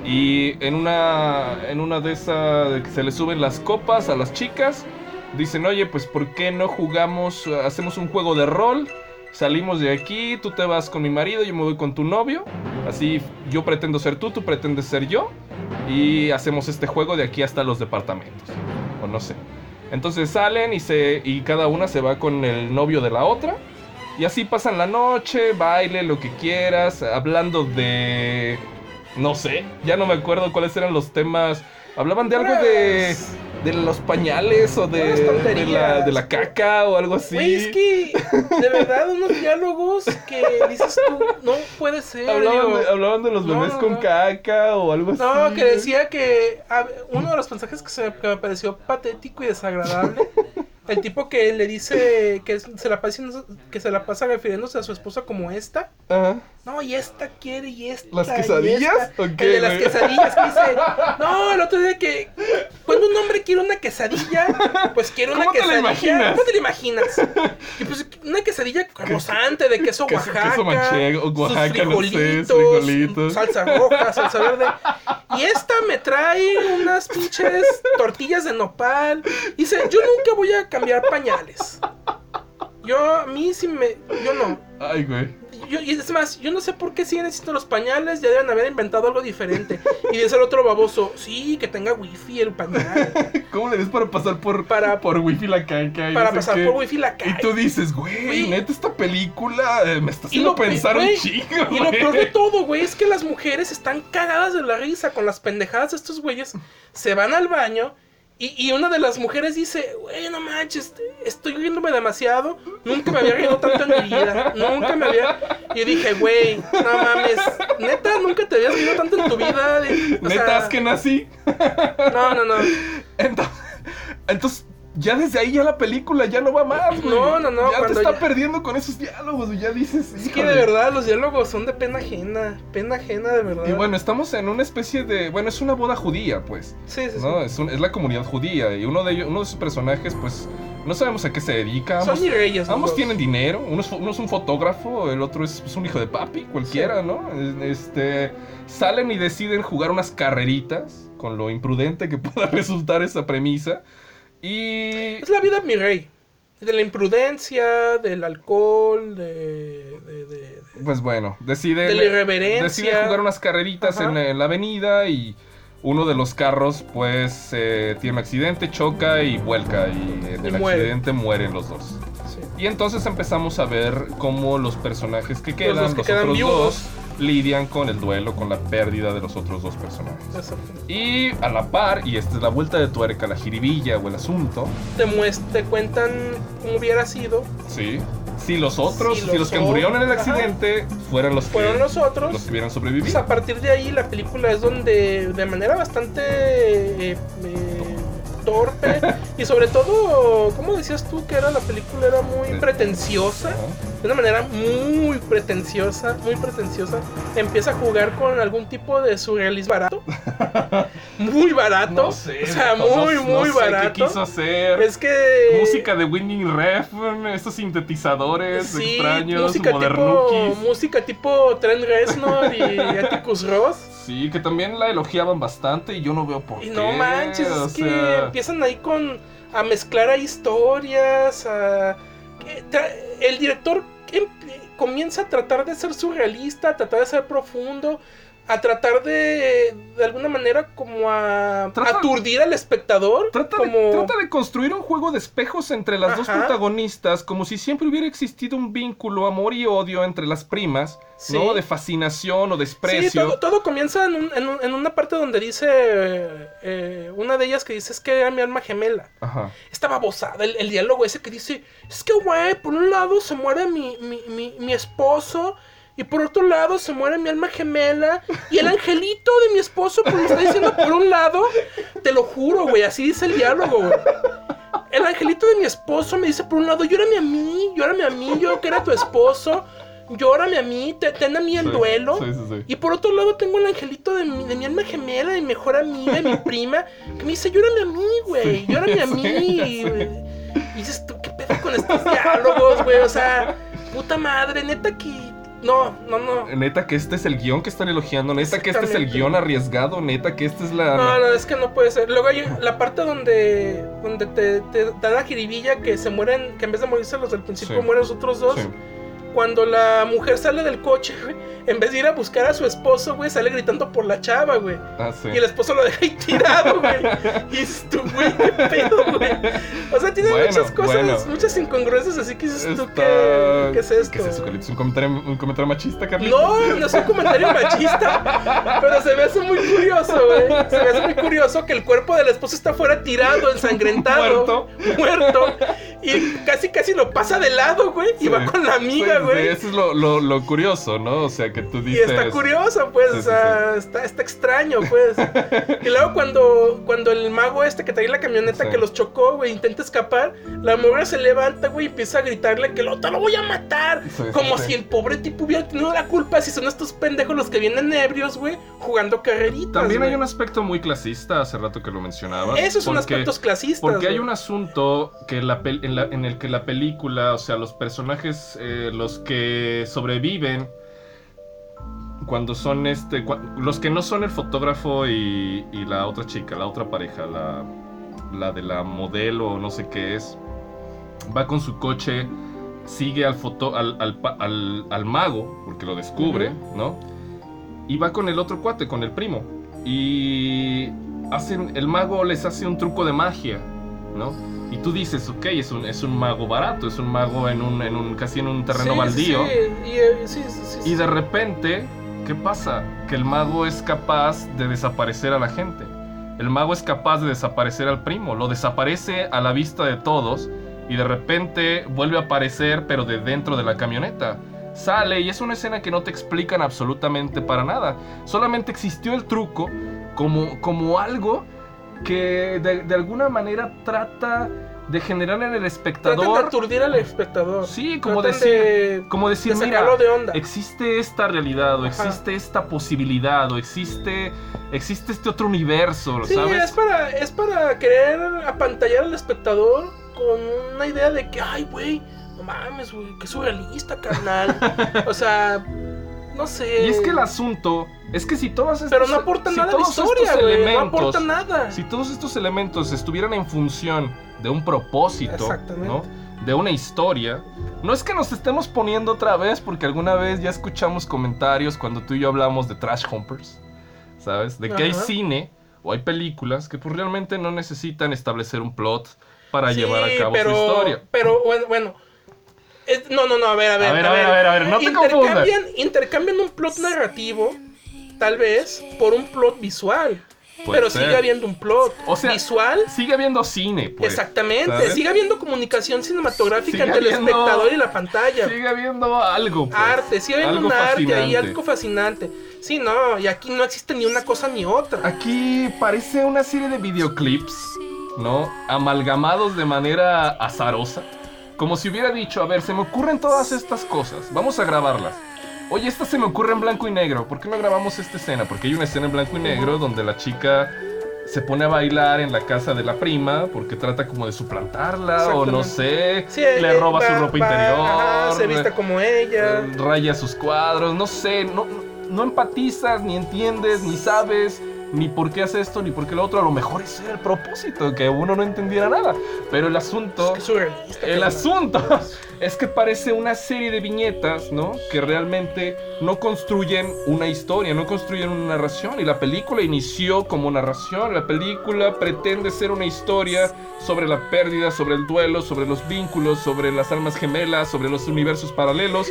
Y en una, en una de esas de que se le suben las copas a las chicas, dicen, oye, pues ¿por qué no jugamos, hacemos un juego de rol? Salimos de aquí, tú te vas con mi marido, yo me voy con tu novio. Así yo pretendo ser tú, tú pretendes ser yo. Y hacemos este juego de aquí hasta los departamentos. O no sé. Entonces salen y, se, y cada una se va con el novio de la otra. Y así pasan la noche, baile, lo que quieras, hablando de... No sé, ya no me acuerdo cuáles eran los temas. Hablaban de algo de... de los pañales o de, Puras de, tonterías. la, de la caca o algo así. Güey, es que, de verdad, unos diálogos que dices tú, no puede ser. Hablaban, digo. de, hablaban de los No, bebés no, con no. caca o algo así. No, que decía que a- uno de los mensajes que, se, que me pareció patético y desagradable, el tipo que le dice que se la pasa, que se la pasa refiriéndose a su esposa como esta. Ajá. No, y esta quiere y esta. ¿Las y quesadillas? esta. ¿O El qué, de las güey? quesadillas que dice. No, el otro día que cuando un hombre quiere una quesadilla, pues quiere una ¿Cómo te la quesadilla. imaginas? ¿Cómo te la imaginas? Y pues una quesadilla rebosante de queso Queso- Oaxaca, queso manchego, Oaxaca, sus no sé, frijolitos, frijolitos. salsa roja, salsa verde. Y esta me trae unas pinches tortillas de nopal. Y dice, yo nunca voy a cambiar pañales. Yo, a mí sí me... Yo no. Ay, güey. yo, y es más, yo no sé por qué siguen existiendo los pañales, ya deben haber inventado algo diferente. Y dice el otro baboso, sí, que tenga wifi el pañal. ¿Cómo le des para pasar por, para, por wifi la caca? Para pasar qué. por wifi la caca. Y tú dices, güey, neta, esta película eh, me está haciendo lo, pensar wey, un chingo, Y lo peor de todo, güey, es que las mujeres están cagadas de la risa con las pendejadas de estos güeyes. Se van al baño. Y, y una de las mujeres dice, güey, no manches, estoy riéndome demasiado. Nunca me había reído tanto en mi vida. Nunca me había... Y yo dije, güey, no mames, neta, nunca te habías reído tanto en tu vida. O ¿Neta sea... es que nací? No, no, no. Entonces, entonces, ya desde ahí ya la película ya no va más, güey. No, no, no. Ya te está ya... perdiendo con esos diálogos, güey. Ya dices, es que de verdad los diálogos son de pena ajena. Pena ajena, de verdad. Y bueno, estamos en una especie de... Bueno, es una boda judía, pues. Sí, sí, ¿no? sí. Es, un, es la comunidad judía. Y uno de ellos, uno de sus personajes, pues... No sabemos a qué se dedica. Ambos, son reyes, ambos ¿no? tienen dinero. Uno es, uno es un fotógrafo, el otro es, es un hijo de papi, cualquiera, sí. ¿no? Este... Salen y deciden jugar unas carreritas, con lo imprudente que pueda resultar esa premisa. Y... Es la vida de mi rey. De la imprudencia, del alcohol, de... de, de, de pues bueno, decide... De la irreverencia. Decide jugar unas carreritas en, en la avenida y uno de los carros pues eh, tiene un accidente, choca y vuelca y en y el muere. accidente mueren los dos. Sí. Y entonces empezamos a ver cómo los personajes que quedan, los, los, que los quedan otros viudos. dos... lidian con el duelo, con la pérdida de los otros dos personajes. Y a la par, y esta es la vuelta de tuerca, la jiribilla o el asunto, te, te cuentan cómo hubiera sido. Sí. Si los otros, si los, si los que murieron en el accidente ajá, fueran los fueron que, los otros, los que hubieran sobrevivido. Pues a partir de ahí la película es donde de manera bastante eh, eh, torpe y sobre todo, ¿cómo decías tú que era la película? Era muy sí. pretenciosa. Uh-huh. De una manera muy pretenciosa, muy pretenciosa. Empieza a jugar con algún tipo de surrealismo barato. Muy barato. No sé, o sea, no, muy, no, muy no sé barato. ¿Qué quiso hacer? Es que... Música de Winning Refn, estos sintetizadores sí, extraños, música modernukis. Tipo, música tipo Trent Reznor y Atticus Ross. Sí, que también la elogiaban bastante y yo no veo por y qué. No manches, o es sea... que empiezan ahí con a mezclar a historias, a... El director comienza a tratar de ser surrealista, a tratar de ser profundo, a tratar de, de alguna manera, como a trata, aturdir al espectador. Trata, como... de, trata de construir un juego de espejos entre las Ajá. dos protagonistas, como si siempre hubiera existido un vínculo, amor y odio entre las primas, sí. ¿no? De fascinación o desprecio. Sí, todo, todo comienza en, un, en, un, en una parte donde dice, eh, una de ellas que dice, es que era mi alma gemela. Ajá. Esta babosada, el, el diálogo ese que dice, es que güey, por un lado se muere mi, mi, mi, mi esposo, y por otro lado se muere mi alma gemela. Y el angelito de mi esposo pues me está diciendo por un lado. Te lo juro, güey, así dice el diálogo, güey. El angelito de mi esposo me dice por un lado, llórame a mí, llórame a mí, yo que era tu esposo. Llórame a mí, te, ten a mí el sí, duelo. Sí, sí, sí. Y por otro lado tengo el angelito de mi, de mi alma gemela, de mi mejor amiga, de mi prima, que me dice, llórame a mí, güey, sí, llórame a mí. Sí, y, y dices tú, ¿qué pedo con estos diálogos, güey? O sea, puta madre, neta que... No, no, no. Neta que este es el guión que están elogiando. Neta que este es el guión arriesgado. Neta que esta es la... No, no, es que no puede ser. Luego hay la parte donde donde te, te dan la jiribilla que se mueren, que en vez de morirse los del principio, sí. mueren los otros dos. Sí. Cuando la mujer sale del coche, güey, en vez de ir a buscar a su esposo, güey, sale gritando por la chava, güey. Ah, sí. Y el esposo lo deja ahí tirado, güey. Y dices tú, güey, qué pedo, güey. O sea, tiene bueno, muchas cosas, bueno. muchas incongruencias, así que dices tú, Está... ¿qué, ¿qué es esto? ¿Qué es eso, Carlitos? ¿Un comentario, un comentario machista, Carlitos? No, no es un comentario machista, pero se me hace muy curioso, güey. Se me hace muy curioso que el cuerpo del esposo está fuera tirado, ensangrentado. Muerto. Muerto. Y casi, casi lo pasa de lado, güey, sí. y va con la amiga, güey. Sí, sí, eso es lo, lo, lo curioso, ¿no? O sea, que tú dices... Y está curioso, pues, sí, o sea, sí, sí. Está, está extraño, pues. Y luego cuando, cuando el mago este que traía la camioneta sí. que los chocó, güey, intenta escapar, la morra se levanta, güey, y empieza a gritarle que lo, te lo voy a matar. Sí, Como sí, si sí. el pobre tipo hubiera tenido la culpa, si son estos pendejos los que vienen ebrios, güey, jugando carreritas. También güey. hay un aspecto muy clasista, hace rato que lo mencionabas. Esos son porque, aspectos clasistas. Porque güey. hay un asunto que la pel- en, la, en el que la película, o sea, los personajes, eh, los que sobreviven, cuando son este, cu- los que no son el fotógrafo y, y la otra chica, la otra pareja, la, la de la modelo, no sé qué es, va con su coche sigue al, foto, al, al, al, al mago, porque lo descubre, uh-huh. ¿no? Y va con el otro cuate, con el primo. Y hacen, el mago les hace un truco de magia, ¿no? Y tú dices, ok, es un, es un mago barato, es un mago en un, en un, casi en un terreno sí, baldío. Sí, y, sí, sí, sí, y de repente, ¿qué pasa? Que el mago es capaz de desaparecer a la gente. El mago es capaz de desaparecer al primo, lo desaparece a la vista de todos y de repente vuelve a aparecer pero de dentro de la camioneta. Sale y es una escena que no te explican absolutamente para nada. Solamente existió el truco como, como algo que de, de alguna manera trata de generar en el espectador... Tratan de aturdir al espectador. Sí, como Tratan decir, de, como decir de mira, de onda. existe esta realidad, o Ajá. existe esta posibilidad, o existe, existe este otro universo, Sí, ¿sabes? es para, es para querer apantallar al espectador con una idea de que, ay, güey, no mames, güey, qué surrealista, carnal. O sea, no sé. Y es que el asunto es que si todas estas... Pero no aporta si nada a la todos historia, estos güey, no elementos- aporta nada. Si todos estos elementos estuvieran en función de un propósito, Exactamente. ¿no? De una historia, no es que nos estemos poniendo otra vez, porque alguna vez ya escuchamos comentarios cuando tú y yo hablamos de Trash Humpers, ¿sabes? De que hay Ajá. cine o hay películas que pues realmente no necesitan establecer un plot para Sí, llevar a cabo pero, su historia. Pero bueno, bueno. Es- no, no, no, a ver, a ver. A ver, a ver, a ver, a ver, no te intercambian, intercambian un plot narrativo, tal vez, por un plot visual. Puede pero ser. sigue habiendo un plot O sea, visual. Sigue habiendo cine, pues. Exactamente, ¿sabes? sigue habiendo comunicación cinematográfica Sigue entre el habiendo- espectador y la pantalla. Sigue habiendo algo, pues. Arte, sigue habiendo Algo un arte ahí, fascinante. algo fascinante. Sí, no, y aquí no existe ni una cosa ni otra. Aquí parece una serie de videoclips, ¿no? Amalgamados de manera azarosa. Como si hubiera dicho, a ver, se me ocurren todas estas cosas, vamos a grabarlas. Oye, esta se me ocurre en blanco y negro, ¿por qué no grabamos esta escena? Porque hay una escena en blanco y negro donde la chica se pone a bailar en la casa de la prima porque trata como de suplantarla o no sé, Sí, le eh, roba va- su ropa va- interior, ajá, se viste eh, como ella. eh, raya sus cuadros, no sé, no, no empatizas, ni entiendes, ni sabes, ni por qué hace esto, ni por qué lo otro. A lo mejor ese era el propósito, que uno no entendiera nada. Pero el asunto, Es que es surrealista, el cabrón. asunto es que parece una serie de viñetas, ¿no? Que realmente no construyen una historia, no construyen una narración. Y la película inició como narración. La película pretende ser una historia sobre la pérdida, sobre el duelo, sobre los vínculos, sobre las almas gemelas, sobre los universos paralelos.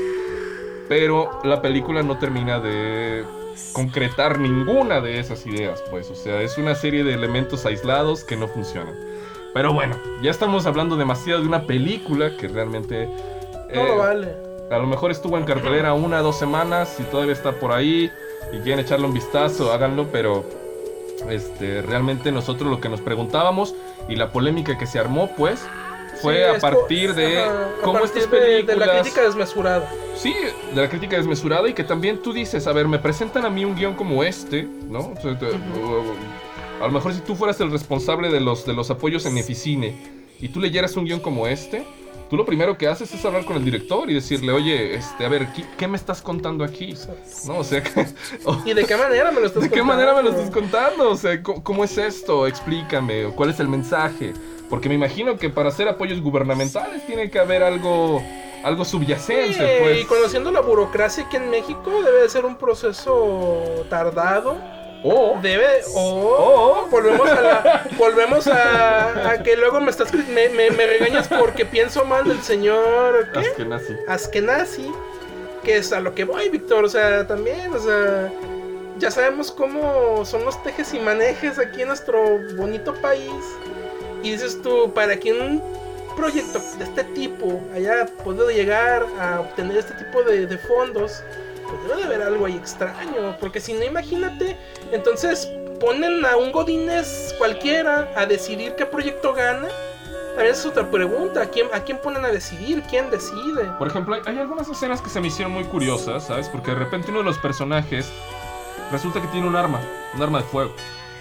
Pero la película no termina de concretar ninguna de esas ideas, pues. O sea, es una serie de elementos aislados que no funcionan. Pero bueno, ya estamos hablando demasiado de una película que realmente... No eh, lo vale. A lo mejor estuvo en cartelera una o dos semanas y todavía está por ahí y quieren echarle un vistazo, háganlo, pero este, realmente nosotros lo que nos preguntábamos y la polémica que se armó, pues, fue Sí, a es partir co- de ajá, a cómo partir estas de- películas... De la crítica desmesurada. Sí, de la crítica desmesurada y que también tú dices, a ver, me presentan a mí un guión como este, ¿no? O sea, te- a lo mejor si tú fueras el responsable de los, de los apoyos en Eficine y tú leyeras un guión como este, tú lo primero que haces es hablar con el director y decirle, oye, este, a ver, ¿qué, qué me estás contando aquí? ¿No? O sea, que, o- ¿Y de qué manera me lo estás ¿de qué contando? manera me lo estás contando? O sea, ¿cómo, cómo es esto? Explícame, o ¿cuál es el mensaje? Porque me imagino que para hacer apoyos gubernamentales tiene que haber algo, algo subyacente, Sí, pues. y conociendo la burocracia aquí en México, debe de ser un proceso tardado. O, Debe, o o, volvemos a la, volvemos a, a que luego me estás cri- me, me, me regañas porque pienso mal del señor ¿qué? Askenazi. Askenazi, que es a lo que voy, Víctor, o sea, también, o sea, ya sabemos cómo son los tejes y manejes aquí en nuestro bonito país. Y dices tú, para que un proyecto de este tipo haya podido llegar a obtener este tipo de, de fondos, pues debe de haber algo ahí extraño, porque si no, imagínate, entonces ponen a un Godínez cualquiera a decidir qué proyecto gana. También es otra pregunta, ¿a quién, a quién ponen a decidir? ¿Quién decide? Por ejemplo, hay, hay algunas escenas que se me hicieron muy curiosas, ¿sabes? Porque de repente uno de los personajes resulta que tiene un arma, un arma de fuego.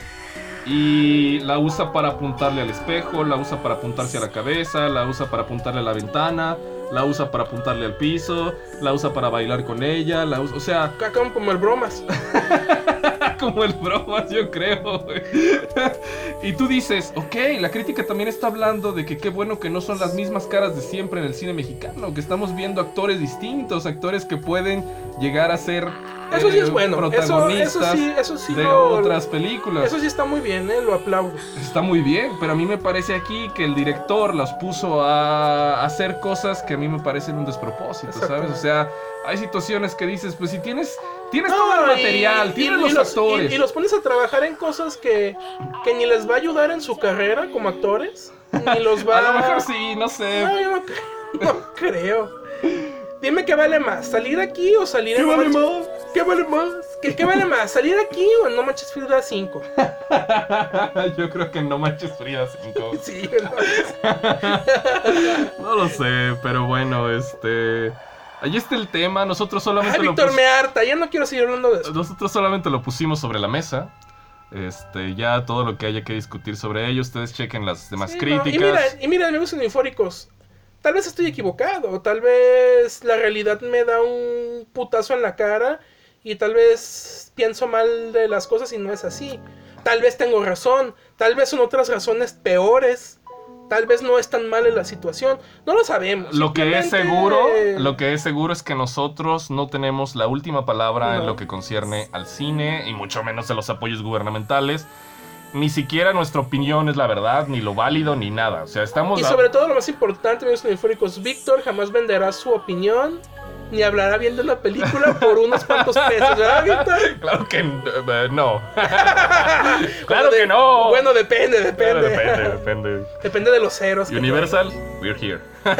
Y la usa para apuntarle al espejo, la usa para apuntarse a la cabeza, la usa para apuntarle a la ventana, la usa para apuntarle al piso, la usa para bailar con ella, la usa, o sea... Acá como el bromas. como el bromas, yo creo, güey. Y tú dices, ok, la crítica también está hablando de que qué bueno que no son las mismas caras de siempre en el cine mexicano, que estamos viendo actores distintos, actores que pueden llegar a ser eso sí es bueno, protagonistas eso, eso sí, eso sí de lo, otras películas. Eso sí está muy bien, eh, lo aplaudo. Está muy bien, pero a mí me parece aquí que el director los puso a hacer cosas que a mí me parecen un despropósito, ¿sabes? O sea, hay situaciones que dices, pues si tienes tienes no, todo el material, y, tienes y, los, y los actores. Y, y los pones a trabajar en cosas que, que ni les va a ayudar en su carrera como actores, ni los va a... A lo mejor sí, no sé. No, yo no, no creo. Dime qué vale más, salir aquí o salir ¿Qué en vale no más? ¿Qué vale más? ¿Qué, ¿Qué vale más? ¿Salir aquí o en No Manches Frida cinco? Yo creo que en No Manches Frida cinco. Sí, no. No lo sé, pero bueno, este... Ahí está el tema, nosotros solamente Ay, lo Víctor, pus... me harta, ya no quiero seguir hablando de eso. Nosotros solamente lo pusimos sobre la mesa. Este, ya todo lo que haya que discutir sobre ello, ustedes chequen las demás sí, críticas. No. Y mira, y mira, amigos cineufóricos, tal vez estoy equivocado, tal vez la realidad me da un putazo en la cara y tal vez pienso mal de las cosas y no es así. Tal vez tengo razón, tal vez son otras razones peores. Tal vez no es tan mal en la situación, no lo sabemos. Lo que es seguro, lo que es seguro es que nosotros no tenemos la última palabra no. en lo que concierne al cine y mucho menos en los apoyos gubernamentales. Ni siquiera nuestra opinión es la verdad, ni lo válido, ni nada. O sea, estamos. Y sobre todo lo más importante, amigos cineufóricos, Víctor jamás venderá su opinión. Ni hablará bien de la película por unos cuantos pesos, ¿verdad, Víctor? Claro que uh, no. Claro de, que no. Bueno, depende, depende. Claro, depende, depende. Depende de los ceros. Universal, we're here.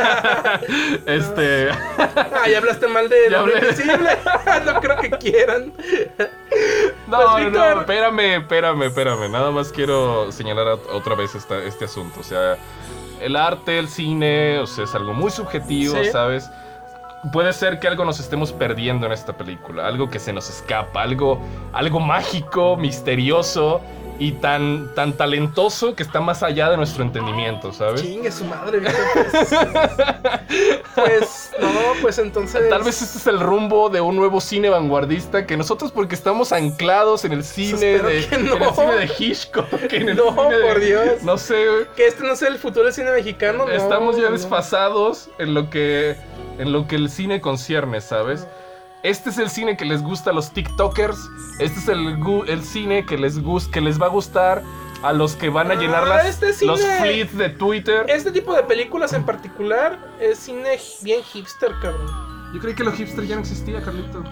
este. Ah, ya hablaste mal de lo invisible. No creo que quieran. No, pues, no, espérame, espérame, espérame. Nada más quiero señalar otra vez esta, este asunto. O sea, el arte, el cine, o sea, es algo muy subjetivo, ¿sí? ¿Sabes? Puede ser que algo nos estemos perdiendo en esta película, algo que se nos escapa, algo, algo mágico, misterioso y tan, tan talentoso que está más allá de nuestro entendimiento, ¿sabes? Chingue su madre, pues, pues, no, pues entonces... Tal vez este es el rumbo de un nuevo cine vanguardista que nosotros, porque estamos anclados en el cine, de, no. en el cine de Hitchcock, en el no, cine de, por Dios. No sé. Que este no sea el futuro del cine mexicano, no. Estamos ya no. desfasados en lo que... en lo que el cine concierne, ¿sabes? Este es el cine que les gusta a los TikTokers. Este es el, el cine que les, gust, que les va a gustar a los que van a llenar ah, las, este cine, los fleets de Twitter. Este tipo de películas en particular es cine bien hipster, cabrón. Yo creí que lo hipster ya no existía, Carlito.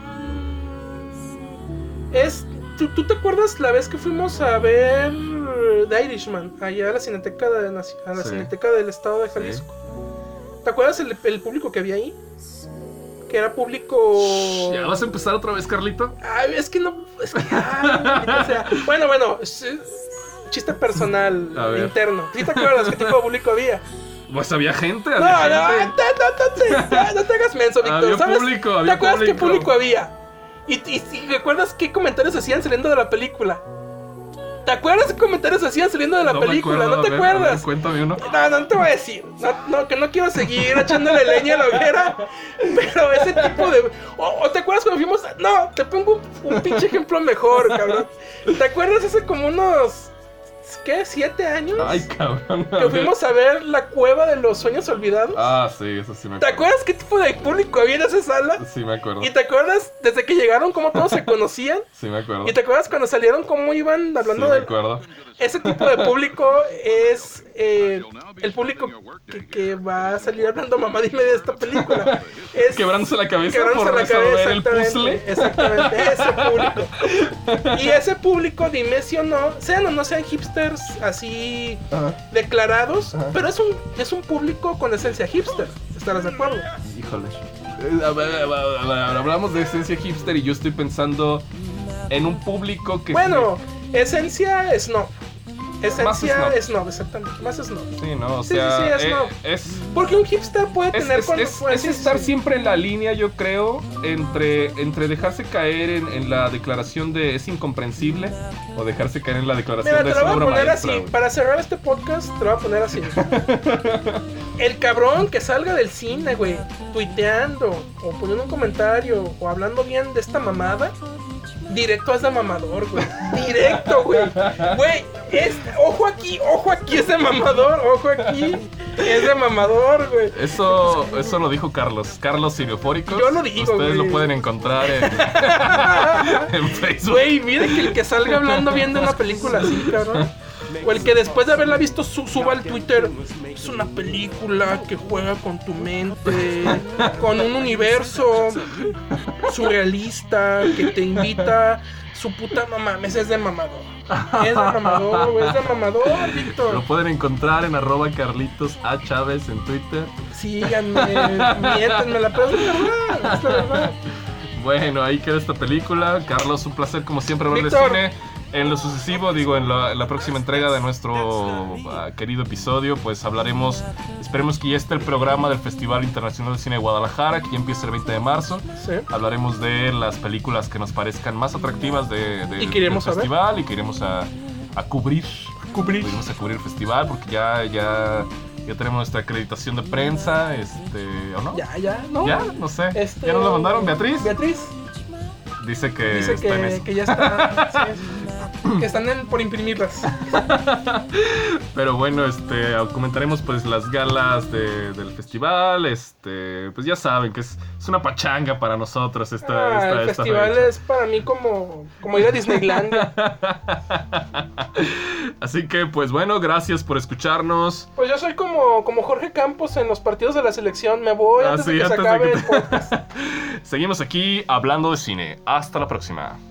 Es... ¿tú, ¿Tú te acuerdas la vez que fuimos a ver The Irishman? Allá a la Cineteca, de, a la sí. Cineteca del Estado de Jalisco. Sí. ¿Te acuerdas el, el público que había ahí? Que era público... ¿Ya vas a empezar otra vez, Carlito? Ay, es que no... Es que, ay, o sea, bueno, bueno, chiste personal, interno. ¿Sí te acuerdas qué tipo de público había? Pues había gente, había no, gente. No, no, no, no, no te hagas menso, Víctor. Había ¿sabes? público, había ¿Te acuerdas público. qué público había? ¿Y, y, y recuerdas qué comentarios hacían saliendo de la película? ¿Te acuerdas qué comentarios hacían saliendo de la no película? Acuerdo, ¿No te a ver, acuerdas? A ver, cuéntame uno. No, no te voy a decir. No, no, que no quiero seguir echándole leña a la hoguera. Pero ese tipo de... ¿O, o te acuerdas cuando fuimos? No, te pongo un, un pinche ejemplo mejor, cabrón. ¿Te acuerdas hace como unos... ¿Qué? ¿Siete años? Ay, cabrón. Que fuimos a ver La Cueva de los Sueños Olvidados. Ah, sí, eso sí me acuerdo. ¿Te acuerdas qué tipo de público había en esa sala? Sí, me acuerdo. ¿Y te acuerdas desde que llegaron cómo todos se conocían? Sí, me acuerdo. ¿Y te acuerdas cuando salieron cómo iban hablando sí, de... me acuerdo. Ese tipo de público es eh, el público que, que va a salir hablando mamá dime de esta película. Es, quebrándose la cabeza quebrándose por la resolver el cabeza, puzzle. Exactamente, ese público. Y ese público, dime si o no, sean o no sean hipsters así Ajá. declarados, Ajá. pero es un, es un público con esencia hipster. ¿Estarás de acuerdo? Híjole. A ver, a ver, a ver, hablamos de esencia hipster y yo estoy pensando en un público que... Bueno, sí. esencia snob. Esencia es snob, exactamente. Más snob. Sí, no, o sí, sea, sí, sí, es, snob. es porque un hipster puede es, tener es, cuando, es, pues, es sí, estar sí. siempre en la línea, yo creo, entre, entre dejarse caer en, en la declaración de es incomprensible o dejarse caer en la declaración Mira, de es te lo una voy a obra poner maestra, así, güey. para cerrar este podcast, te lo voy a poner así. El cabrón que salga del cine, güey, tuiteando o poniendo un comentario o hablando bien de esta mamada, Directo es de mamador, güey. Directo, güey. Güey, es, ojo aquí, ojo aquí es de mamador, ojo aquí. Es de mamador, güey. Eso, eso lo dijo Carlos. Carlos Cineufóricos. Yo lo digo, Ustedes güey. lo pueden encontrar en, en Facebook. Güey, mire que el que salga hablando bien de una película así, cabrón. O el que después de haberla visto su, suba al Twitter. Es una película que juega con tu mente, con un universo surrealista que te invita. Su puta mamá, ese es de mamador. Es de mamador, güey, es de mamador, Víctor. Lo pueden encontrar en arroba Carlitos A. Chávez en Twitter. Síganme, miéntenme, pero es verdad, es la verdad. Bueno, ahí queda esta película. Carlos, un placer como siempre verle Víctor. cine. En lo sucesivo, digo, en la, en la próxima entrega de nuestro uh, querido episodio, pues hablaremos, esperemos que ya esté el programa del Festival Internacional de Cine de Guadalajara, que ya empieza el veinte de marzo. Sí. Hablaremos de las películas que nos parezcan más atractivas de, de, Y que iremos del a ver. festival y que iremos a, a cubrir. Cubrir. Iremos a cubrir el festival porque ya, ya, ya tenemos nuestra acreditación de prensa, este, ¿o no? Ya, ya, ¿no? Ya, no sé. Este, ¿Ya nos lo mandaron, Beatriz? Beatriz. Dice que Dice está en que, eso. que ya está. Sí, sí. Que están en, por imprimirlas. Pero bueno, este, comentaremos pues las galas de, del festival, este, pues ya saben que es, es una pachanga para nosotros esta, Ah, esta, el esta festival fecha. es para mí como, como ir a Disneylandia. Así que pues bueno, gracias por escucharnos. Pues yo soy como, como Jorge Campos en los partidos de la selección. Me voy antes Así, de que se antes de acabe que el te- podcast. Seguimos aquí hablando de cine. Hasta la próxima.